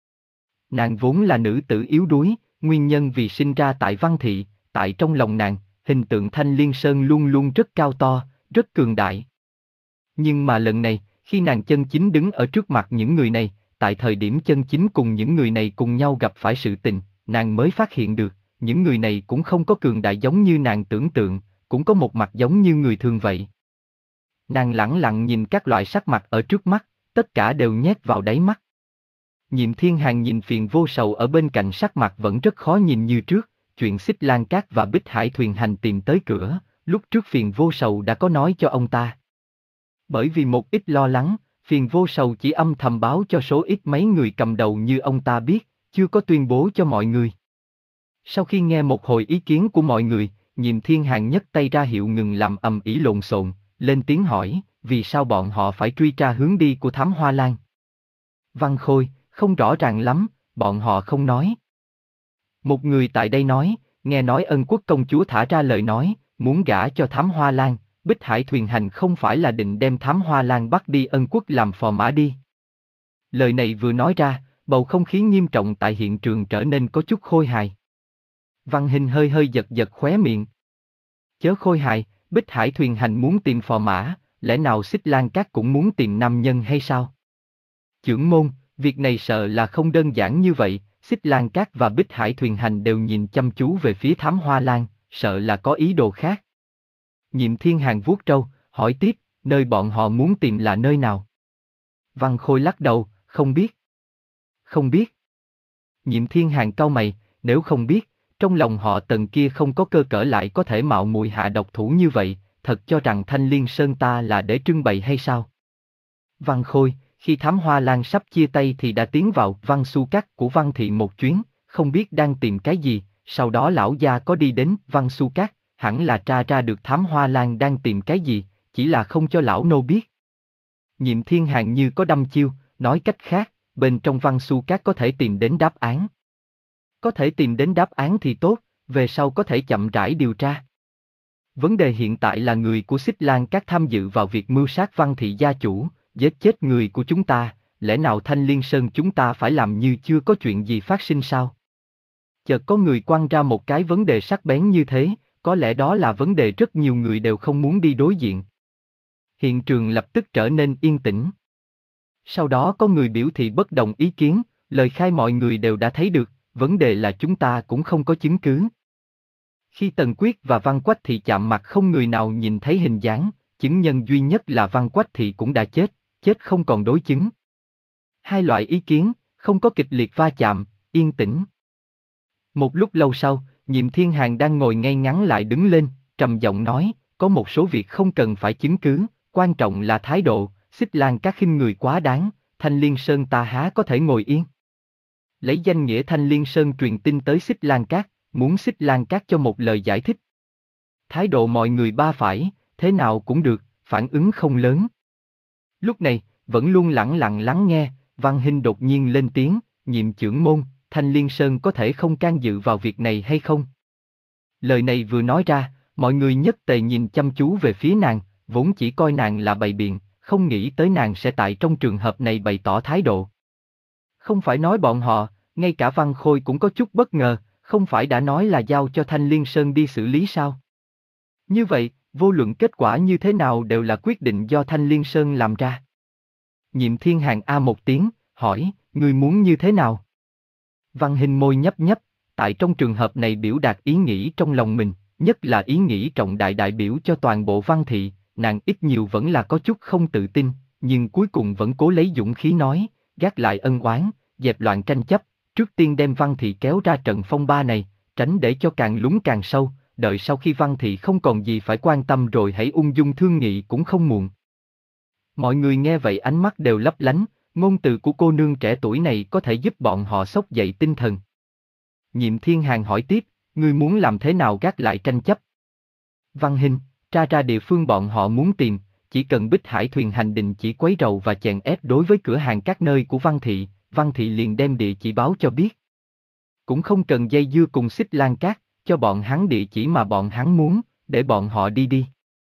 Nàng vốn là nữ tử yếu đuối, nguyên nhân vì sinh ra tại Văn Thị, tại trong lòng nàng, hình tượng Thanh Liên Sơn luôn luôn rất cao to, rất cường đại. Nhưng mà lần này, khi nàng chân chính đứng ở trước mặt những người này, tại thời điểm chân chính cùng những người này cùng nhau gặp phải sự tình, nàng mới phát hiện được, những người này cũng không có cường đại giống như nàng tưởng tượng, cũng có một mặt giống như người thường vậy. Nàng lẳng lặng nhìn các loại sắc mặt ở trước mắt, tất cả đều nhét vào đáy mắt. Nhiệm Thiên Hàn nhìn Phiền Vô Sầu ở bên cạnh sắc mặt vẫn rất khó nhìn như trước, chuyện Xích Lan Cát và Bích Hải thuyền hành tìm tới cửa, lúc trước Phiền Vô Sầu đã có nói cho ông ta. Bởi vì một ít lo lắng, Phiền Vô Sầu chỉ âm thầm báo cho số ít mấy người cầm đầu như ông ta biết, chưa có tuyên bố cho mọi người. Sau khi nghe một hồi ý kiến của mọi người, Nhiệm Thiên Hàn nhấc tay ra hiệu ngừng làm ầm ĩ lộn xộn, lên tiếng hỏi, vì sao bọn họ phải truy tra hướng đi của thám hoa lan? Văn Khôi, không rõ ràng lắm, bọn họ không nói. Một người tại đây nói, nghe nói Ân Quốc công chúa thả ra lời nói, muốn gả cho thám hoa lan, Bích Hải thuyền hành không phải là định đem thám hoa lan bắt đi Ân Quốc làm phò mã đi. Lời này vừa nói ra, bầu không khí nghiêm trọng tại hiện trường trở nên có chút khôi hài. Văn Hinh hơi hơi giật giật khóe miệng. Chớ khôi hài, Bích Hải thuyền hành muốn tìm phò mã, lẽ nào Xích Lan Cát cũng muốn tìm nam nhân hay sao? Chưởng môn, việc này sợ là không đơn giản như vậy, Xích Lan Cát và Bích Hải thuyền hành đều nhìn chăm chú về phía thám hoa lan, sợ là có ý đồ khác. Nhiệm Thiên Hàn vuốt râu, hỏi tiếp, nơi bọn họ muốn tìm là nơi nào? Văn Khôi lắc đầu, không biết. Không biết. Nhiệm Thiên Hàn cau mày, nếu không biết, trong lòng họ Tần kia không có cơ cỡ lại có thể mạo muội hạ độc thủ như vậy, thật cho rằng Thanh Liên Sơn ta là để trưng bày hay sao? Văn Khôi, khi thám hoa lan sắp chia tay thì đã tiến vào Văn Xu Cát của Văn Thị một chuyến, không biết đang tìm cái gì, sau đó lão gia có đi đến Văn Xu Cát, hẳn là tra ra được thám hoa lan đang tìm cái gì, chỉ là không cho lão nô biết. Nhiệm Thiên Hàn như có đâm chiêu, nói cách khác, bên trong Văn Xu Cát có thể tìm đến đáp án. Có thể tìm đến đáp án thì tốt, về sau có thể chậm rãi điều tra. Vấn đề hiện tại là người của Xích Lan Cát tham dự vào việc mưu sát Văn Thị gia chủ, giết chết người của chúng ta, lẽ nào Thanh Liên Sơn chúng ta phải làm như chưa có chuyện gì phát sinh sao? Chợt có người quăng ra một cái vấn đề sắc bén như thế, có lẽ đó là vấn đề rất nhiều người đều không muốn đi đối diện. Hiện trường lập tức trở nên yên tĩnh. Sau đó có người biểu thị bất đồng ý kiến, lời khai mọi người đều đã thấy được, vấn đề là chúng ta cũng không có chứng cứ. Khi Tần Quyết và Văn Quách Thị chạm mặt không người nào nhìn thấy hình dáng, chứng nhân duy nhất là Văn Quách Thị cũng đã chết, chết không còn đối chứng. Hai loại ý kiến, không có kịch liệt va chạm, yên tĩnh. Một lúc lâu sau, Nhiệm Thiên Hàn đang ngồi ngay ngắn lại đứng lên, trầm giọng nói, có một số việc không cần phải chứng cứ, quan trọng là thái độ, Xích Lan Cát khinh người quá đáng, Thanh Liên Sơn ta há có thể ngồi yên. Lấy danh nghĩa Thanh Liên Sơn truyền tin tới Xích Lan Cát, muốn Xích Lan Cát cho một lời giải thích. Thái độ mọi người ba phải, thế nào cũng được, phản ứng không lớn. Lúc này, vẫn luôn lẳng lặng lắng nghe, Văn Hinh đột nhiên lên tiếng, nhiệm chưởng môn, Thanh Liên Sơn có thể không can dự vào việc này hay không? Lời này vừa nói ra, mọi người nhất tề nhìn chăm chú về phía nàng, vốn chỉ coi nàng là bày biện, không nghĩ tới nàng sẽ tại trong trường hợp này bày tỏ thái độ. Không phải nói bọn họ, ngay cả Văn Khôi cũng có chút bất ngờ, không phải đã nói là giao cho Thanh Liên Sơn đi xử lý sao? Như vậy, vô luận kết quả như thế nào đều là quyết định do Thanh Liên Sơn làm ra. Nhiệm Thiên Hàng a một tiếng, hỏi, ngươi muốn như thế nào? Văn Hinh môi nhấp nhấp, tại trong trường hợp này biểu đạt ý nghĩ trong lòng mình, nhất là ý nghĩ trọng đại đại biểu cho toàn bộ Văn thị, nàng ít nhiều vẫn là có chút không tự tin, nhưng cuối cùng vẫn cố lấy dũng khí nói, gác lại ân oán, dẹp loạn tranh chấp, trước tiên đem Văn thị kéo ra trận phong ba này, tránh để cho càng lún càng sâu, đợi sau khi Văn thị không còn gì phải quan tâm rồi hãy ung dung thương nghị cũng không muộn. Mọi người nghe vậy ánh mắt đều lấp lánh, ngôn từ của cô nương trẻ tuổi này có thể giúp bọn họ xốc dậy tinh thần. Nhiệm Thiên Hàng hỏi tiếp, ngươi muốn làm thế nào gác lại tranh chấp? Văn Hinh, tra ra địa phương bọn họ muốn tìm, chỉ cần Bích Hải thuyền hành định chỉ quấy rầy và chèn ép đối với cửa hàng các nơi của Văn thị, Văn thị liền đem địa chỉ báo cho biết. Cũng không cần dây dưa cùng Xích Lan Cát, cho bọn hắn địa chỉ mà bọn hắn muốn, để bọn họ đi đi.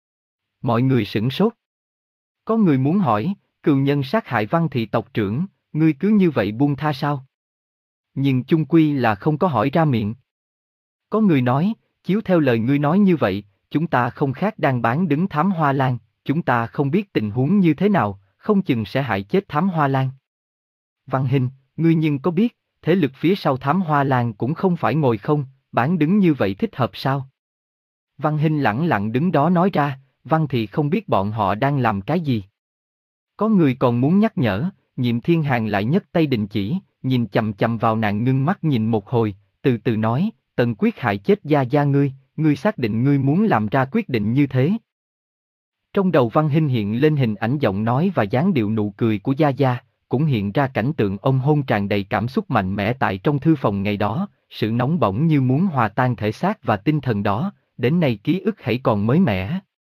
Mọi người sửng sốt. Có người muốn hỏi, cừu nhân sát hại Văn thị tộc trưởng, ngươi cứ như vậy buông tha sao? Nhưng chung quy là không có hỏi ra miệng. Có người nói, chiếu theo lời ngươi nói như vậy, chúng ta không khác đang bán đứng Thám Hoa Lan, chúng ta không biết tình huống như thế nào, không chừng sẽ hại chết Thám Hoa Lan. Văn Hinh, ngươi nhưng có biết, thế lực phía sau Thám Hoa Lan cũng không phải ngồi không, bán đứng như vậy thích hợp sao? Văn Hinh lẳng lặng đứng đó nói ra, Văn thị không biết bọn họ đang làm cái gì. Có người còn muốn nhắc nhở, Nhiệm Thiên Hàng lại nhấc tay đình chỉ, nhìn chằm chằm vào nàng ngưng mắt nhìn một hồi, từ từ nói, Tần Quyết hại chết gia gia ngươi, ngươi xác định ngươi muốn làm ra quyết định như thế. Trong đầu Văn Hinh hiện lên hình ảnh giọng nói và dáng điệu nụ cười của gia gia, cũng hiện ra cảnh tượng ông hôn tràn đầy cảm xúc mạnh mẽ tại trong thư phòng ngày đó, sự nóng bỏng như muốn hòa tan thể xác và tinh thần đó, đến nay ký ức hãy còn mới mẻ.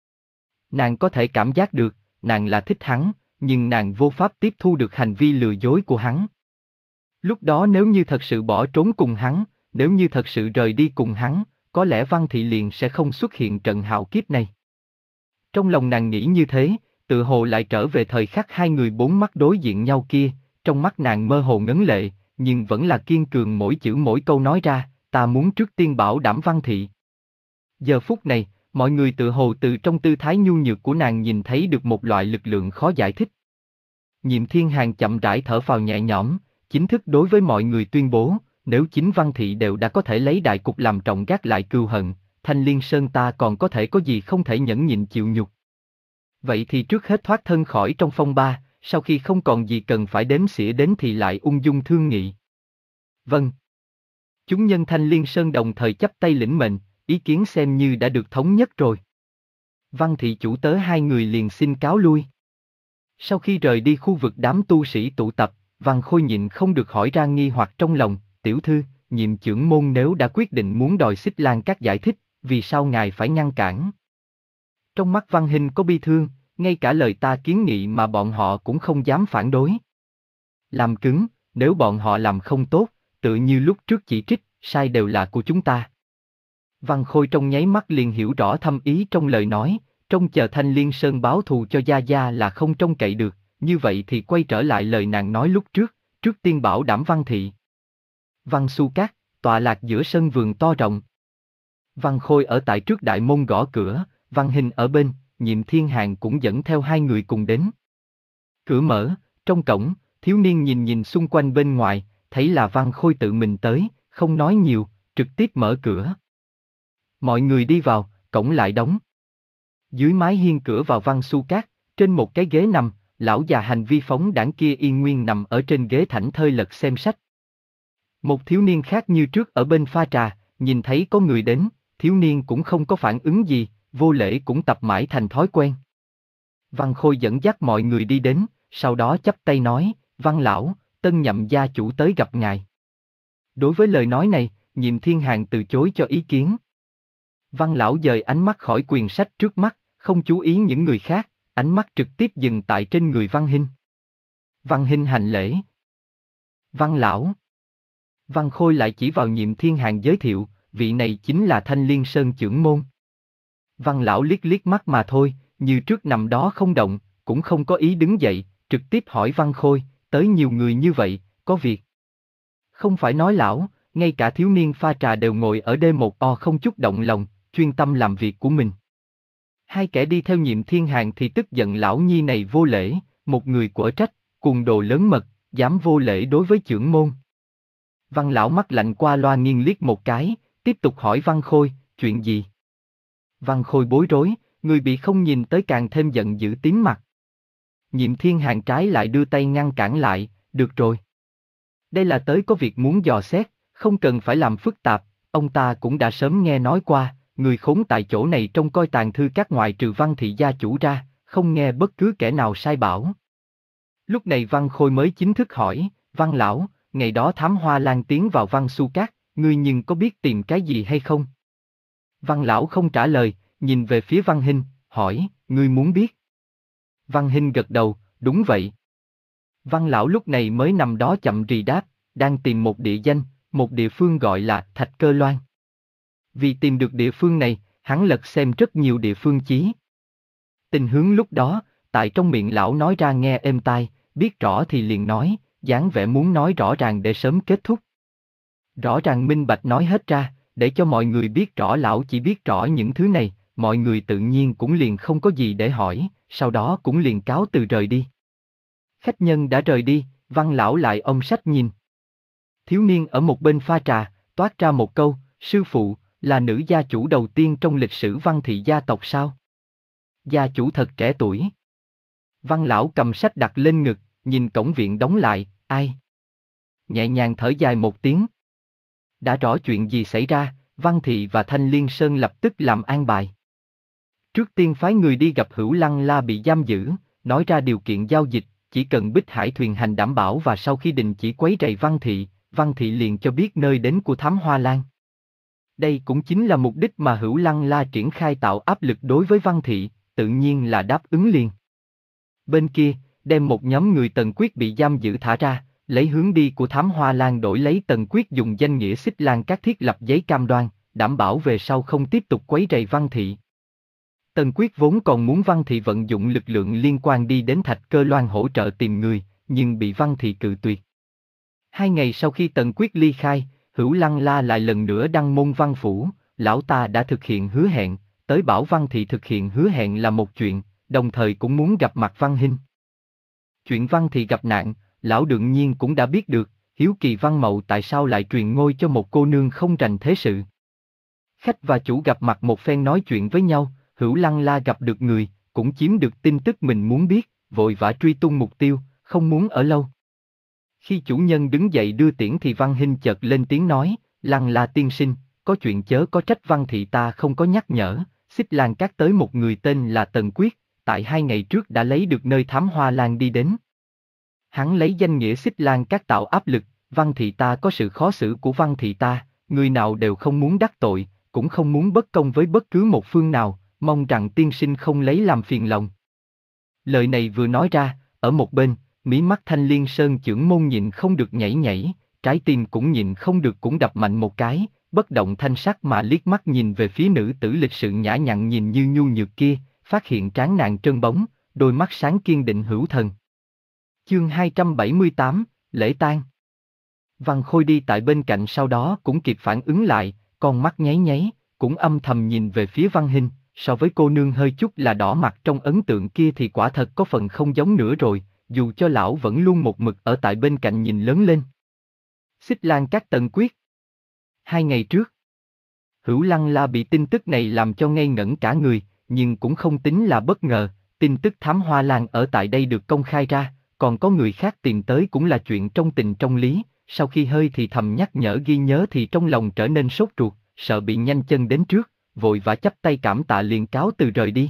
Nàng có thể cảm giác được, nàng là thích hắn, nhưng nàng vô pháp tiếp thu được hành vi lừa dối của hắn. Lúc đó nếu như thật sự bỏ trốn cùng hắn, nếu như thật sự rời đi cùng hắn, có lẽ Văn thị liền sẽ không xuất hiện trận hạo kiếp này. Trong lòng nàng nghĩ như thế, tự hồ lại trở về thời khắc hai người bốn mắt đối diện nhau kia, trong mắt nàng mơ hồ ngấn lệ, nhưng vẫn là kiên cường mỗi chữ mỗi câu nói ra, ta muốn trước tiên bảo đảm Văn thị. Giờ phút này, mọi người tự hồ từ trong tư thái nhu nhược của nàng nhìn thấy được một loại lực lượng khó giải thích. Nhiệm Thiên Hàng chậm rãi thở phào nhẹ nhõm, chính thức đối với mọi người tuyên bố, nếu chính Văn thị đều đã có thể lấy đại cục làm trọng gác lại cừu hận, Thanh Liên Sơn ta còn có thể có gì không thể nhẫn nhịn chịu nhục. Vậy thì trước hết thoát thân khỏi trong phong ba, sau khi không còn gì cần phải đếm xỉa đến thì lại ung dung thương nghị. Vâng. Chúng nhân Thanh Liên Sơn đồng thời chắp tay lĩnh mệnh, ý kiến xem như đã được thống nhất rồi. Văn thị chủ tớ hai người liền xin cáo lui. Sau khi rời đi khu vực đám tu sĩ tụ tập, Văn Khôi nhịn không được hỏi ra nghi hoặc trong lòng, tiểu thư, nhiệm chưởng môn nếu đã quyết định muốn đòi Xích Lan Cát giải thích, vì sao ngài phải ngăn cản? Trong mắt Văn Hinh có bi thương, ngay cả lời ta kiến nghị mà bọn họ cũng không dám phản đối. Làm cứng, nếu bọn họ làm không tốt, tự như lúc trước chỉ trích, sai đều là của chúng ta. Văn Khôi trong nháy mắt liền hiểu rõ thâm ý trong lời nói, trông chờ Thanh Liên Sơn báo thù cho gia gia là không trông cậy được, như vậy thì quay trở lại lời nàng nói lúc trước, trước tiên bảo đảm Văn thị. Văn Xu Cát, tọa lạc giữa sân vườn to rộng. Văn Khôi ở tại trước đại môn gõ cửa, Văn Hinh ở bên, Nhiệm Thiên Hàng cũng dẫn theo hai người cùng đến. Cửa mở, trong cổng, thiếu niên nhìn nhìn xung quanh bên ngoài, thấy là Văn Khôi tự mình tới, không nói nhiều, trực tiếp mở cửa. Mọi người đi vào, cổng lại đóng. Dưới mái hiên cửa vào Văn Xu Cát, trên một cái ghế nằm, lão già hành vi phóng đãng kia yên nguyên nằm ở trên ghế thảnh thơi lật xem sách. Một thiếu niên khác như trước ở bên pha trà, nhìn thấy có người đến, thiếu niên cũng không có phản ứng gì, vô lễ cũng tập mãi thành thói quen. Văn Khôi dẫn dắt mọi người đi đến, sau đó chắp tay nói, Văn lão, tân nhậm gia chủ tới gặp ngài. Đối với lời nói này, Nhiệm Thiên Hàng từ chối cho ý kiến. Văn lão dời ánh mắt khỏi quyển sách trước mắt, không chú ý những người khác, ánh mắt trực tiếp dừng tại trên người Văn Hinh. Văn Hinh hành lễ. Văn lão. Văn Khôi lại chỉ vào Nhiệm Thiên Hàng giới thiệu, vị này chính là Thanh Liên Sơn chưởng môn. Văn lão liếc liếc mắt mà thôi, như trước nằm đó không động, cũng không có ý đứng dậy, trực tiếp hỏi Văn Khôi, tới nhiều người như vậy, có việc. Không phải nói lão, ngay cả thiếu niên pha trà đều ngồi ở đê một o không chút động lòng, chuyên tâm làm việc của mình. Hai kẻ đi theo Nhiệm Thiên Hàng thì tức giận lão nhi này vô lễ, một người của trách, cùng đồ lớn mật, dám vô lễ đối với chưởng môn. Văn lão mắt lạnh qua loa nghiêng liếc một cái, tiếp tục hỏi Văn Khôi, chuyện gì? Văn Khôi bối rối, người bị không nhìn tới càng thêm giận dữ tím mặt. Nhiệm Thiên Hàng trái lại đưa tay ngăn cản lại, được rồi. Đây là tới có việc muốn dò xét, không cần phải làm phức tạp, ông ta cũng đã sớm nghe nói qua, người khốn tại chỗ này trông coi tàn thư các ngoại trừ Văn thị gia chủ ra, không nghe bất cứ kẻ nào sai bảo. Lúc này Văn Khôi mới chính thức hỏi, Văn lão, ngày đó Thám Hoa Lan tiến vào Văn Xu Cát, ngươi nhưng có biết tìm cái gì hay không? Văn lão không trả lời, nhìn về phía Văn Hinh, hỏi, ngươi muốn biết? Văn Hinh gật đầu, đúng vậy. Văn lão lúc này mới nằm đó chậm rì đáp, đang tìm một địa danh, một địa phương gọi là Thạch Cơ Loan. Vì tìm được địa phương này, hắn lật xem rất nhiều địa phương chí. Tình hướng lúc đó, tại trong miệng lão nói ra nghe êm tai, biết rõ thì liền nói, dáng vẻ muốn nói rõ ràng để sớm kết thúc. Rõ ràng minh bạch nói hết ra, để cho mọi người biết rõ lão chỉ biết rõ những thứ này, mọi người tự nhiên cũng liền không có gì để hỏi, sau đó cũng liền cáo từ rời đi. Khách nhân đã rời đi, Văn lão lại ôm sách nhìn. Thiếu niên ở một bên pha trà, toát ra một câu, sư phụ, là nữ gia chủ đầu tiên trong lịch sử Văn thị gia tộc sao? Gia chủ thật trẻ tuổi. Văn lão cầm sách đặt lên ngực, nhìn cổng viện đóng lại, ai? Nhẹ nhàng thở dài một tiếng. Đã rõ chuyện gì xảy ra, Văn thị và Thanh Liên Sơn lập tức làm an bài. Trước tiên phái người đi gặp Hữu Lăng La bị giam giữ, nói ra điều kiện giao dịch, chỉ cần Bích Hải thuyền hành đảm bảo và sau khi đình chỉ quấy rầy Văn thị, Văn thị liền cho biết nơi đến của Thám Hoa Lan. Đây cũng chính là mục đích mà Hữu Lăng La triển khai tạo áp lực đối với Văn thị, tự nhiên là đáp ứng liền. Bên kia, đem một nhóm người Tần Quyết bị giam giữ thả ra, lấy hướng đi của Thám Hoa Lan đổi lấy Tần Quyết dùng danh nghĩa Xích Lan Các thiết lập giấy cam đoan, đảm bảo về sau không tiếp tục quấy rầy Văn thị. Tần Quyết vốn còn muốn Văn thị vận dụng lực lượng liên quan đi đến Thạch Cơ Loan hỗ trợ tìm người, nhưng bị Văn thị cự tuyệt. Hai ngày sau khi Tần Quyết ly khai, Hữu Lăng La lại lần nữa đăng môn văn phủ, lão ta đã thực hiện hứa hẹn, tới bảo Văn thị thực hiện hứa hẹn là một chuyện, đồng thời cũng muốn gặp mặt Văn Hinh. Chuyện Văn thị gặp nạn, lão đương nhiên cũng đã biết được, hiếu kỳ Văn Mậu tại sao lại truyền ngôi cho một cô nương không rành thế sự. Khách và chủ gặp mặt một phen nói chuyện với nhau, Hữu Lăng La gặp được người, cũng chiếm được tin tức mình muốn biết, vội vã truy tung mục tiêu, không muốn ở lâu. Khi chủ nhân đứng dậy đưa tiễn thì Văn Hinh chợt lên tiếng nói, Lăng La tiên sinh, có chuyện chớ có trách Văn thị ta không có nhắc nhở, Xích Lan Các tới một người tên là Tần Quyết, tại hai ngày trước đã lấy được nơi Thám Hoa Lan đi đến. Hắn lấy danh nghĩa Xích Lan Các tạo áp lực, Văn thị ta có sự khó xử của Văn thị ta, người nào đều không muốn đắc tội, cũng không muốn bất công với bất cứ một phương nào, mong rằng tiên sinh không lấy làm phiền lòng. Lời này vừa nói ra, ở một bên, mí mắt Thanh Liên Sơn chưởng môn nhịn không được nhảy nhảy, trái tim cũng nhịn không được cũng đập mạnh một cái, bất động thanh sắc mà liếc mắt nhìn về phía nữ tử lịch sự nhã nhặn nhìn như nhu nhược kia, phát hiện trán nàng trơn bóng, đôi mắt sáng kiên định hữu thần. Chương hai trăm bảy mươi tám, lễ tang. Văn Khôi đi tại bên cạnh sau đó cũng kịp phản ứng lại, con mắt nháy nháy, cũng âm thầm nhìn về phía Văn Hinh, so với cô nương hơi chút là đỏ mặt trong ấn tượng kia thì quả thật có phần không giống nữa rồi, dù cho lão vẫn luôn một mực ở tại bên cạnh nhìn lớn lên. Xích Lan Các Tần Quyết. Hai ngày trước, Hữu Lăng La bị tin tức này làm cho ngây ngẩn cả người, nhưng cũng không tính là bất ngờ, tin tức Thám Hoa Lan ở tại đây được công khai ra, còn có người khác tìm tới cũng là chuyện trong tình trong lý, sau khi hơi thì thầm nhắc nhở ghi nhớ thì trong lòng trở nên sốt ruột, sợ bị nhanh chân đến trước, vội vã chắp tay cảm tạ liền cáo từ rời đi.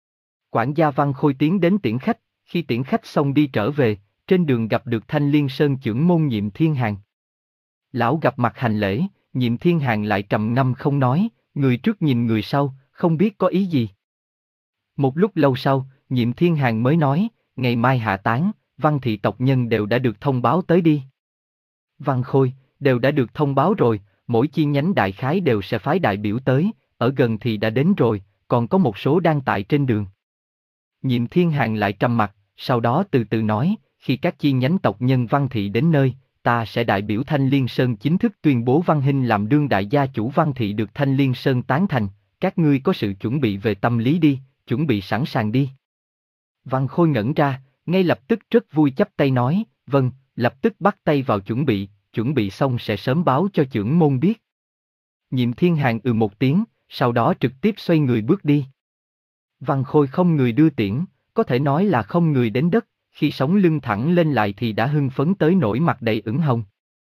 Quản gia Văn Khôi tiến đến tiễn khách, khi tiễn khách xong đi trở về, trên đường gặp được Thanh Liên Sơn chưởng môn Nhiệm Thiên Hàng. Lão gặp mặt hành lễ, Nhiệm Thiên Hàng lại trầm ngâm không nói, người trước nhìn người sau, không biết có ý gì. Một lúc lâu sau, Nhiệm Thiên Hàng mới nói, ngày mai hạ táng, Văn thị tộc nhân đều đã được thông báo tới đi. Văn Khôi, đều đã được thông báo rồi, mỗi chi nhánh đại khái đều sẽ phái đại biểu tới, ở gần thì đã đến rồi, còn có một số đang tại trên đường. Nhiệm Thiên Hàng lại trầm mặt, sau đó từ từ nói, khi các chi nhánh tộc nhân Văn thị đến nơi, ta sẽ đại biểu Thanh Liên Sơn chính thức tuyên bố Văn Hinh làm đương đại gia chủ Văn thị được Thanh Liên Sơn tán thành, các ngươi có sự chuẩn bị về tâm lý đi, chuẩn bị sẵn sàng đi. Văn Khôi ngẩn ra, ngay lập tức rất vui chắp tay nói, vâng, lập tức bắt tay vào chuẩn bị, chuẩn bị xong sẽ sớm báo cho chưởng môn biết. Nhiệm Thiên Hàng ừ một tiếng, sau đó trực tiếp xoay người bước đi. Văn Khôi không người đưa tiễn, có thể nói là không người đến đất, khi sống lưng thẳng lên lại thì đã hưng phấn tới nỗi mặt đầy ửng hồng.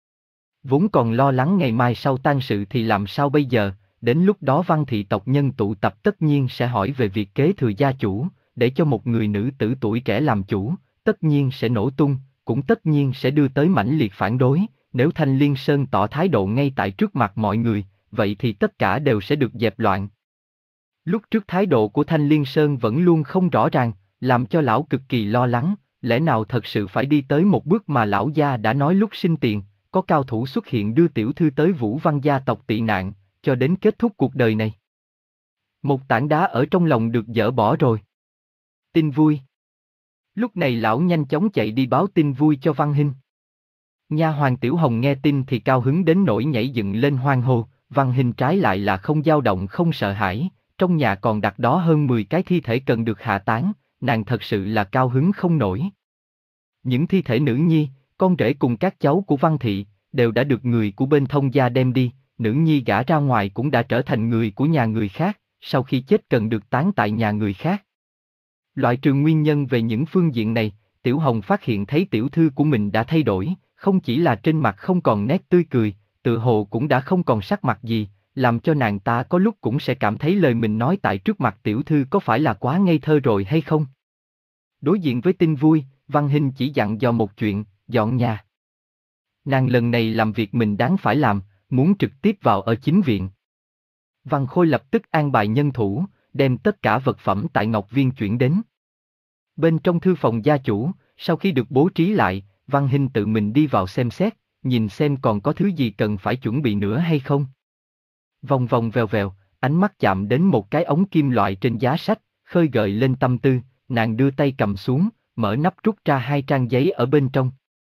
Vốn còn lo lắng ngày mai sau tang sự thì làm sao bây giờ, đến lúc đó Văn thị tộc nhân tụ tập tất nhiên sẽ hỏi về việc kế thừa gia chủ, để cho một người nữ tử tuổi trẻ làm chủ, tất nhiên sẽ nổ tung, cũng tất nhiên sẽ đưa tới mãnh liệt phản đối, nếu Thanh Liên Sơn tỏ thái độ ngay tại trước mặt mọi người, vậy thì tất cả đều sẽ được dẹp loạn. Lúc trước thái độ của Thanh Liên Sơn vẫn luôn không rõ ràng, làm cho lão cực kỳ lo lắng, lẽ nào thật sự phải đi tới một bước mà lão gia đã nói lúc sinh tiền, có cao thủ xuất hiện đưa tiểu thư tới Vũ Văn gia tộc tị nạn, cho đến kết thúc cuộc đời này. Một tảng đá ở trong lòng được dỡ bỏ rồi. Tin vui. Lúc này lão nhanh chóng chạy đi báo tin vui cho Văn Hinh. Nha hoàn Tiểu Hồng nghe tin thì cao hứng đến nỗi nhảy dựng lên hoan hô, Văn Hinh trái lại là không dao động không sợ hãi, trong nhà còn đặt đó hơn mười cái thi thể cần được hạ táng, nàng thật sự là cao hứng không nổi. Những thi thể nữ nhi, con rể cùng các cháu của Văn thị, đều đã được người của bên Thông gia đem đi, nữ nhi gả ra ngoài cũng đã trở thành người của nhà người khác, sau khi chết cần được táng tại nhà người khác. Loại trừ nguyên nhân về những phương diện này, Tiểu Hồng phát hiện thấy tiểu thư của mình đã thay đổi, không chỉ là trên mặt không còn nét tươi cười, tự hồ cũng đã không còn sắc mặt gì, làm cho nàng ta có lúc cũng sẽ cảm thấy lời mình nói tại trước mặt tiểu thư có phải là quá ngây thơ rồi hay không. Đối diện với tin vui, Văn Hinh chỉ dặn dò một chuyện, dọn nhà. Nàng lần này làm việc mình đáng phải làm, muốn trực tiếp vào ở chính viện. Văn Khôi lập tức an bài nhân thủ, đem tất cả vật phẩm tại Ngọc Viên chuyển đến. Bên trong thư phòng gia chủ, sau khi được bố trí lại, Văn Hinh tự mình đi vào xem xét, nhìn xem còn có thứ gì cần phải chuẩn bị nữa hay không. Vòng vòng vèo vèo, ánh mắt chạm đến một cái ống kim loại trên giá sách, khơi gợi lên tâm tư, nàng đưa tay cầm xuống, mở nắp rút ra hai trang giấy ở bên trong.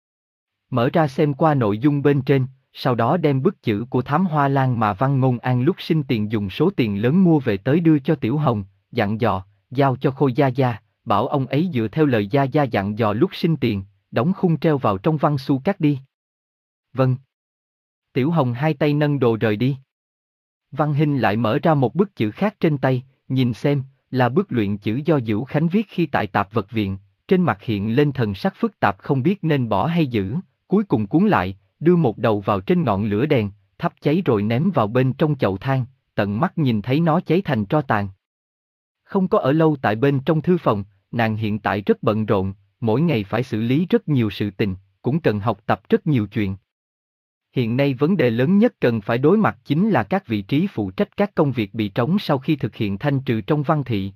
Mở ra xem qua nội dung bên trên, sau đó đem bức chữ của Thám Hoa Lan mà Văn Ngôn An lúc sinh tiền dùng số tiền lớn mua về tới đưa cho Tiểu Hồng, dặn dò, giao cho Khôi gia gia, bảo ông ấy dựa theo lời gia gia dặn dò lúc sinh tiền, đóng khung treo vào trong văn xu cắt đi. Vâng. Tiểu Hồng hai tay nâng đồ rời đi. Văn Hinh lại mở ra một bức chữ khác trên tay, nhìn xem, là bức luyện chữ do Dữu Khánh viết khi tại Tạp Vật Viện, trên mặt hiện lên thần sắc phức tạp không biết nên bỏ hay giữ, cuối cùng cuốn lại, đưa một đầu vào trên ngọn lửa đèn, thắp cháy rồi ném vào bên trong chậu than, tận mắt nhìn thấy nó cháy thành tro tàn. Không có ở lâu tại bên trong thư phòng, nàng hiện tại rất bận rộn, mỗi ngày phải xử lý rất nhiều sự tình, cũng cần học tập rất nhiều chuyện. Hiện nay vấn đề lớn nhất cần phải đối mặt chính là các vị trí phụ trách các công việc bị trống sau khi thực hiện thanh trừ trong Văn thị.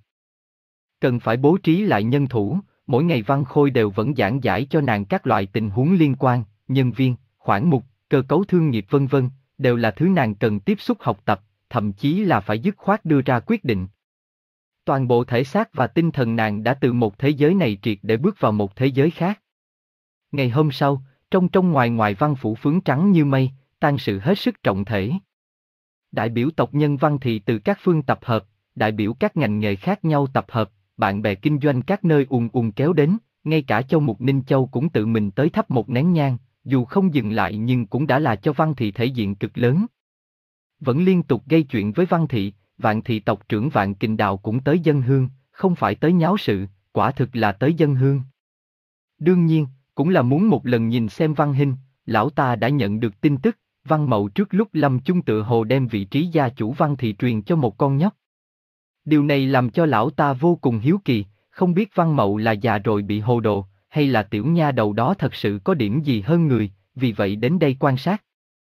Cần phải bố trí lại nhân thủ, mỗi ngày Văn Khôi đều vẫn giảng giải cho nàng các loại tình huống liên quan, nhân viên, khoản mục, cơ cấu thương nghiệp vân vân, đều là thứ nàng cần tiếp xúc học tập, thậm chí là phải dứt khoát đưa ra quyết định. Toàn bộ thể xác và tinh thần nàng đã từ một thế giới này triệt để bước vào một thế giới khác. Ngày hôm sau, trong trong ngoài ngoài Văn phủ phướng trắng như mây, tang sự hết sức trọng thể. Đại biểu tộc nhân Văn thị từ các phương tập hợp, đại biểu các ngành nghề khác nhau tập hợp, bạn bè kinh doanh các nơi ùn ùn kéo đến, ngay cả Châu Mục Ninh Châu cũng tự mình tới thắp một nén nhang, dù không dừng lại nhưng cũng đã là cho Văn thị thể diện cực lớn. Vẫn liên tục gây chuyện với Văn thị, Vạn thị tộc trưởng Vạn Kình Đào cũng tới dân hương, không phải tới nháo sự, quả thực là tới dân hương. Đương nhiên, cũng là muốn một lần nhìn xem Văn Hinh, lão ta đã nhận được tin tức, Văn Mậu trước lúc lâm chung tự hồ đem vị trí gia chủ Văn thị truyền cho một con nhóc. Điều này làm cho lão ta vô cùng hiếu kỳ, không biết Văn Mậu là già rồi bị hồ đồ, hay là tiểu nha đầu đó thật sự có điểm gì hơn người, vì vậy đến đây quan sát.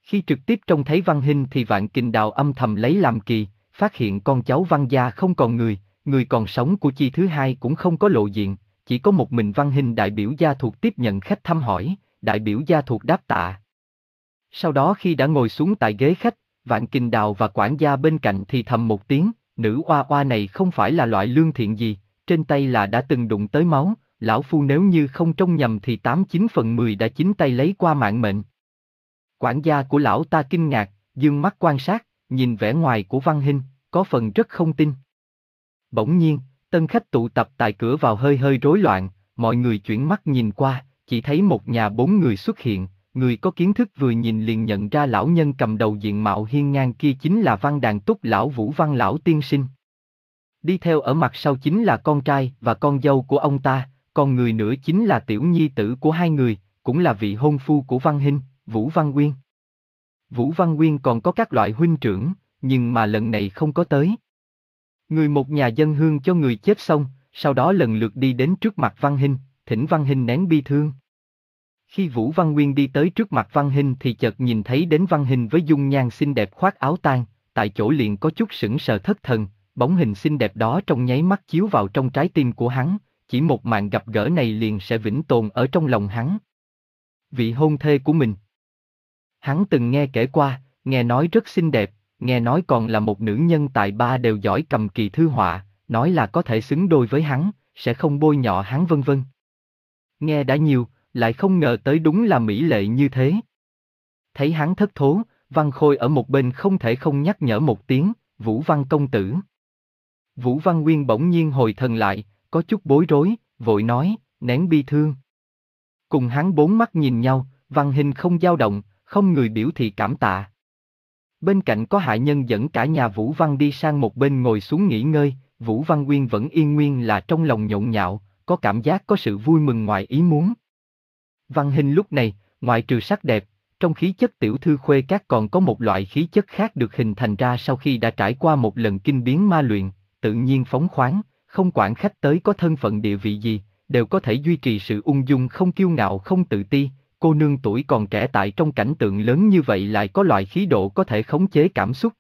Khi trực tiếp trông thấy Văn Hinh thì Vạn Kình Đào âm thầm lấy làm kỳ, phát hiện con cháu Văn gia không còn người, người còn sống của chi thứ hai cũng không có lộ diện, chỉ có một mình Văn Hinh đại biểu gia thuộc tiếp nhận khách thăm hỏi, đại biểu gia thuộc đáp tạ. Sau đó khi đã ngồi xuống tại ghế khách, Vạn Kình Đào và quản gia bên cạnh thì thầm một tiếng, nữ oa oa này không phải là loại lương thiện gì, trên tay là đã từng đụng tới máu, lão phu nếu như không trông nhầm thì tám chín phần mười đã chính tay lấy qua mạng mệnh. Quản gia của lão ta kinh ngạc, dương mắt quan sát, nhìn vẻ ngoài của Văn Hinh, có phần rất không tin. Bỗng nhiên, tân khách tụ tập tại cửa vào hơi hơi rối loạn, mọi người chuyển mắt nhìn qua, chỉ thấy một nhà bốn người xuất hiện, người có kiến thức vừa nhìn liền nhận ra lão nhân cầm đầu diện mạo hiên ngang kia chính là Văn Đàn Túc lão Vũ Văn lão tiên sinh. Đi theo ở mặt sau chính là con trai và con dâu của ông ta, còn người nữa chính là tiểu nhi tử của hai người, cũng là vị hôn phu của Văn Hinh, Vũ Văn Quyên. Vũ Văn Quyên còn có các loại huynh trưởng, nhưng mà lần này không có tới. Người một nhà dân hương cho người chết xong, sau đó lần lượt đi đến trước mặt Văn Hinh, thỉnh Văn Hinh nén bi thương. Khi Vũ Văn Quyên đi tới trước mặt Văn Hinh thì chợt nhìn thấy đến Văn Hinh với dung nhan xinh đẹp khoác áo tang, tại chỗ liền có chút sững sờ thất thần, bóng hình xinh đẹp đó trong nháy mắt chiếu vào trong trái tim của hắn, chỉ một màn gặp gỡ này liền sẽ vĩnh tồn ở trong lòng hắn. Vị hôn thê của mình. Hắn từng nghe kể qua, nghe nói rất xinh đẹp, nghe nói còn là một nữ nhân tài ba đều giỏi cầm kỳ thư họa, nói là có thể xứng đôi với hắn, sẽ không bôi nhọ hắn vân vân. Nghe đã nhiều, lại không ngờ tới đúng là mỹ lệ như thế. Thấy hắn thất thố, Văn Khôi ở một bên không thể không nhắc nhở một tiếng, Vũ Văn công tử. Vũ Văn Quyên bỗng nhiên hồi thần lại, có chút bối rối, vội nói, nén bi thương. Cùng hắn bốn mắt nhìn nhau, Văn Hinh không dao động, không người biểu thị cảm tạ. Bên cạnh có hạ nhân dẫn cả nhà Vũ Văn đi sang một bên ngồi xuống nghỉ ngơi, Vũ Văn Quyên vẫn yên nguyên là trong lòng nhộn nhạo, có cảm giác có sự vui mừng ngoài ý muốn. Văn Hinh lúc này, ngoại trừ sắc đẹp, trong khí chất tiểu thư khuê các còn có một loại khí chất khác được hình thành ra sau khi đã trải qua một lần kinh biến ma luyện, tự nhiên phóng khoáng, không quản khách tới có thân phận địa vị gì, đều có thể duy trì sự ung dung không kiêu ngạo không tự ti. Cô nương tuổi còn trẻ tại trong cảnh tượng lớn như vậy lại có loại khí độ có thể khống chế cảm xúc.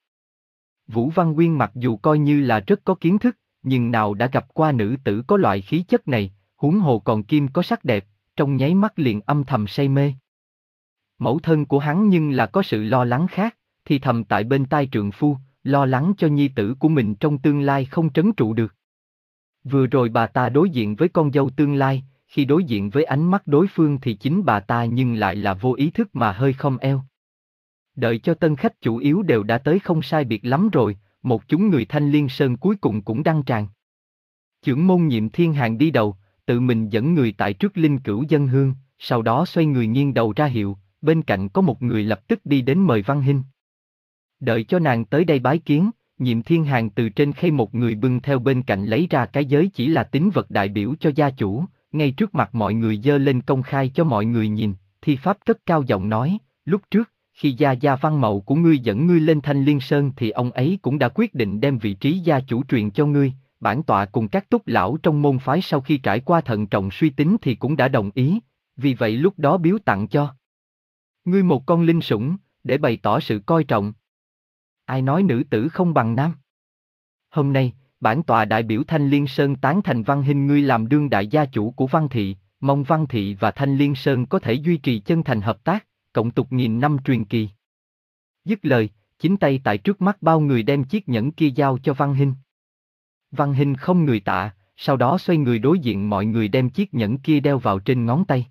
Vũ Văn Quyên mặc dù coi như là rất có kiến thức, nhưng nào đã gặp qua nữ tử có loại khí chất này, huống hồ còn kim có sắc đẹp, trong nháy mắt liền âm thầm say mê. Mẫu thân của hắn nhưng là có sự lo lắng khác, thì thầm tại bên tai trượng phu, lo lắng cho nhi tử của mình trong tương lai không trấn trụ được. Vừa rồi bà ta đối diện với con dâu tương lai, khi đối diện với ánh mắt đối phương thì chính bà ta nhưng lại là vô ý thức mà hơi khom eo. Đợi cho tân khách chủ yếu đều đã tới không sai biệt lắm rồi, một chúng người Thanh Liên Sơn cuối cùng cũng đăng tràng. Chưởng môn Nhiệm Thiên Hàng đi đầu, tự mình dẫn người tại trước linh cữu dân hương, sau đó xoay người nghiêng đầu ra hiệu, bên cạnh có một người lập tức đi đến mời Văn Hinh. Đợi cho nàng tới đây bái kiến, Nhiệm Thiên Hàng từ trên khay một người bưng theo bên cạnh lấy ra cái giới chỉ là tín vật đại biểu cho gia chủ, ngay trước mặt mọi người giơ lên công khai cho mọi người nhìn, thi pháp cất cao giọng nói, lúc trước, khi gia gia Văn Mậu của ngươi dẫn ngươi lên Thanh Liên Sơn thì ông ấy cũng đã quyết định đem vị trí gia chủ truyền cho ngươi, bản tọa cùng các túc lão trong môn phái sau khi trải qua thận trọng suy tính thì cũng đã đồng ý, vì vậy lúc đó biếu tặng cho ngươi một con linh sủng, để bày tỏ sự coi trọng. Ai nói nữ tử không bằng nam? Hôm nay, bản tọa đại biểu Thanh Liên Sơn tán thành Văn Hinh ngươi làm đương đại gia chủ của Văn Thị, mong Văn Thị và Thanh Liên Sơn có thể duy trì chân thành hợp tác, cộng tục nghìn năm truyền kỳ. Dứt lời, chính tay tại trước mắt bao người đem chiếc nhẫn kia giao cho Văn Hinh. Văn Hinh không người tạ, sau đó xoay người đối diện mọi người đem chiếc nhẫn kia đeo vào trên ngón tay.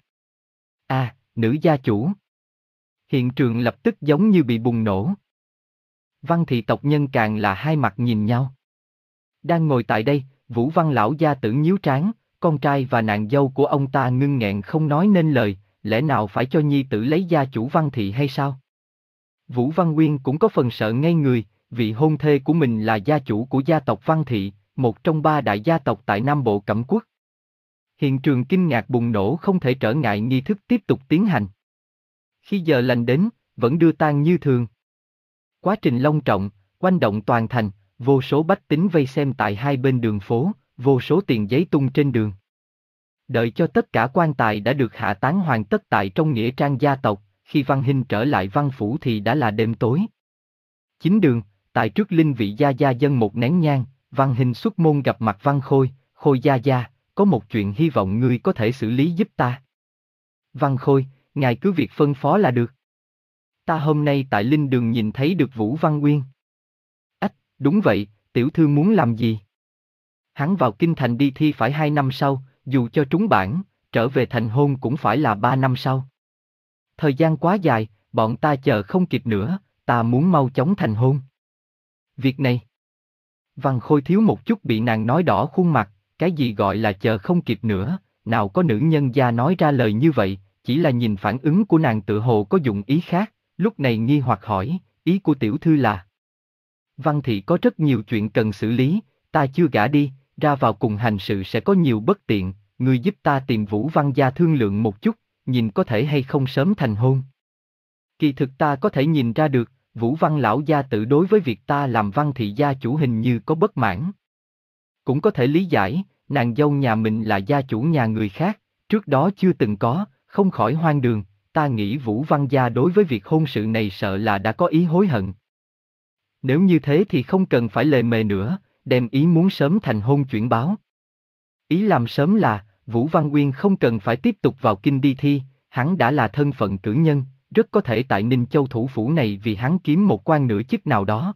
À, nữ gia chủ. Hiện trường lập tức giống như bị bùng nổ. Văn Thị tộc nhân càng là hai mặt nhìn nhau. Đang ngồi tại đây, Vũ Văn lão gia tử nhíu trán, con trai và nàng dâu của ông ta ngưng nghẹn không nói nên lời, lẽ nào phải cho nhi tử lấy gia chủ Văn Thị hay sao? Vũ Văn Quyên cũng có phần sợ ngây người, vị hôn thê của mình là gia chủ của gia tộc Văn Thị, một trong ba đại gia tộc tại Nam Bộ Cẩm Quốc. Hiện trường kinh ngạc bùng nổ không thể trở ngại nghi thức tiếp tục tiến hành. Khi giờ lành đến, vẫn đưa tang như thường. Quá trình long trọng, quanh động toàn thành, vô số bách tính vây xem tại hai bên đường phố, vô số tiền giấy tung trên đường. Đợi cho tất cả quan tài đã được hạ táng hoàn tất tại trong nghĩa trang gia tộc, khi Văn Hinh trở lại văn phủ thì đã là đêm tối. Chính đường, tại trước linh vị gia gia dâng một nén nhang, Văn Hinh xuất môn gặp mặt Văn Khôi, Khôi gia gia, có một chuyện hy vọng ngươi có thể xử lý giúp ta. Văn Khôi, ngài cứ việc phân phó là được. Ta hôm nay tại linh đường nhìn thấy được Vũ Văn Uyên. Ách, đúng vậy, tiểu thư muốn làm gì? Hắn vào kinh thành đi thi phải hai năm sau, dù cho trúng bảng, trở về thành hôn cũng phải là ba năm sau. Thời gian quá dài, bọn ta chờ không kịp nữa, ta muốn mau chóng thành hôn. Việc này... Văn Khôi thiếu một chút bị nàng nói đỏ khuôn mặt, cái gì gọi là chờ không kịp nữa, nào có nữ nhân gia nói ra lời như vậy, chỉ là nhìn phản ứng của nàng tự hồ có dụng ý khác, lúc này nghi hoặc hỏi, ý của tiểu thư là... Văn thị có rất nhiều chuyện cần xử lý, ta chưa gả đi, ra vào cùng hành sự sẽ có nhiều bất tiện, ngươi giúp ta tìm Vũ Văn gia thương lượng một chút, nhìn có thể hay không sớm thành hôn. Kỳ thực ta có thể nhìn ra được, Vũ Văn lão gia tự đối với việc ta làm Văn thị gia chủ hình như có bất mãn. Cũng có thể lý giải, nàng dâu nhà mình là gia chủ nhà người khác, trước đó chưa từng có, không khỏi hoang đường, ta nghĩ Vũ Văn gia đối với việc hôn sự này sợ là đã có ý hối hận. Nếu như thế thì không cần phải lề mề nữa, đem ý muốn sớm thành hôn chuyển báo. Ý làm sớm là, Vũ Văn Uyên không cần phải tiếp tục vào kinh đi thi, hắn đã là thân phận cử nhân, rất có thể tại Ninh Châu thủ phủ này vì hắn kiếm một quan nửa chức nào đó.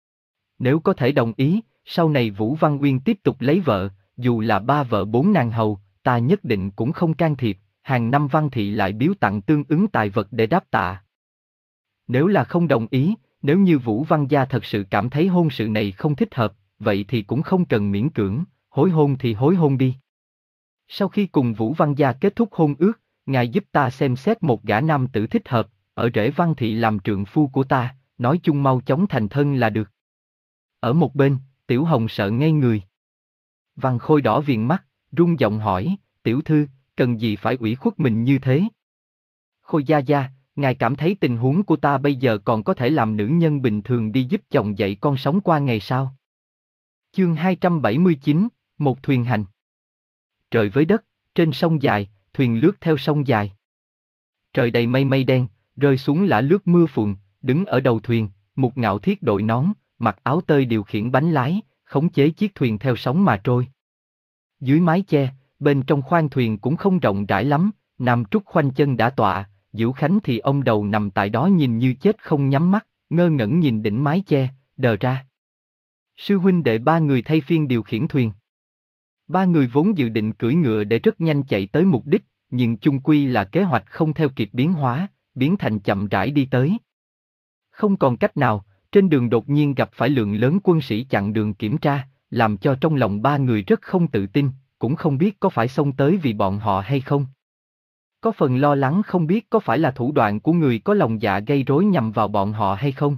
Nếu có thể đồng ý, sau này Vũ Văn Uyên tiếp tục lấy vợ, dù là ba vợ bốn nàng hầu, ta nhất định cũng không can thiệp, hàng năm Văn thị lại biếu tặng tương ứng tài vật để đáp tạ. Nếu là không đồng ý, nếu như Vũ Văn gia thật sự cảm thấy hôn sự này không thích hợp, vậy thì cũng không cần miễn cưỡng, hối hôn thì hối hôn đi. Sau khi cùng Vũ Văn gia kết thúc hôn ước, ngài giúp ta xem xét một gã nam tử thích hợp, ở rễ Văn thị làm trượng phu của ta, nói chung mau chóng thành thân là được. Ở một bên, Tiểu Hồng sợ ngây người. Văn Khôi đỏ viền mắt, run giọng hỏi, tiểu thư, cần gì phải ủy khuất mình như thế? Khôi gia gia, ngài cảm thấy tình huống của ta bây giờ còn có thể làm nữ nhân bình thường đi giúp chồng dạy con sống qua ngày sao? Chương hai trăm bảy mươi chín, một thuyền hành. Trời với đất, trên sông dài, thuyền lướt theo sông dài. Trời đầy mây mây đen, rơi xuống lả lướt mưa phùn, đứng ở đầu thuyền, Mục Ngạo Thiết đội nón, mặc áo tơi điều khiển bánh lái, khống chế chiếc thuyền theo sóng mà trôi. Dưới mái che, bên trong khoang thuyền cũng không rộng rãi lắm, Nam Trúc khoanh chân đã tọa, Diễu Khánh thì ông đầu nằm tại đó nhìn như chết không nhắm mắt, ngơ ngẩn nhìn đỉnh mái che, đờ ra. Sư huynh đệ ba người thay phiên điều khiển thuyền. Ba người vốn dự định cưỡi ngựa để rất nhanh chạy tới mục đích, nhưng chung quy là kế hoạch không theo kịp biến hóa, biến thành chậm rãi đi tới. Không còn cách nào, trên đường đột nhiên gặp phải lượng lớn quân sĩ chặn đường kiểm tra, làm cho trong lòng ba người rất không tự tin, cũng không biết có phải xông tới vì bọn họ hay không. Có phần lo lắng không biết có phải là thủ đoạn của người có lòng dạ gây rối nhằm vào bọn họ hay không.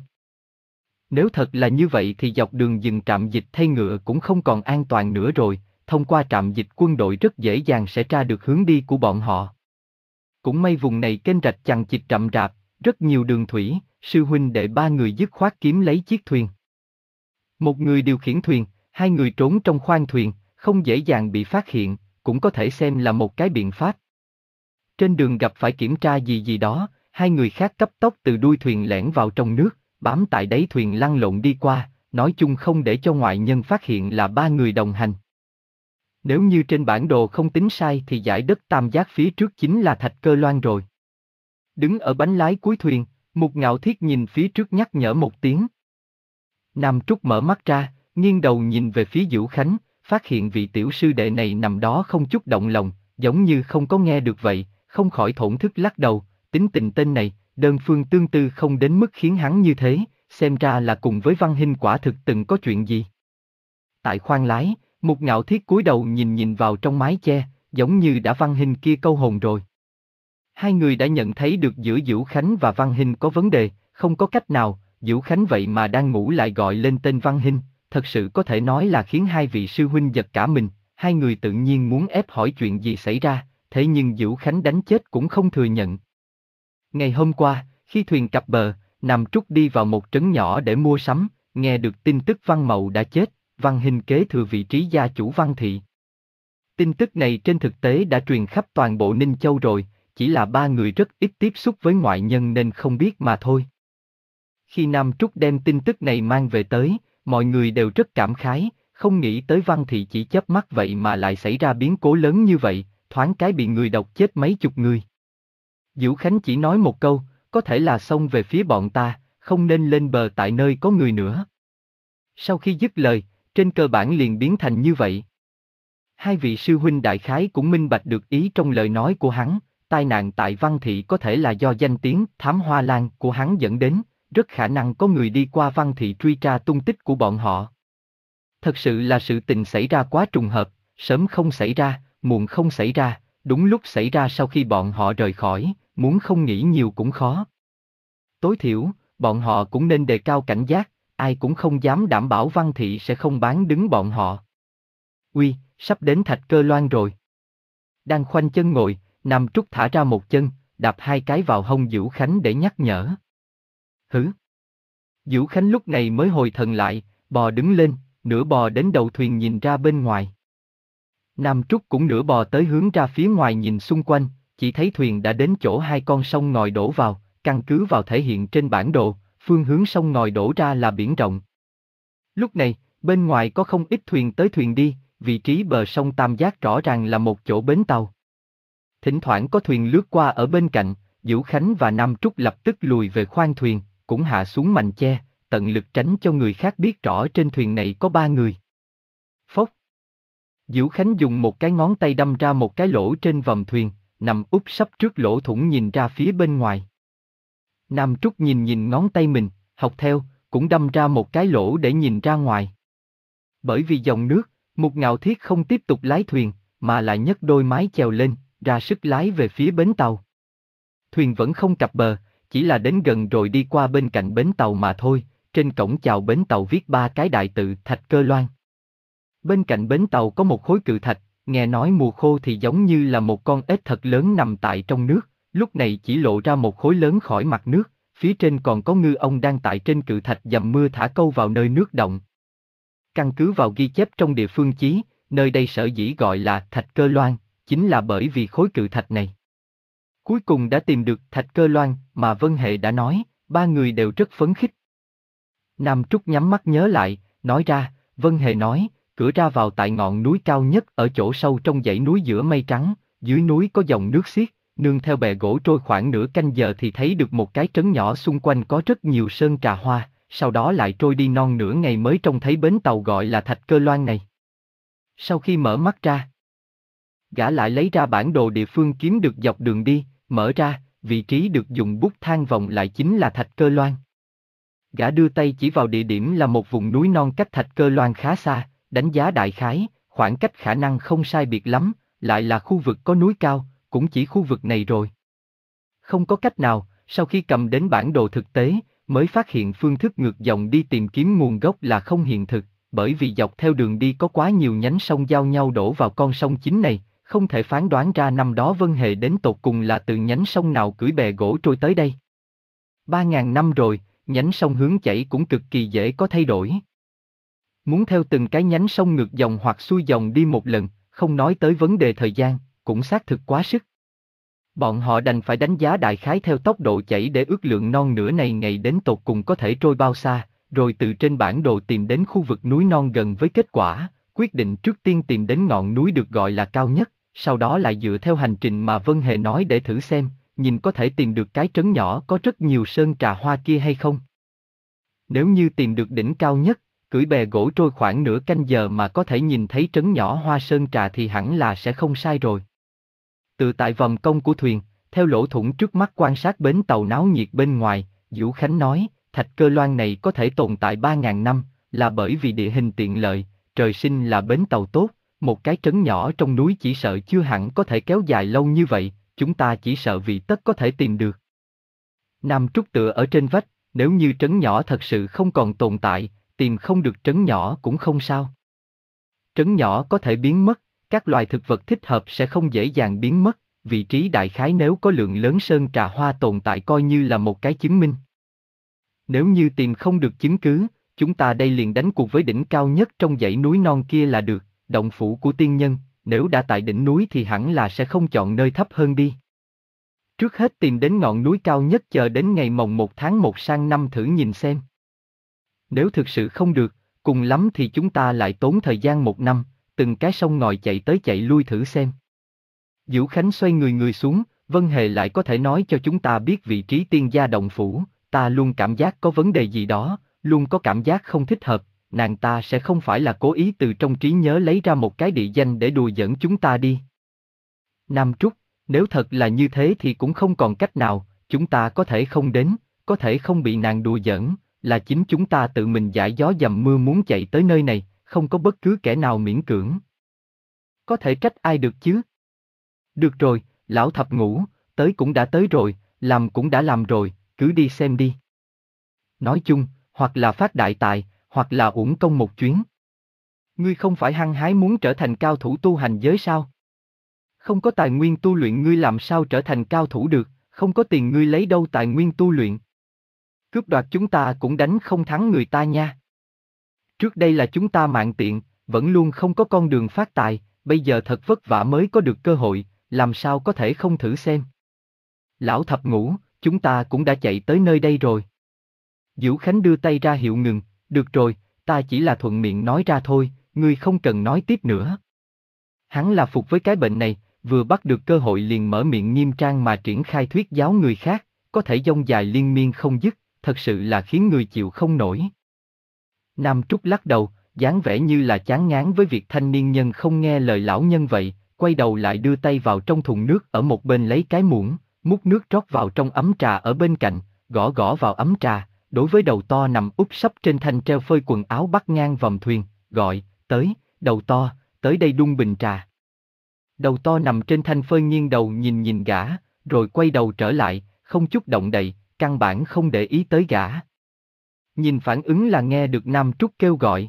Nếu thật là như vậy thì dọc đường dừng trạm dịch thay ngựa cũng không còn an toàn nữa rồi, thông qua trạm dịch quân đội rất dễ dàng sẽ tra được hướng đi của bọn họ. Cũng may vùng này kênh rạch chằng chịt rậm rạp, rất nhiều đường thủy, sư huynh đệ ba người dứt khoát kiếm lấy chiếc thuyền. Một người điều khiển thuyền, hai người trốn trong khoang thuyền, không dễ dàng bị phát hiện, cũng có thể xem là một cái biện pháp. Trên đường gặp phải kiểm tra gì gì đó, hai người khác cấp tốc từ đuôi thuyền lẻn vào trong nước, bám tại đáy thuyền lăn lộn đi qua, nói chung không để cho ngoại nhân phát hiện là ba người đồng hành. Nếu như trên bản đồ không tính sai thì dải đất tam giác phía trước chính là Thạch Cơ Loan rồi. Đứng ở bánh lái cuối thuyền, Mục Ngạo Thiết nhìn phía trước nhắc nhở một tiếng. Nam Trúc mở mắt ra, nghiêng đầu nhìn về phía Diễu Khánh, phát hiện vị tiểu sư đệ này nằm đó không chút động lòng, giống như không có nghe được vậy, không khỏi thổn thức lắc đầu, tính tình tên này, đơn phương tương tư không đến mức khiến hắn như thế, xem ra là cùng với Văn Hinh quả thực từng có chuyện gì. Tại khoang lái, Mục Ngạo Thiết cúi đầu nhìn nhìn vào trong mái che, giống như đã Văn Hinh kia câu hồn rồi. Hai người đã nhận thấy được giữa Diễu Khánh và Văn Hinh có vấn đề, không có cách nào, Diễu Khánh vậy mà đang ngủ lại gọi lên tên Văn Hinh, thật sự có thể nói là khiến hai vị sư huynh giật cả mình, hai người tự nhiên muốn ép hỏi chuyện gì xảy ra, thế nhưng Diễu Khánh đánh chết cũng không thừa nhận. Ngày hôm qua, khi thuyền cập bờ, Nam Trúc đi vào một trấn nhỏ để mua sắm, nghe được tin tức Văn Mậu đã chết, Văn Hinh kế thừa vị trí gia chủ Văn thị. Tin tức này trên thực tế đã truyền khắp toàn bộ Ninh Châu rồi, chỉ là ba người rất ít tiếp xúc với ngoại nhân nên không biết mà thôi. Khi Nam Trúc đem tin tức này mang về tới, mọi người đều rất cảm khái, không nghĩ tới Văn Thị chỉ chớp mắt vậy mà lại xảy ra biến cố lớn như vậy, thoáng cái bị người độc chết mấy chục người. Vũ Khánh chỉ nói một câu, có thể là xông về phía bọn ta, không nên lên bờ tại nơi có người nữa. Sau khi dứt lời, trên cơ bản liền biến thành như vậy. Hai vị sư huynh đại khái cũng minh bạch được ý trong lời nói của hắn, tai nạn tại Văn Thị có thể là do danh tiếng thám hoa lan của hắn dẫn đến, rất khả năng có người đi qua Văn Thị truy tra tung tích của bọn họ. Thật sự là sự tình xảy ra quá trùng hợp, sớm không xảy ra, muộn không xảy ra, đúng lúc xảy ra sau khi bọn họ rời khỏi, muốn không nghĩ nhiều cũng khó. Tối thiểu, bọn họ cũng nên đề cao cảnh giác, ai cũng không dám đảm bảo Văn Thị sẽ không bán đứng bọn họ. Uy, sắp đến Thạch Cơ Loan rồi. Đang khoanh chân ngồi, Nam Trúc thả ra một chân, đạp hai cái vào hông Vũ Khánh để nhắc nhở. Hử? Vũ Khánh lúc này mới hồi thần lại, bò đứng lên, nửa bò đến đầu thuyền nhìn ra bên ngoài. Nam Trúc cũng nửa bò tới hướng ra phía ngoài nhìn xung quanh, chỉ thấy thuyền đã đến chỗ hai con sông ngòi đổ vào, căn cứ vào thể hiện trên bản đồ, phương hướng sông ngòi đổ ra là biển rộng. Lúc này, bên ngoài có không ít thuyền tới thuyền đi, vị trí bờ sông Tam Giác rõ ràng là một chỗ bến tàu. Thỉnh thoảng có thuyền lướt qua ở bên cạnh, Vũ Khánh và Nam Trúc lập tức lùi về khoang thuyền, cũng hạ xuống mành che, tận lực tránh cho người khác biết rõ trên thuyền này có ba người. Phốc. Vũ Khánh dùng một cái ngón tay đâm ra một cái lỗ trên vòm thuyền, nằm úp sấp trước lỗ thủng nhìn ra phía bên ngoài. Nam Trúc nhìn nhìn ngón tay mình, học theo, cũng đâm ra một cái lỗ để nhìn ra ngoài. Bởi vì dòng nước, Mục Ngạo Thiết không tiếp tục lái thuyền, mà lại nhấc đôi mái chèo lên, ra sức lái về phía bến tàu. Thuyền vẫn không cập bờ, chỉ là đến gần rồi đi qua bên cạnh bến tàu mà thôi, trên cổng chào bến tàu viết ba cái đại tự Thạch Cơ Loan. Bên cạnh bến tàu có một khối cự thạch, nghe nói mùa khô thì giống như là một con ếch thật lớn nằm tại trong nước, lúc này chỉ lộ ra một khối lớn khỏi mặt nước, phía trên còn có ngư ông đang tại trên cự thạch dầm mưa thả câu vào nơi nước động. Căn cứ vào ghi chép trong địa phương chí, nơi đây sở dĩ gọi là Thạch Cơ Loan, chính là bởi vì khối cự thạch này. Cuối cùng đã tìm được Thạch Cơ Loan mà Vân Hệ đã nói, ba người đều rất phấn khích. Nam Trúc nhắm mắt nhớ lại, nói ra, Vân Hệ nói, cửa ra vào tại ngọn núi cao nhất ở chỗ sâu trong dãy núi giữa mây trắng, dưới núi có dòng nước xiết, nương theo bè gỗ trôi khoảng nửa canh giờ thì thấy được một cái trấn nhỏ xung quanh có rất nhiều sơn trà hoa, sau đó lại trôi đi non nửa ngày mới trông thấy bến tàu gọi là Thạch Cơ Loan này. Sau khi mở mắt ra, gã lại lấy ra bản đồ địa phương kiếm được dọc đường đi, mở ra, vị trí được dùng bút than vòng lại chính là Thạch Cơ Loan. Gã đưa tay chỉ vào địa điểm là một vùng núi non cách Thạch Cơ Loan khá xa, đánh giá đại khái, khoảng cách khả năng không sai biệt lắm, lại là khu vực có núi cao, cũng chỉ khu vực này rồi. Không có cách nào, sau khi cầm đến bản đồ thực tế, mới phát hiện phương thức ngược dòng đi tìm kiếm nguồn gốc là không hiện thực, bởi vì dọc theo đường đi có quá nhiều nhánh sông giao nhau đổ vào con sông chính này, không thể phán đoán ra năm đó Vân Hệ đến tột cùng là từ nhánh sông nào cưỡi bè gỗ trôi tới đây. Ba ngàn năm rồi, nhánh sông hướng chảy cũng cực kỳ dễ có thay đổi. Muốn theo từng cái nhánh sông ngược dòng hoặc xuôi dòng đi một lần, không nói tới vấn đề thời gian, cũng xác thực quá sức. Bọn họ đành phải đánh giá đại khái theo tốc độ chảy để ước lượng non nửa này ngày đến tột cùng có thể trôi bao xa, rồi từ trên bản đồ tìm đến khu vực núi non gần với kết quả, quyết định trước tiên tìm đến ngọn núi được gọi là cao nhất, sau đó lại dựa theo hành trình mà Vân Hề nói để thử xem, nhìn có thể tìm được cái trấn nhỏ có rất nhiều sơn trà hoa kia hay không. Nếu như tìm được đỉnh cao nhất, cưỡi bè gỗ trôi khoảng nửa canh giờ mà có thể nhìn thấy trấn nhỏ hoa sơn trà thì hẳn là sẽ không sai rồi. Từ tại vòng cong của thuyền, theo lỗ thủng trước mắt quan sát bến tàu náo nhiệt bên ngoài, Vũ Khánh nói, Thạch Cơ Loan này có thể tồn tại ba ngàn năm, là bởi vì địa hình tiện lợi, trời sinh là bến tàu tốt, một cái trấn nhỏ trong núi chỉ sợ chưa hẳn có thể kéo dài lâu như vậy, chúng ta chỉ sợ vì tất có thể tìm được. Nam Trúc tựa ở trên vách, nếu như trấn nhỏ thật sự không còn tồn tại, tìm không được trấn nhỏ cũng không sao. Trấn nhỏ có thể biến mất, các loài thực vật thích hợp sẽ không dễ dàng biến mất, vị trí đại khái nếu có lượng lớn sơn trà hoa tồn tại coi như là một cái chứng minh. Nếu như tìm không được chứng cứ, chúng ta đây liền đánh cuộc với đỉnh cao nhất trong dãy núi non kia là được, động phủ của tiên nhân, nếu đã tại đỉnh núi thì hẳn là sẽ không chọn nơi thấp hơn đi. Trước hết tìm đến ngọn núi cao nhất chờ đến ngày mồng một tháng một sang năm thử nhìn xem. Nếu thực sự không được, cùng lắm thì chúng ta lại tốn thời gian một năm, từng cái sông ngòi chạy tới chạy lui thử xem. Vũ Khánh xoay người người xuống, Vân Hề lại có thể nói cho chúng ta biết vị trí tiên gia động phủ, ta luôn cảm giác có vấn đề gì đó, luôn có cảm giác không thích hợp, nàng ta sẽ không phải là cố ý từ trong trí nhớ lấy ra một cái địa danh để đùa giỡn chúng ta đi. Nam Trúc, nếu thật là như thế thì cũng không còn cách nào, chúng ta có thể không đến, có thể không bị nàng đùa giỡn, là chính chúng ta tự mình giải gió dầm mưa muốn chạy tới nơi này, không có bất cứ kẻ nào miễn cưỡng. Có thể trách ai được chứ? Được rồi, lão thập ngũ, tới cũng đã tới rồi, làm cũng đã làm rồi, cứ đi xem đi. Nói chung, hoặc là phát đại tài, hoặc là uổng công một chuyến. Ngươi không phải hăng hái muốn trở thành cao thủ tu hành giới sao? Không có tài nguyên tu luyện ngươi làm sao trở thành cao thủ được, không có tiền ngươi lấy đâu tài nguyên tu luyện. Cướp đoạt chúng ta cũng đánh không thắng người ta nha. Trước đây là chúng ta mạng tiện, vẫn luôn không có con đường phát tài, bây giờ thật vất vả mới có được cơ hội, làm sao có thể không thử xem. Lão thập ngũ, chúng ta cũng đã chạy tới nơi đây rồi. Vũ Khánh đưa tay ra hiệu ngừng, được rồi, ta chỉ là thuận miệng nói ra thôi, ngươi không cần nói tiếp nữa. Hắn là phục với cái bệnh này, vừa bắt được cơ hội liền mở miệng nghiêm trang mà triển khai thuyết giáo người khác, có thể dông dài liên miên không dứt, thật sự là khiến người chịu không nổi. Nam Trúc lắc đầu, dáng vẻ như là chán ngán với việc thanh niên nhân không nghe lời lão nhân vậy, quay đầu lại đưa tay vào trong thùng nước ở một bên lấy cái muỗng, múc nước rót vào trong ấm trà ở bên cạnh, gõ gõ vào ấm trà, đối với đầu to nằm úp sấp trên thanh treo phơi quần áo bắt ngang vòm thuyền, gọi, tới, đầu to, tới đây đun bình trà. Đầu to nằm trên thanh phơi nghiêng đầu nhìn nhìn gã, rồi quay đầu trở lại, không chút động đậy, căn bản không để ý tới gã. Nhìn phản ứng là nghe được Nam Trúc kêu gọi.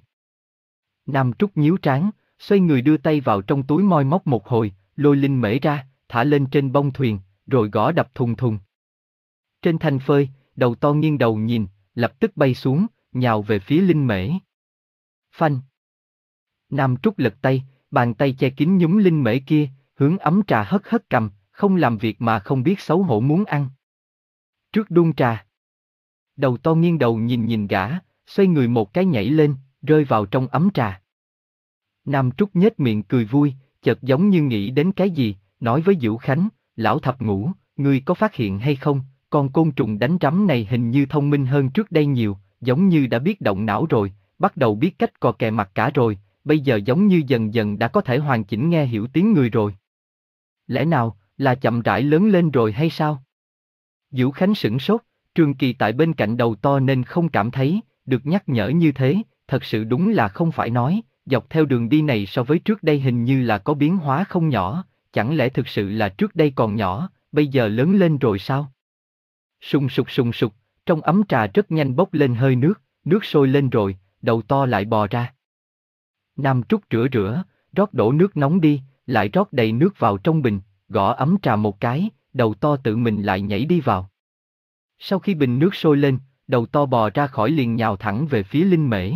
Nam Trúc nhíu trán, xoay người đưa tay vào trong túi moi móc một hồi, lôi linh mễ ra, thả lên trên bông thuyền, rồi gõ đập thùng thùng. Trên thanh phơi, đầu to nghiêng đầu nhìn, lập tức bay xuống, nhào về phía linh mễ. Phanh. Nam Trúc lật tay, bàn tay che kín nhúm linh mễ kia, hướng ấm trà hất hất cầm, không làm việc mà không biết xấu hổ muốn ăn. Trước đun trà. Đầu to nghiêng đầu nhìn nhìn gã, xoay người một cái nhảy lên, rơi vào trong ấm trà. Nam Trúc nhếch miệng cười vui, chợt giống như nghĩ đến cái gì, nói với Vũ Khánh, lão thập ngũ, ngươi có phát hiện hay không, con côn trùng đánh rắm này hình như thông minh hơn trước đây nhiều, giống như đã biết động não rồi, bắt đầu biết cách cò kè mặt cả rồi, bây giờ giống như dần dần đã có thể hoàn chỉnh nghe hiểu tiếng người rồi. Lẽ nào, là chậm rãi lớn lên rồi hay sao? Vũ Khánh sửng sốt, Trường Kỳ tại bên cạnh đầu to nên không cảm thấy, được nhắc nhở như thế, thật sự đúng là không phải nói, dọc theo đường đi này so với trước đây hình như là có biến hóa không nhỏ, chẳng lẽ thực sự là trước đây còn nhỏ, bây giờ lớn lên rồi sao? Sùng sục sùng sục, trong ấm trà rất nhanh bốc lên hơi nước, nước sôi lên rồi, đầu to lại bò ra. Nam Trúc rửa rửa, rót đổ nước nóng đi, lại rót đầy nước vào trong bình, gõ ấm trà một cái, đầu to tự mình lại nhảy đi vào. Sau khi bình nước sôi lên, đầu to bò ra khỏi liền nhào thẳng về phía linh mễ.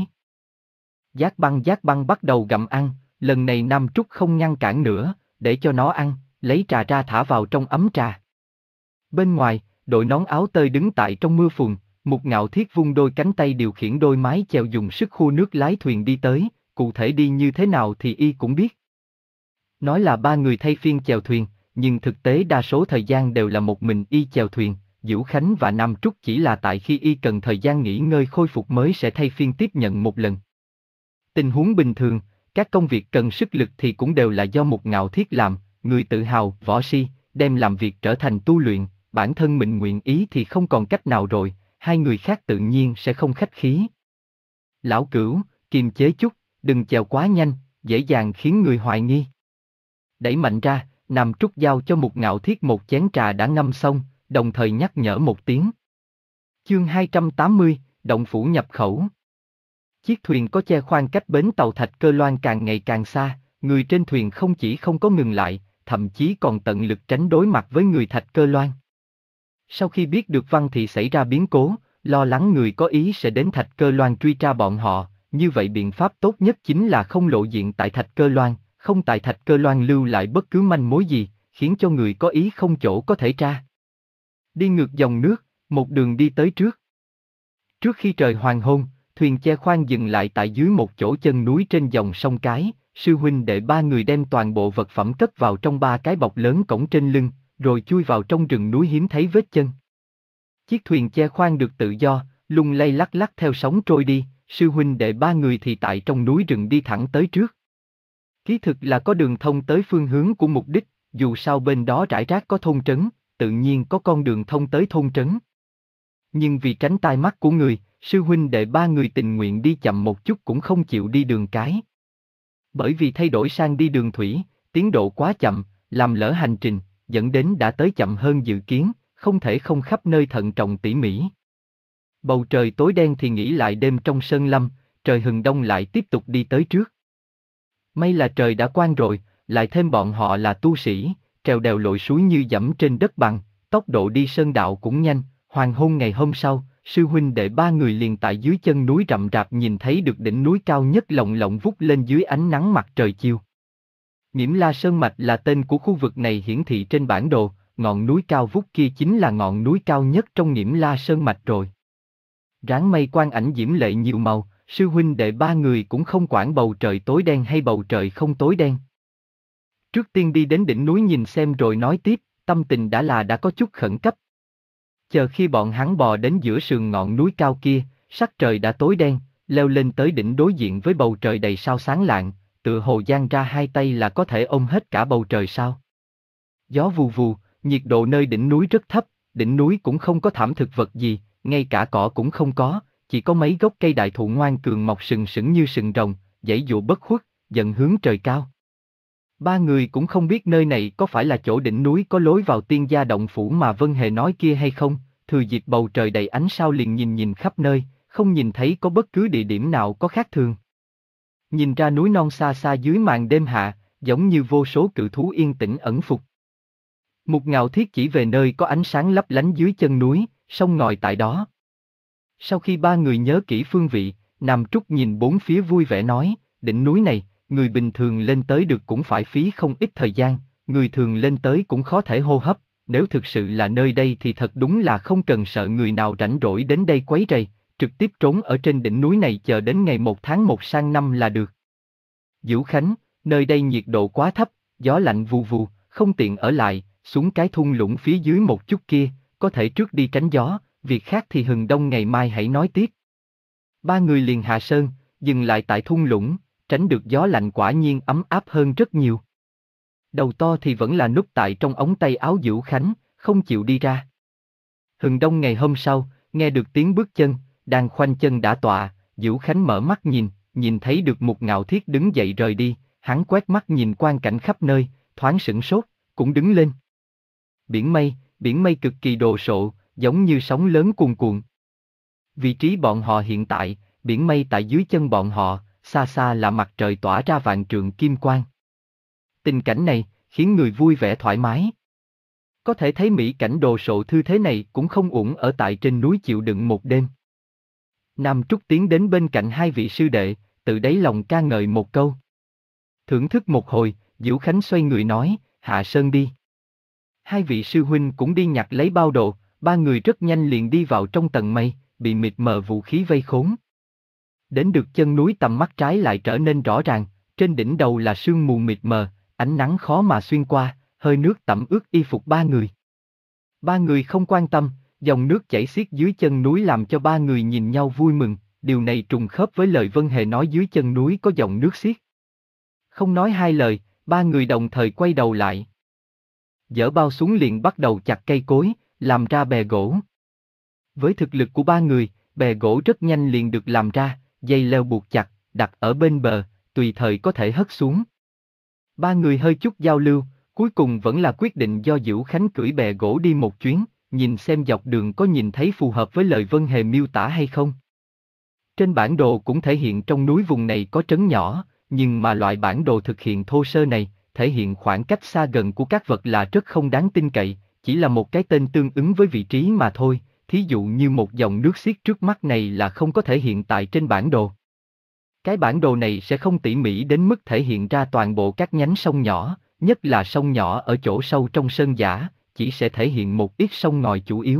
Giác băng giác băng bắt đầu gặm ăn, lần này Nam Trúc không ngăn cản nữa, để cho nó ăn, lấy trà ra thả vào trong ấm trà. Bên ngoài, đội nón áo tơi đứng tại trong mưa phùn, Mục Ngạo Thiết vung đôi cánh tay điều khiển đôi mái chèo dùng sức khua nước lái thuyền đi tới, cụ thể đi như thế nào thì y cũng biết. Nói là ba người thay phiên chèo thuyền, nhưng thực tế đa số thời gian đều là một mình y chèo thuyền, Vũ Khánh và Nam Trúc chỉ là tại khi y cần thời gian nghỉ ngơi khôi phục mới sẽ thay phiên tiếp nhận một lần. Tình huống bình thường, các công việc cần sức lực thì cũng đều là do Mục Ngạo Thiết làm, người tự hào, võ si, đem làm việc trở thành tu luyện, bản thân mình nguyện ý thì không còn cách nào rồi, hai người khác tự nhiên sẽ không khách khí. Lão Cửu, kiềm chế chút, đừng chèo quá nhanh, dễ dàng khiến người hoài nghi. Đẩy mạnh ra, Nam Trúc giao cho Mục Ngạo Thiết một chén trà đã ngâm xong, đồng thời nhắc nhở một tiếng. Chương hai trăm tám mươi, Động phủ nhập khẩu. Chiếc thuyền có che khoang cách bến tàu Thạch Cơ Loan càng ngày càng xa, người trên thuyền không chỉ không có ngừng lại, thậm chí còn tận lực tránh đối mặt với người Thạch Cơ Loan. Sau khi biết được Văn Thị xảy ra biến cố, lo lắng người có ý sẽ đến Thạch Cơ Loan truy tra bọn họ, như vậy biện pháp tốt nhất chính là không lộ diện tại Thạch Cơ Loan, không tại Thạch Cơ Loan lưu lại bất cứ manh mối gì, khiến cho người có ý không chỗ có thể tra. Đi ngược dòng nước, một đường đi tới trước. Trước khi trời hoàng hôn, thuyền che khoang dừng lại tại dưới một chỗ chân núi trên dòng sông Cái, sư huynh đệ ba người đem toàn bộ vật phẩm cất vào trong ba cái bọc lớn cổng trên lưng, rồi chui vào trong rừng núi hiếm thấy vết chân. Chiếc thuyền che khoang được tự do, lung lay lắc lắc theo sóng trôi đi, sư huynh đệ ba người thì tại trong núi rừng đi thẳng tới trước. Ký thực là có đường thông tới phương hướng của mục đích, dù sao bên đó rải rác có thôn trấn, tự nhiên có con đường thông tới thôn trấn. Nhưng vì tránh tai mắt của người, sư huynh đệ ba người tình nguyện đi chậm một chút cũng không chịu đi đường cái. Bởi vì thay đổi sang đi đường thủy, tiến độ quá chậm, làm lỡ hành trình, dẫn đến đã tới chậm hơn dự kiến, không thể không khắp nơi thận trọng tỉ mỉ. Bầu trời tối đen thì nghỉ lại đêm trong sơn lâm, trời hừng đông lại tiếp tục đi tới trước. May là trời đã quang rồi, lại thêm bọn họ là tu sĩ, trèo đèo lội suối như dẫm trên đất bằng, tốc độ đi sơn đạo cũng nhanh. Hoàng hôn ngày hôm sau, sư huynh đệ ba người liền tại dưới chân núi rậm rạp nhìn thấy được đỉnh núi cao nhất lộng lộng vút lên dưới ánh nắng mặt trời chiều. Nghiễm La Sơn Mạch là tên của khu vực này hiển thị trên bản đồ, ngọn núi cao vút kia chính là ngọn núi cao nhất trong Nghiễm La Sơn Mạch rồi. Ráng mây quang ảnh diễm lệ nhiều màu, sư huynh đệ ba người cũng không quản bầu trời tối đen hay bầu trời không tối đen. Trước tiên đi đến đỉnh núi nhìn xem rồi nói tiếp, tâm tình đã là đã có chút khẩn cấp. Chờ khi bọn hắn bò đến giữa sườn ngọn núi cao kia, sắc trời đã tối đen, leo lên tới đỉnh đối diện với bầu trời đầy sao sáng lạng, tựa hồ dang ra hai tay là có thể ôm hết cả bầu trời sao. Gió vù vù, nhiệt độ nơi đỉnh núi rất thấp, đỉnh núi cũng không có thảm thực vật gì, ngay cả cỏ cũng không có, chỉ có mấy gốc cây đại thụ ngoan cường mọc sừng sững như sừng rồng, giãy dụa bất khuất, dần hướng trời cao. Ba người cũng không biết nơi này có phải là chỗ đỉnh núi có lối vào tiên gia động phủ mà Vân Hề nói kia hay không, thừa dịp bầu trời đầy ánh sao liền nhìn nhìn khắp nơi, không nhìn thấy có bất cứ địa điểm nào có khác thường. Nhìn ra núi non xa xa dưới màn đêm hạ, giống như vô số cự thú yên tĩnh ẩn phục. Một Ngạo Thiết chỉ về nơi có ánh sáng lấp lánh dưới chân núi, sông ngòi tại đó. Sau khi ba người nhớ kỹ phương vị, Nam Trúc nhìn bốn phía vui vẻ nói, đỉnh núi này, người bình thường lên tới được cũng phải phí không ít thời gian, người thường lên tới cũng khó thể hô hấp, nếu thực sự là nơi đây thì thật đúng là không cần sợ người nào rảnh rỗi đến đây quấy rầy, trực tiếp trốn ở trên đỉnh núi này chờ đến ngày một tháng một sang năm là được. Dữu Khánh, nơi đây nhiệt độ quá thấp, gió lạnh vù vù, không tiện ở lại, xuống cái thung lũng phía dưới một chút kia, có thể trước đi tránh gió, việc khác thì hừng đông ngày mai hãy nói tiếp. Ba người liền hạ sơn, dừng lại tại thung lũng, tránh được gió lạnh quả nhiên ấm áp hơn rất nhiều. Đầu to thì vẫn là núp tại trong ống tay áo Dữu Khánh, không chịu đi ra. Hừng đông ngày hôm sau, nghe được tiếng bước chân, đang khoanh chân đã tọa, Dữu Khánh mở mắt nhìn, nhìn thấy được một Ngạo Thiết đứng dậy rời đi, hắn quét mắt nhìn quang cảnh khắp nơi, thoáng sửng sốt, cũng đứng lên. Biển mây, biển mây cực kỳ đồ sộ, giống như sóng lớn cuồn cuộn. Vị trí bọn họ hiện tại, biển mây tại dưới chân bọn họ, xa xa là mặt trời tỏa ra vạn trượng kim quang. Tình cảnh này, khiến người vui vẻ thoải mái. Có thể thấy mỹ cảnh đồ sộ thư thế này cũng không uổng ở tại trên núi chịu đựng một đêm. Nam Trúc tiến đến bên cạnh hai vị sư đệ, tự đáy lòng ca ngợi một câu. Thưởng thức một hồi, Dữu Khánh xoay người nói, hạ sơn đi. Hai vị sư huynh cũng đi nhặt lấy bao đồ, ba người rất nhanh liền đi vào trong tầng mây, bị mịt mờ vũ khí vây khốn. Đến được chân núi tầm mắt trái lại trở nên rõ ràng, trên đỉnh đầu là sương mù mịt mờ, ánh nắng khó mà xuyên qua, hơi nước tẩm ướt y phục ba người. Ba người không quan tâm, dòng nước chảy xiết dưới chân núi làm cho ba người nhìn nhau vui mừng, điều này trùng khớp với lời Vân Hề nói dưới chân núi có dòng nước xiết. Không nói hai lời, ba người đồng thời quay đầu lại. Dỡ bao xuống liền bắt đầu chặt cây cối, làm ra bè gỗ. Với thực lực của ba người, bè gỗ rất nhanh liền được làm ra, dây leo buộc chặt, đặt ở bên bờ, tùy thời có thể hất xuống. Ba người hơi chút giao lưu, cuối cùng vẫn là quyết định do Dữu Khánh cưỡi bè gỗ đi một chuyến, nhìn xem dọc đường có nhìn thấy phù hợp với lời Vân Hề miêu tả hay không. Trên bản đồ cũng thể hiện trong núi vùng này có trấn nhỏ, nhưng mà loại bản đồ thực hiện thô sơ này, thể hiện khoảng cách xa gần của các vật là rất không đáng tin cậy, chỉ là một cái tên tương ứng với vị trí mà thôi, thí dụ như một dòng nước xiết trước mắt này là không có thể hiện tại trên bản đồ. Cái bản đồ này sẽ không tỉ mỉ đến mức thể hiện ra toàn bộ các nhánh sông nhỏ, nhất là sông nhỏ ở chỗ sâu trong sơn dã, chỉ sẽ thể hiện một ít sông ngòi chủ yếu.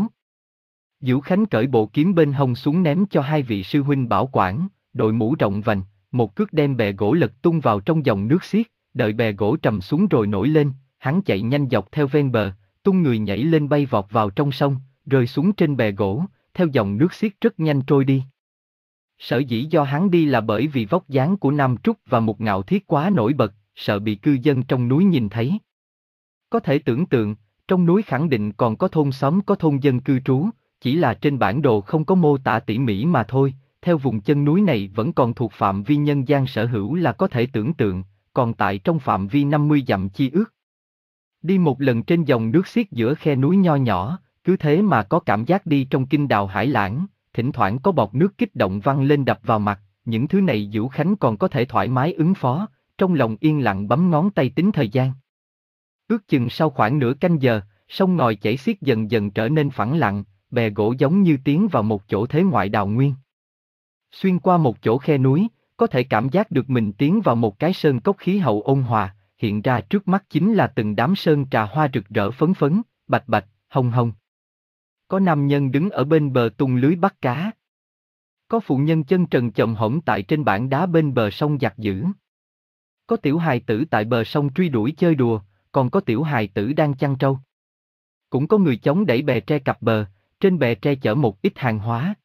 Vũ Khánh cởi bộ kiếm bên hông xuống ném cho hai vị sư huynh bảo quản, đội mũ rộng vành, một cước đem bè gỗ lật tung vào trong dòng nước xiết, đợi bè gỗ trầm xuống rồi nổi lên, hắn chạy nhanh dọc theo ven bờ, tung người nhảy lên bay vọt vào trong sông, rơi xuống trên bè gỗ, theo dòng nước xiết rất nhanh trôi đi. Sở dĩ do hắn đi là bởi vì vóc dáng của Nam Trúc và Mục Ngạo Thiết quá nổi bật, sợ bị cư dân trong núi nhìn thấy. Có thể tưởng tượng, trong núi khẳng định còn có thôn xóm có thôn dân cư trú, chỉ là trên bản đồ không có mô tả tỉ mỉ mà thôi, theo vùng chân núi này vẫn còn thuộc phạm vi nhân gian sở hữu là có thể tưởng tượng, còn tại trong phạm vi năm mươi dặm chi ước. Đi một lần trên dòng nước xiết giữa khe núi nho nhỏ, cứ thế mà có cảm giác đi trong kinh đào hải lãng, thỉnh thoảng có bọt nước kích động văng lên đập vào mặt, những thứ này Vũ Khánh còn có thể thoải mái ứng phó, trong lòng yên lặng bấm ngón tay tính thời gian. Ước chừng sau khoảng nửa canh giờ, sông ngòi chảy xiết dần dần trở nên phẳng lặng, bè gỗ giống như tiến vào một chỗ thế ngoại đào nguyên. Xuyên qua một chỗ khe núi, có thể cảm giác được mình tiến vào một cái sơn cốc khí hậu ôn hòa, hiện ra trước mắt chính là từng đám sơn trà hoa rực rỡ phấn phấn, bạch bạch, hồng hồng. Có nam nhân đứng ở bên bờ tung lưới bắt cá. Có phụ nhân chân trần chồm hổm tại trên bảng đá bên bờ sông giặt giũ. Có tiểu hài tử tại bờ sông truy đuổi chơi đùa, còn có tiểu hài tử đang chăn trâu. Cũng có người chống đẩy bè tre cặp bờ, trên bè tre chở một ít hàng hóa.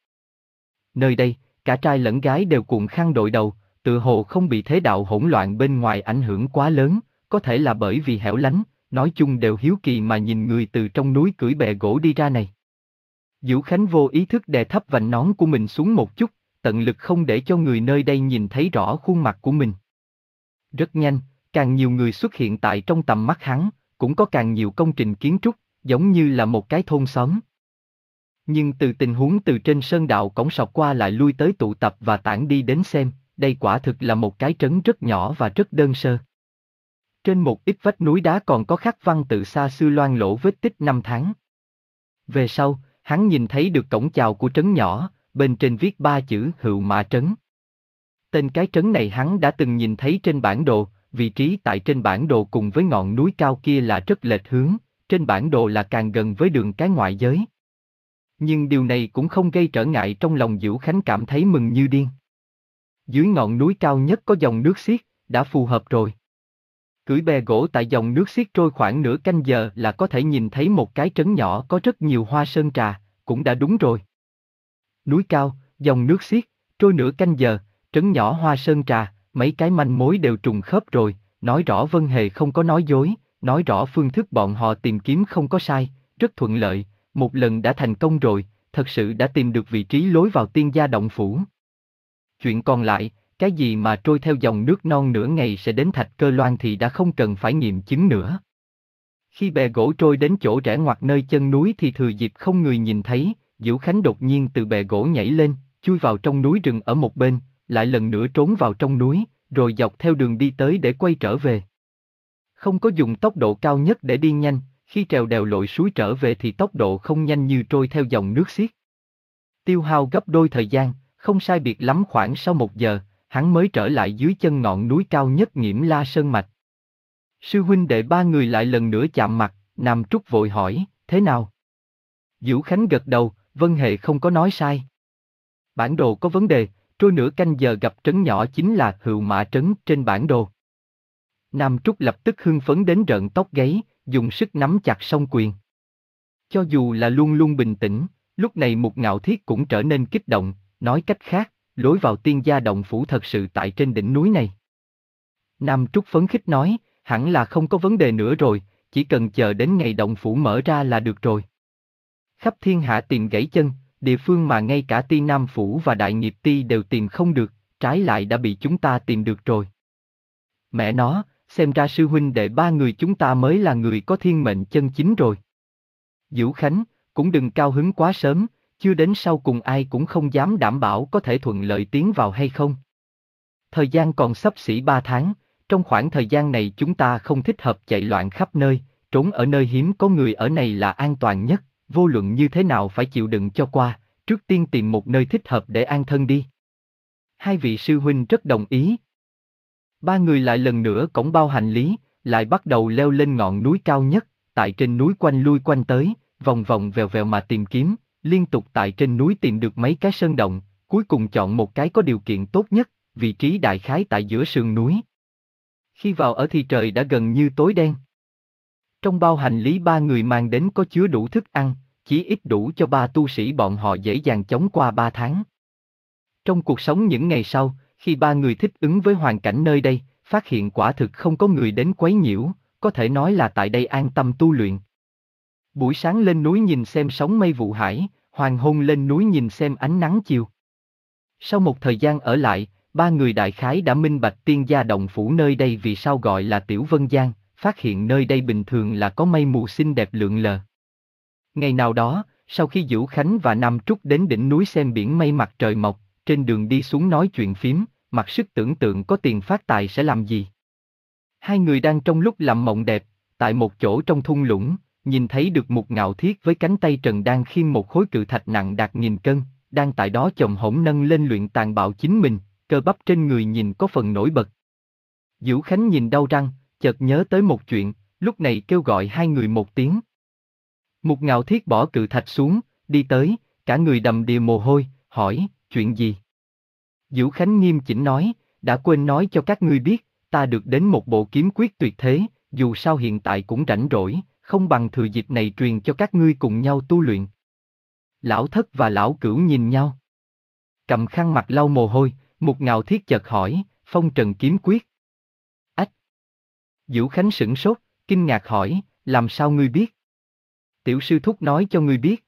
Nơi đây, cả trai lẫn gái đều cuộn khăn đội đầu, tựa hồ không bị thế đạo hỗn loạn bên ngoài ảnh hưởng quá lớn, có thể là bởi vì hẻo lánh, nói chung đều hiếu kỳ mà nhìn người từ trong núi cưỡi bè gỗ đi ra này. Vũ Khánh vô ý thức đè thấp vành nón của mình xuống một chút, tận lực không để cho người nơi đây nhìn thấy rõ khuôn mặt của mình. Rất nhanh, càng nhiều người xuất hiện tại trong tầm mắt hắn, cũng có càng nhiều công trình kiến trúc, giống như là một cái thôn xóm. Nhưng từ tình huống từ trên sơn đạo cổng sọc qua lại lui tới tụ tập và tản đi đến xem, đây quả thực là một cái trấn rất nhỏ và rất đơn sơ. Trên một ít vách núi đá còn có khắc văn tự xa xưa loang lổ vết tích năm tháng. Về sau, hắn nhìn thấy được cổng chào của trấn nhỏ, bên trên viết ba chữ Hựu Mã Trấn. Tên cái trấn này hắn đã từng nhìn thấy trên bản đồ, vị trí tại trên bản đồ cùng với ngọn núi cao kia là rất lệch hướng, trên bản đồ là càng gần với đường cái ngoại giới. Nhưng điều này cũng không gây trở ngại trong lòng Vũ Khánh cảm thấy mừng như điên. Dưới ngọn núi cao nhất có dòng nước xiết, đã phù hợp rồi. Cưỡi bè gỗ tại dòng nước xiết trôi khoảng nửa canh giờ là có thể nhìn thấy một cái trấn nhỏ có rất nhiều hoa sơn trà, cũng đã đúng rồi. Núi cao, dòng nước xiết, trôi nửa canh giờ, trấn nhỏ hoa sơn trà, mấy cái manh mối đều trùng khớp rồi, nói rõ Vân Hề không có nói dối, nói rõ phương thức bọn họ tìm kiếm không có sai, rất thuận lợi, một lần đã thành công rồi, thật sự đã tìm được vị trí lối vào Tiên Gia Động Phủ. Chuyện còn lại, cái gì mà trôi theo dòng nước non nửa ngày sẽ đến Thạch Cơ Loan thì đã không cần phải nghiệm chứng nữa. Khi bè gỗ trôi đến chỗ rẽ ngoặt nơi chân núi thì thừa dịp không người nhìn thấy, Vũ Khánh đột nhiên từ bè gỗ nhảy lên, chui vào trong núi rừng ở một bên, lại lần nữa trốn vào trong núi, rồi dọc theo đường đi tới để quay trở về. Không có dùng tốc độ cao nhất để đi nhanh, khi trèo đèo lội suối trở về thì tốc độ không nhanh như trôi theo dòng nước xiết. Tiêu hao gấp đôi thời gian, không sai biệt lắm khoảng sau một giờ, hắn mới trở lại dưới chân ngọn núi cao nhất Nghiễm La Sơn Mạch. Sư huynh đệ ba người lại lần nữa chạm mặt, Nam Trúc vội hỏi, thế nào? Vũ Khánh gật đầu, Vân Hề không có nói sai. Bản đồ có vấn đề, trôi nửa canh giờ gặp trấn nhỏ chính là Hựu Mã Trấn trên bản đồ. Nam Trúc lập tức hưng phấn đến rợn tóc gáy, dùng sức nắm chặt song quyền. Cho dù là luôn luôn bình tĩnh, lúc này Mục Ngạo Thiết cũng trở nên kích động, nói cách khác, lối vào Tiên Gia Động Phủ thật sự tại trên đỉnh núi này. Nam Trúc phấn khích nói, hẳn là không có vấn đề nữa rồi, chỉ cần chờ đến ngày động phủ mở ra là được rồi. Khắp thiên hạ tìm gãy chân, địa phương mà ngay cả Ti Nam Phủ và Đại Nghiệp Ti đều tìm không được, trái lại đã bị chúng ta tìm được rồi. Mẹ nó, xem ra sư huynh đệ ba người chúng ta mới là người có thiên mệnh chân chính rồi. Vũ Khánh, cũng đừng cao hứng quá sớm, chưa đến sau cùng ai cũng không dám đảm bảo có thể thuận lợi tiến vào hay không. Thời gian còn xấp xỉ ba tháng, trong khoảng thời gian này chúng ta không thích hợp chạy loạn khắp nơi, trốn ở nơi hiếm có người ở này là an toàn nhất, vô luận như thế nào phải chịu đựng cho qua, trước tiên tìm một nơi thích hợp để an thân đi. Hai vị sư huynh rất đồng ý. Ba người lại lần nữa cõng bao hành lý, lại bắt đầu leo lên ngọn núi cao nhất, tại trên núi quanh lui quanh tới, vòng vòng vèo vèo mà tìm kiếm, liên tục tại trên núi tìm được mấy cái sơn động, cuối cùng chọn một cái có điều kiện tốt nhất, vị trí đại khái tại giữa sườn núi. Khi vào ở thì trời đã gần như tối đen. Trong bao hành lý ba người mang đến có chứa đủ thức ăn, chỉ ít đủ cho ba tu sĩ bọn họ dễ dàng chống qua ba tháng. Trong cuộc sống những ngày sau, khi ba người thích ứng với hoàn cảnh nơi đây, phát hiện quả thực không có người đến quấy nhiễu, có thể nói là tại đây an tâm tu luyện. Buổi sáng lên núi nhìn xem sóng mây vụ hải, hoàng hôn lên núi nhìn xem ánh nắng chiều. Sau một thời gian ở lại, ba người đại khái đã minh bạch tiên gia động phủ nơi đây vì sao gọi là Tiểu Vân Giang, phát hiện nơi đây bình thường là có mây mù xinh đẹp lượn lờ. Ngày nào đó, sau khi Dữu Khánh và Nam Trúc đến đỉnh núi xem biển mây mặt trời mọc, trên đường đi xuống nói chuyện phím, mặc sức tưởng tượng có tiền phát tài sẽ làm gì. Hai người đang trong lúc làm mộng đẹp, tại một chỗ trong thung lũng, nhìn thấy được một Ngạo Thiết với cánh tay trần đang khiêng một khối cự thạch nặng đạt nghìn cân, đang tại đó chồng hổn nâng lên luyện tàn bạo chính mình, cơ bắp trên người nhìn có phần nổi bật. Dữu Khánh nhìn đau răng, chợt nhớ tới một chuyện, lúc này kêu gọi hai người một tiếng. Một Ngạo Thiết bỏ cự thạch xuống, đi tới, cả người đầm đìa mồ hôi, hỏi, chuyện gì? Dữu Khánh nghiêm chỉnh nói, đã quên nói cho các ngươi biết, ta được đến một bộ kiếm quyết tuyệt thế, dù sao hiện tại cũng rảnh rỗi, không bằng thừa dịp này truyền cho các ngươi cùng nhau tu luyện. Lão Thất và Lão Cửu nhìn nhau. Cầm khăn mặt lau mồ hôi, một Ngạo Thiết chợt hỏi, phong trần kiếm quyết. Ách! Dữu Khánh sửng sốt, kinh ngạc hỏi, làm sao ngươi biết? Tiểu sư thúc nói cho ngươi biết.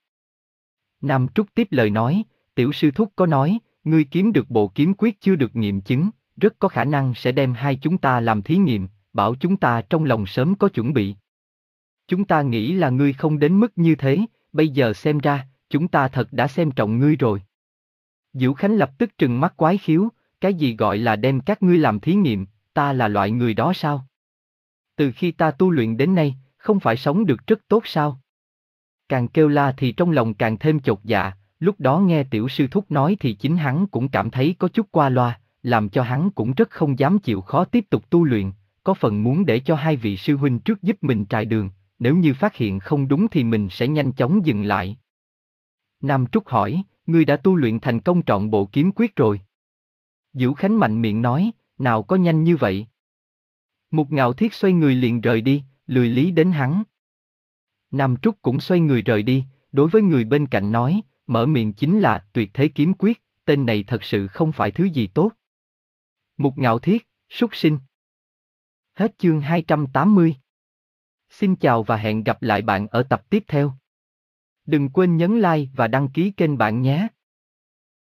Nam Trúc tiếp lời nói, tiểu sư thúc có nói, ngươi kiếm được bộ kiếm quyết chưa được nghiệm chứng, rất có khả năng sẽ đem hai chúng ta làm thí nghiệm, bảo chúng ta trong lòng sớm có chuẩn bị. Chúng ta nghĩ là ngươi không đến mức như thế, bây giờ xem ra, chúng ta thật đã xem trọng ngươi rồi. Dữu Khánh lập tức trừng mắt quái khiếu, cái gì gọi là đem các ngươi làm thí nghiệm, ta là loại người đó sao? Từ khi ta tu luyện đến nay, không phải sống được rất tốt sao? Càng kêu la thì trong lòng càng thêm chột dạ, lúc đó nghe tiểu sư thúc nói thì chính hắn cũng cảm thấy có chút qua loa, làm cho hắn cũng rất không dám chịu khó tiếp tục tu luyện, có phần muốn để cho hai vị sư huynh trước giúp mình trải đường, nếu như phát hiện không đúng thì mình sẽ nhanh chóng dừng lại. Nam Trúc hỏi, ngươi đã tu luyện thành công trọn bộ kiếm quyết rồi. Dữu Khánh mạnh miệng nói, nào có nhanh như vậy. Một Ngạo Thiết xoay người liền rời đi, lười lý đến hắn. Nam Trúc cũng xoay người rời đi, đối với người bên cạnh nói, mở miệng chính là tuyệt thế kiếm quyết, tên này thật sự không phải thứ gì tốt. Một Ngạo Thiết, súc sinh. Hết chương hai trăm tám mươi. Xin chào và hẹn gặp lại bạn ở tập tiếp theo. Đừng quên nhấn like và đăng ký kênh bạn nhé.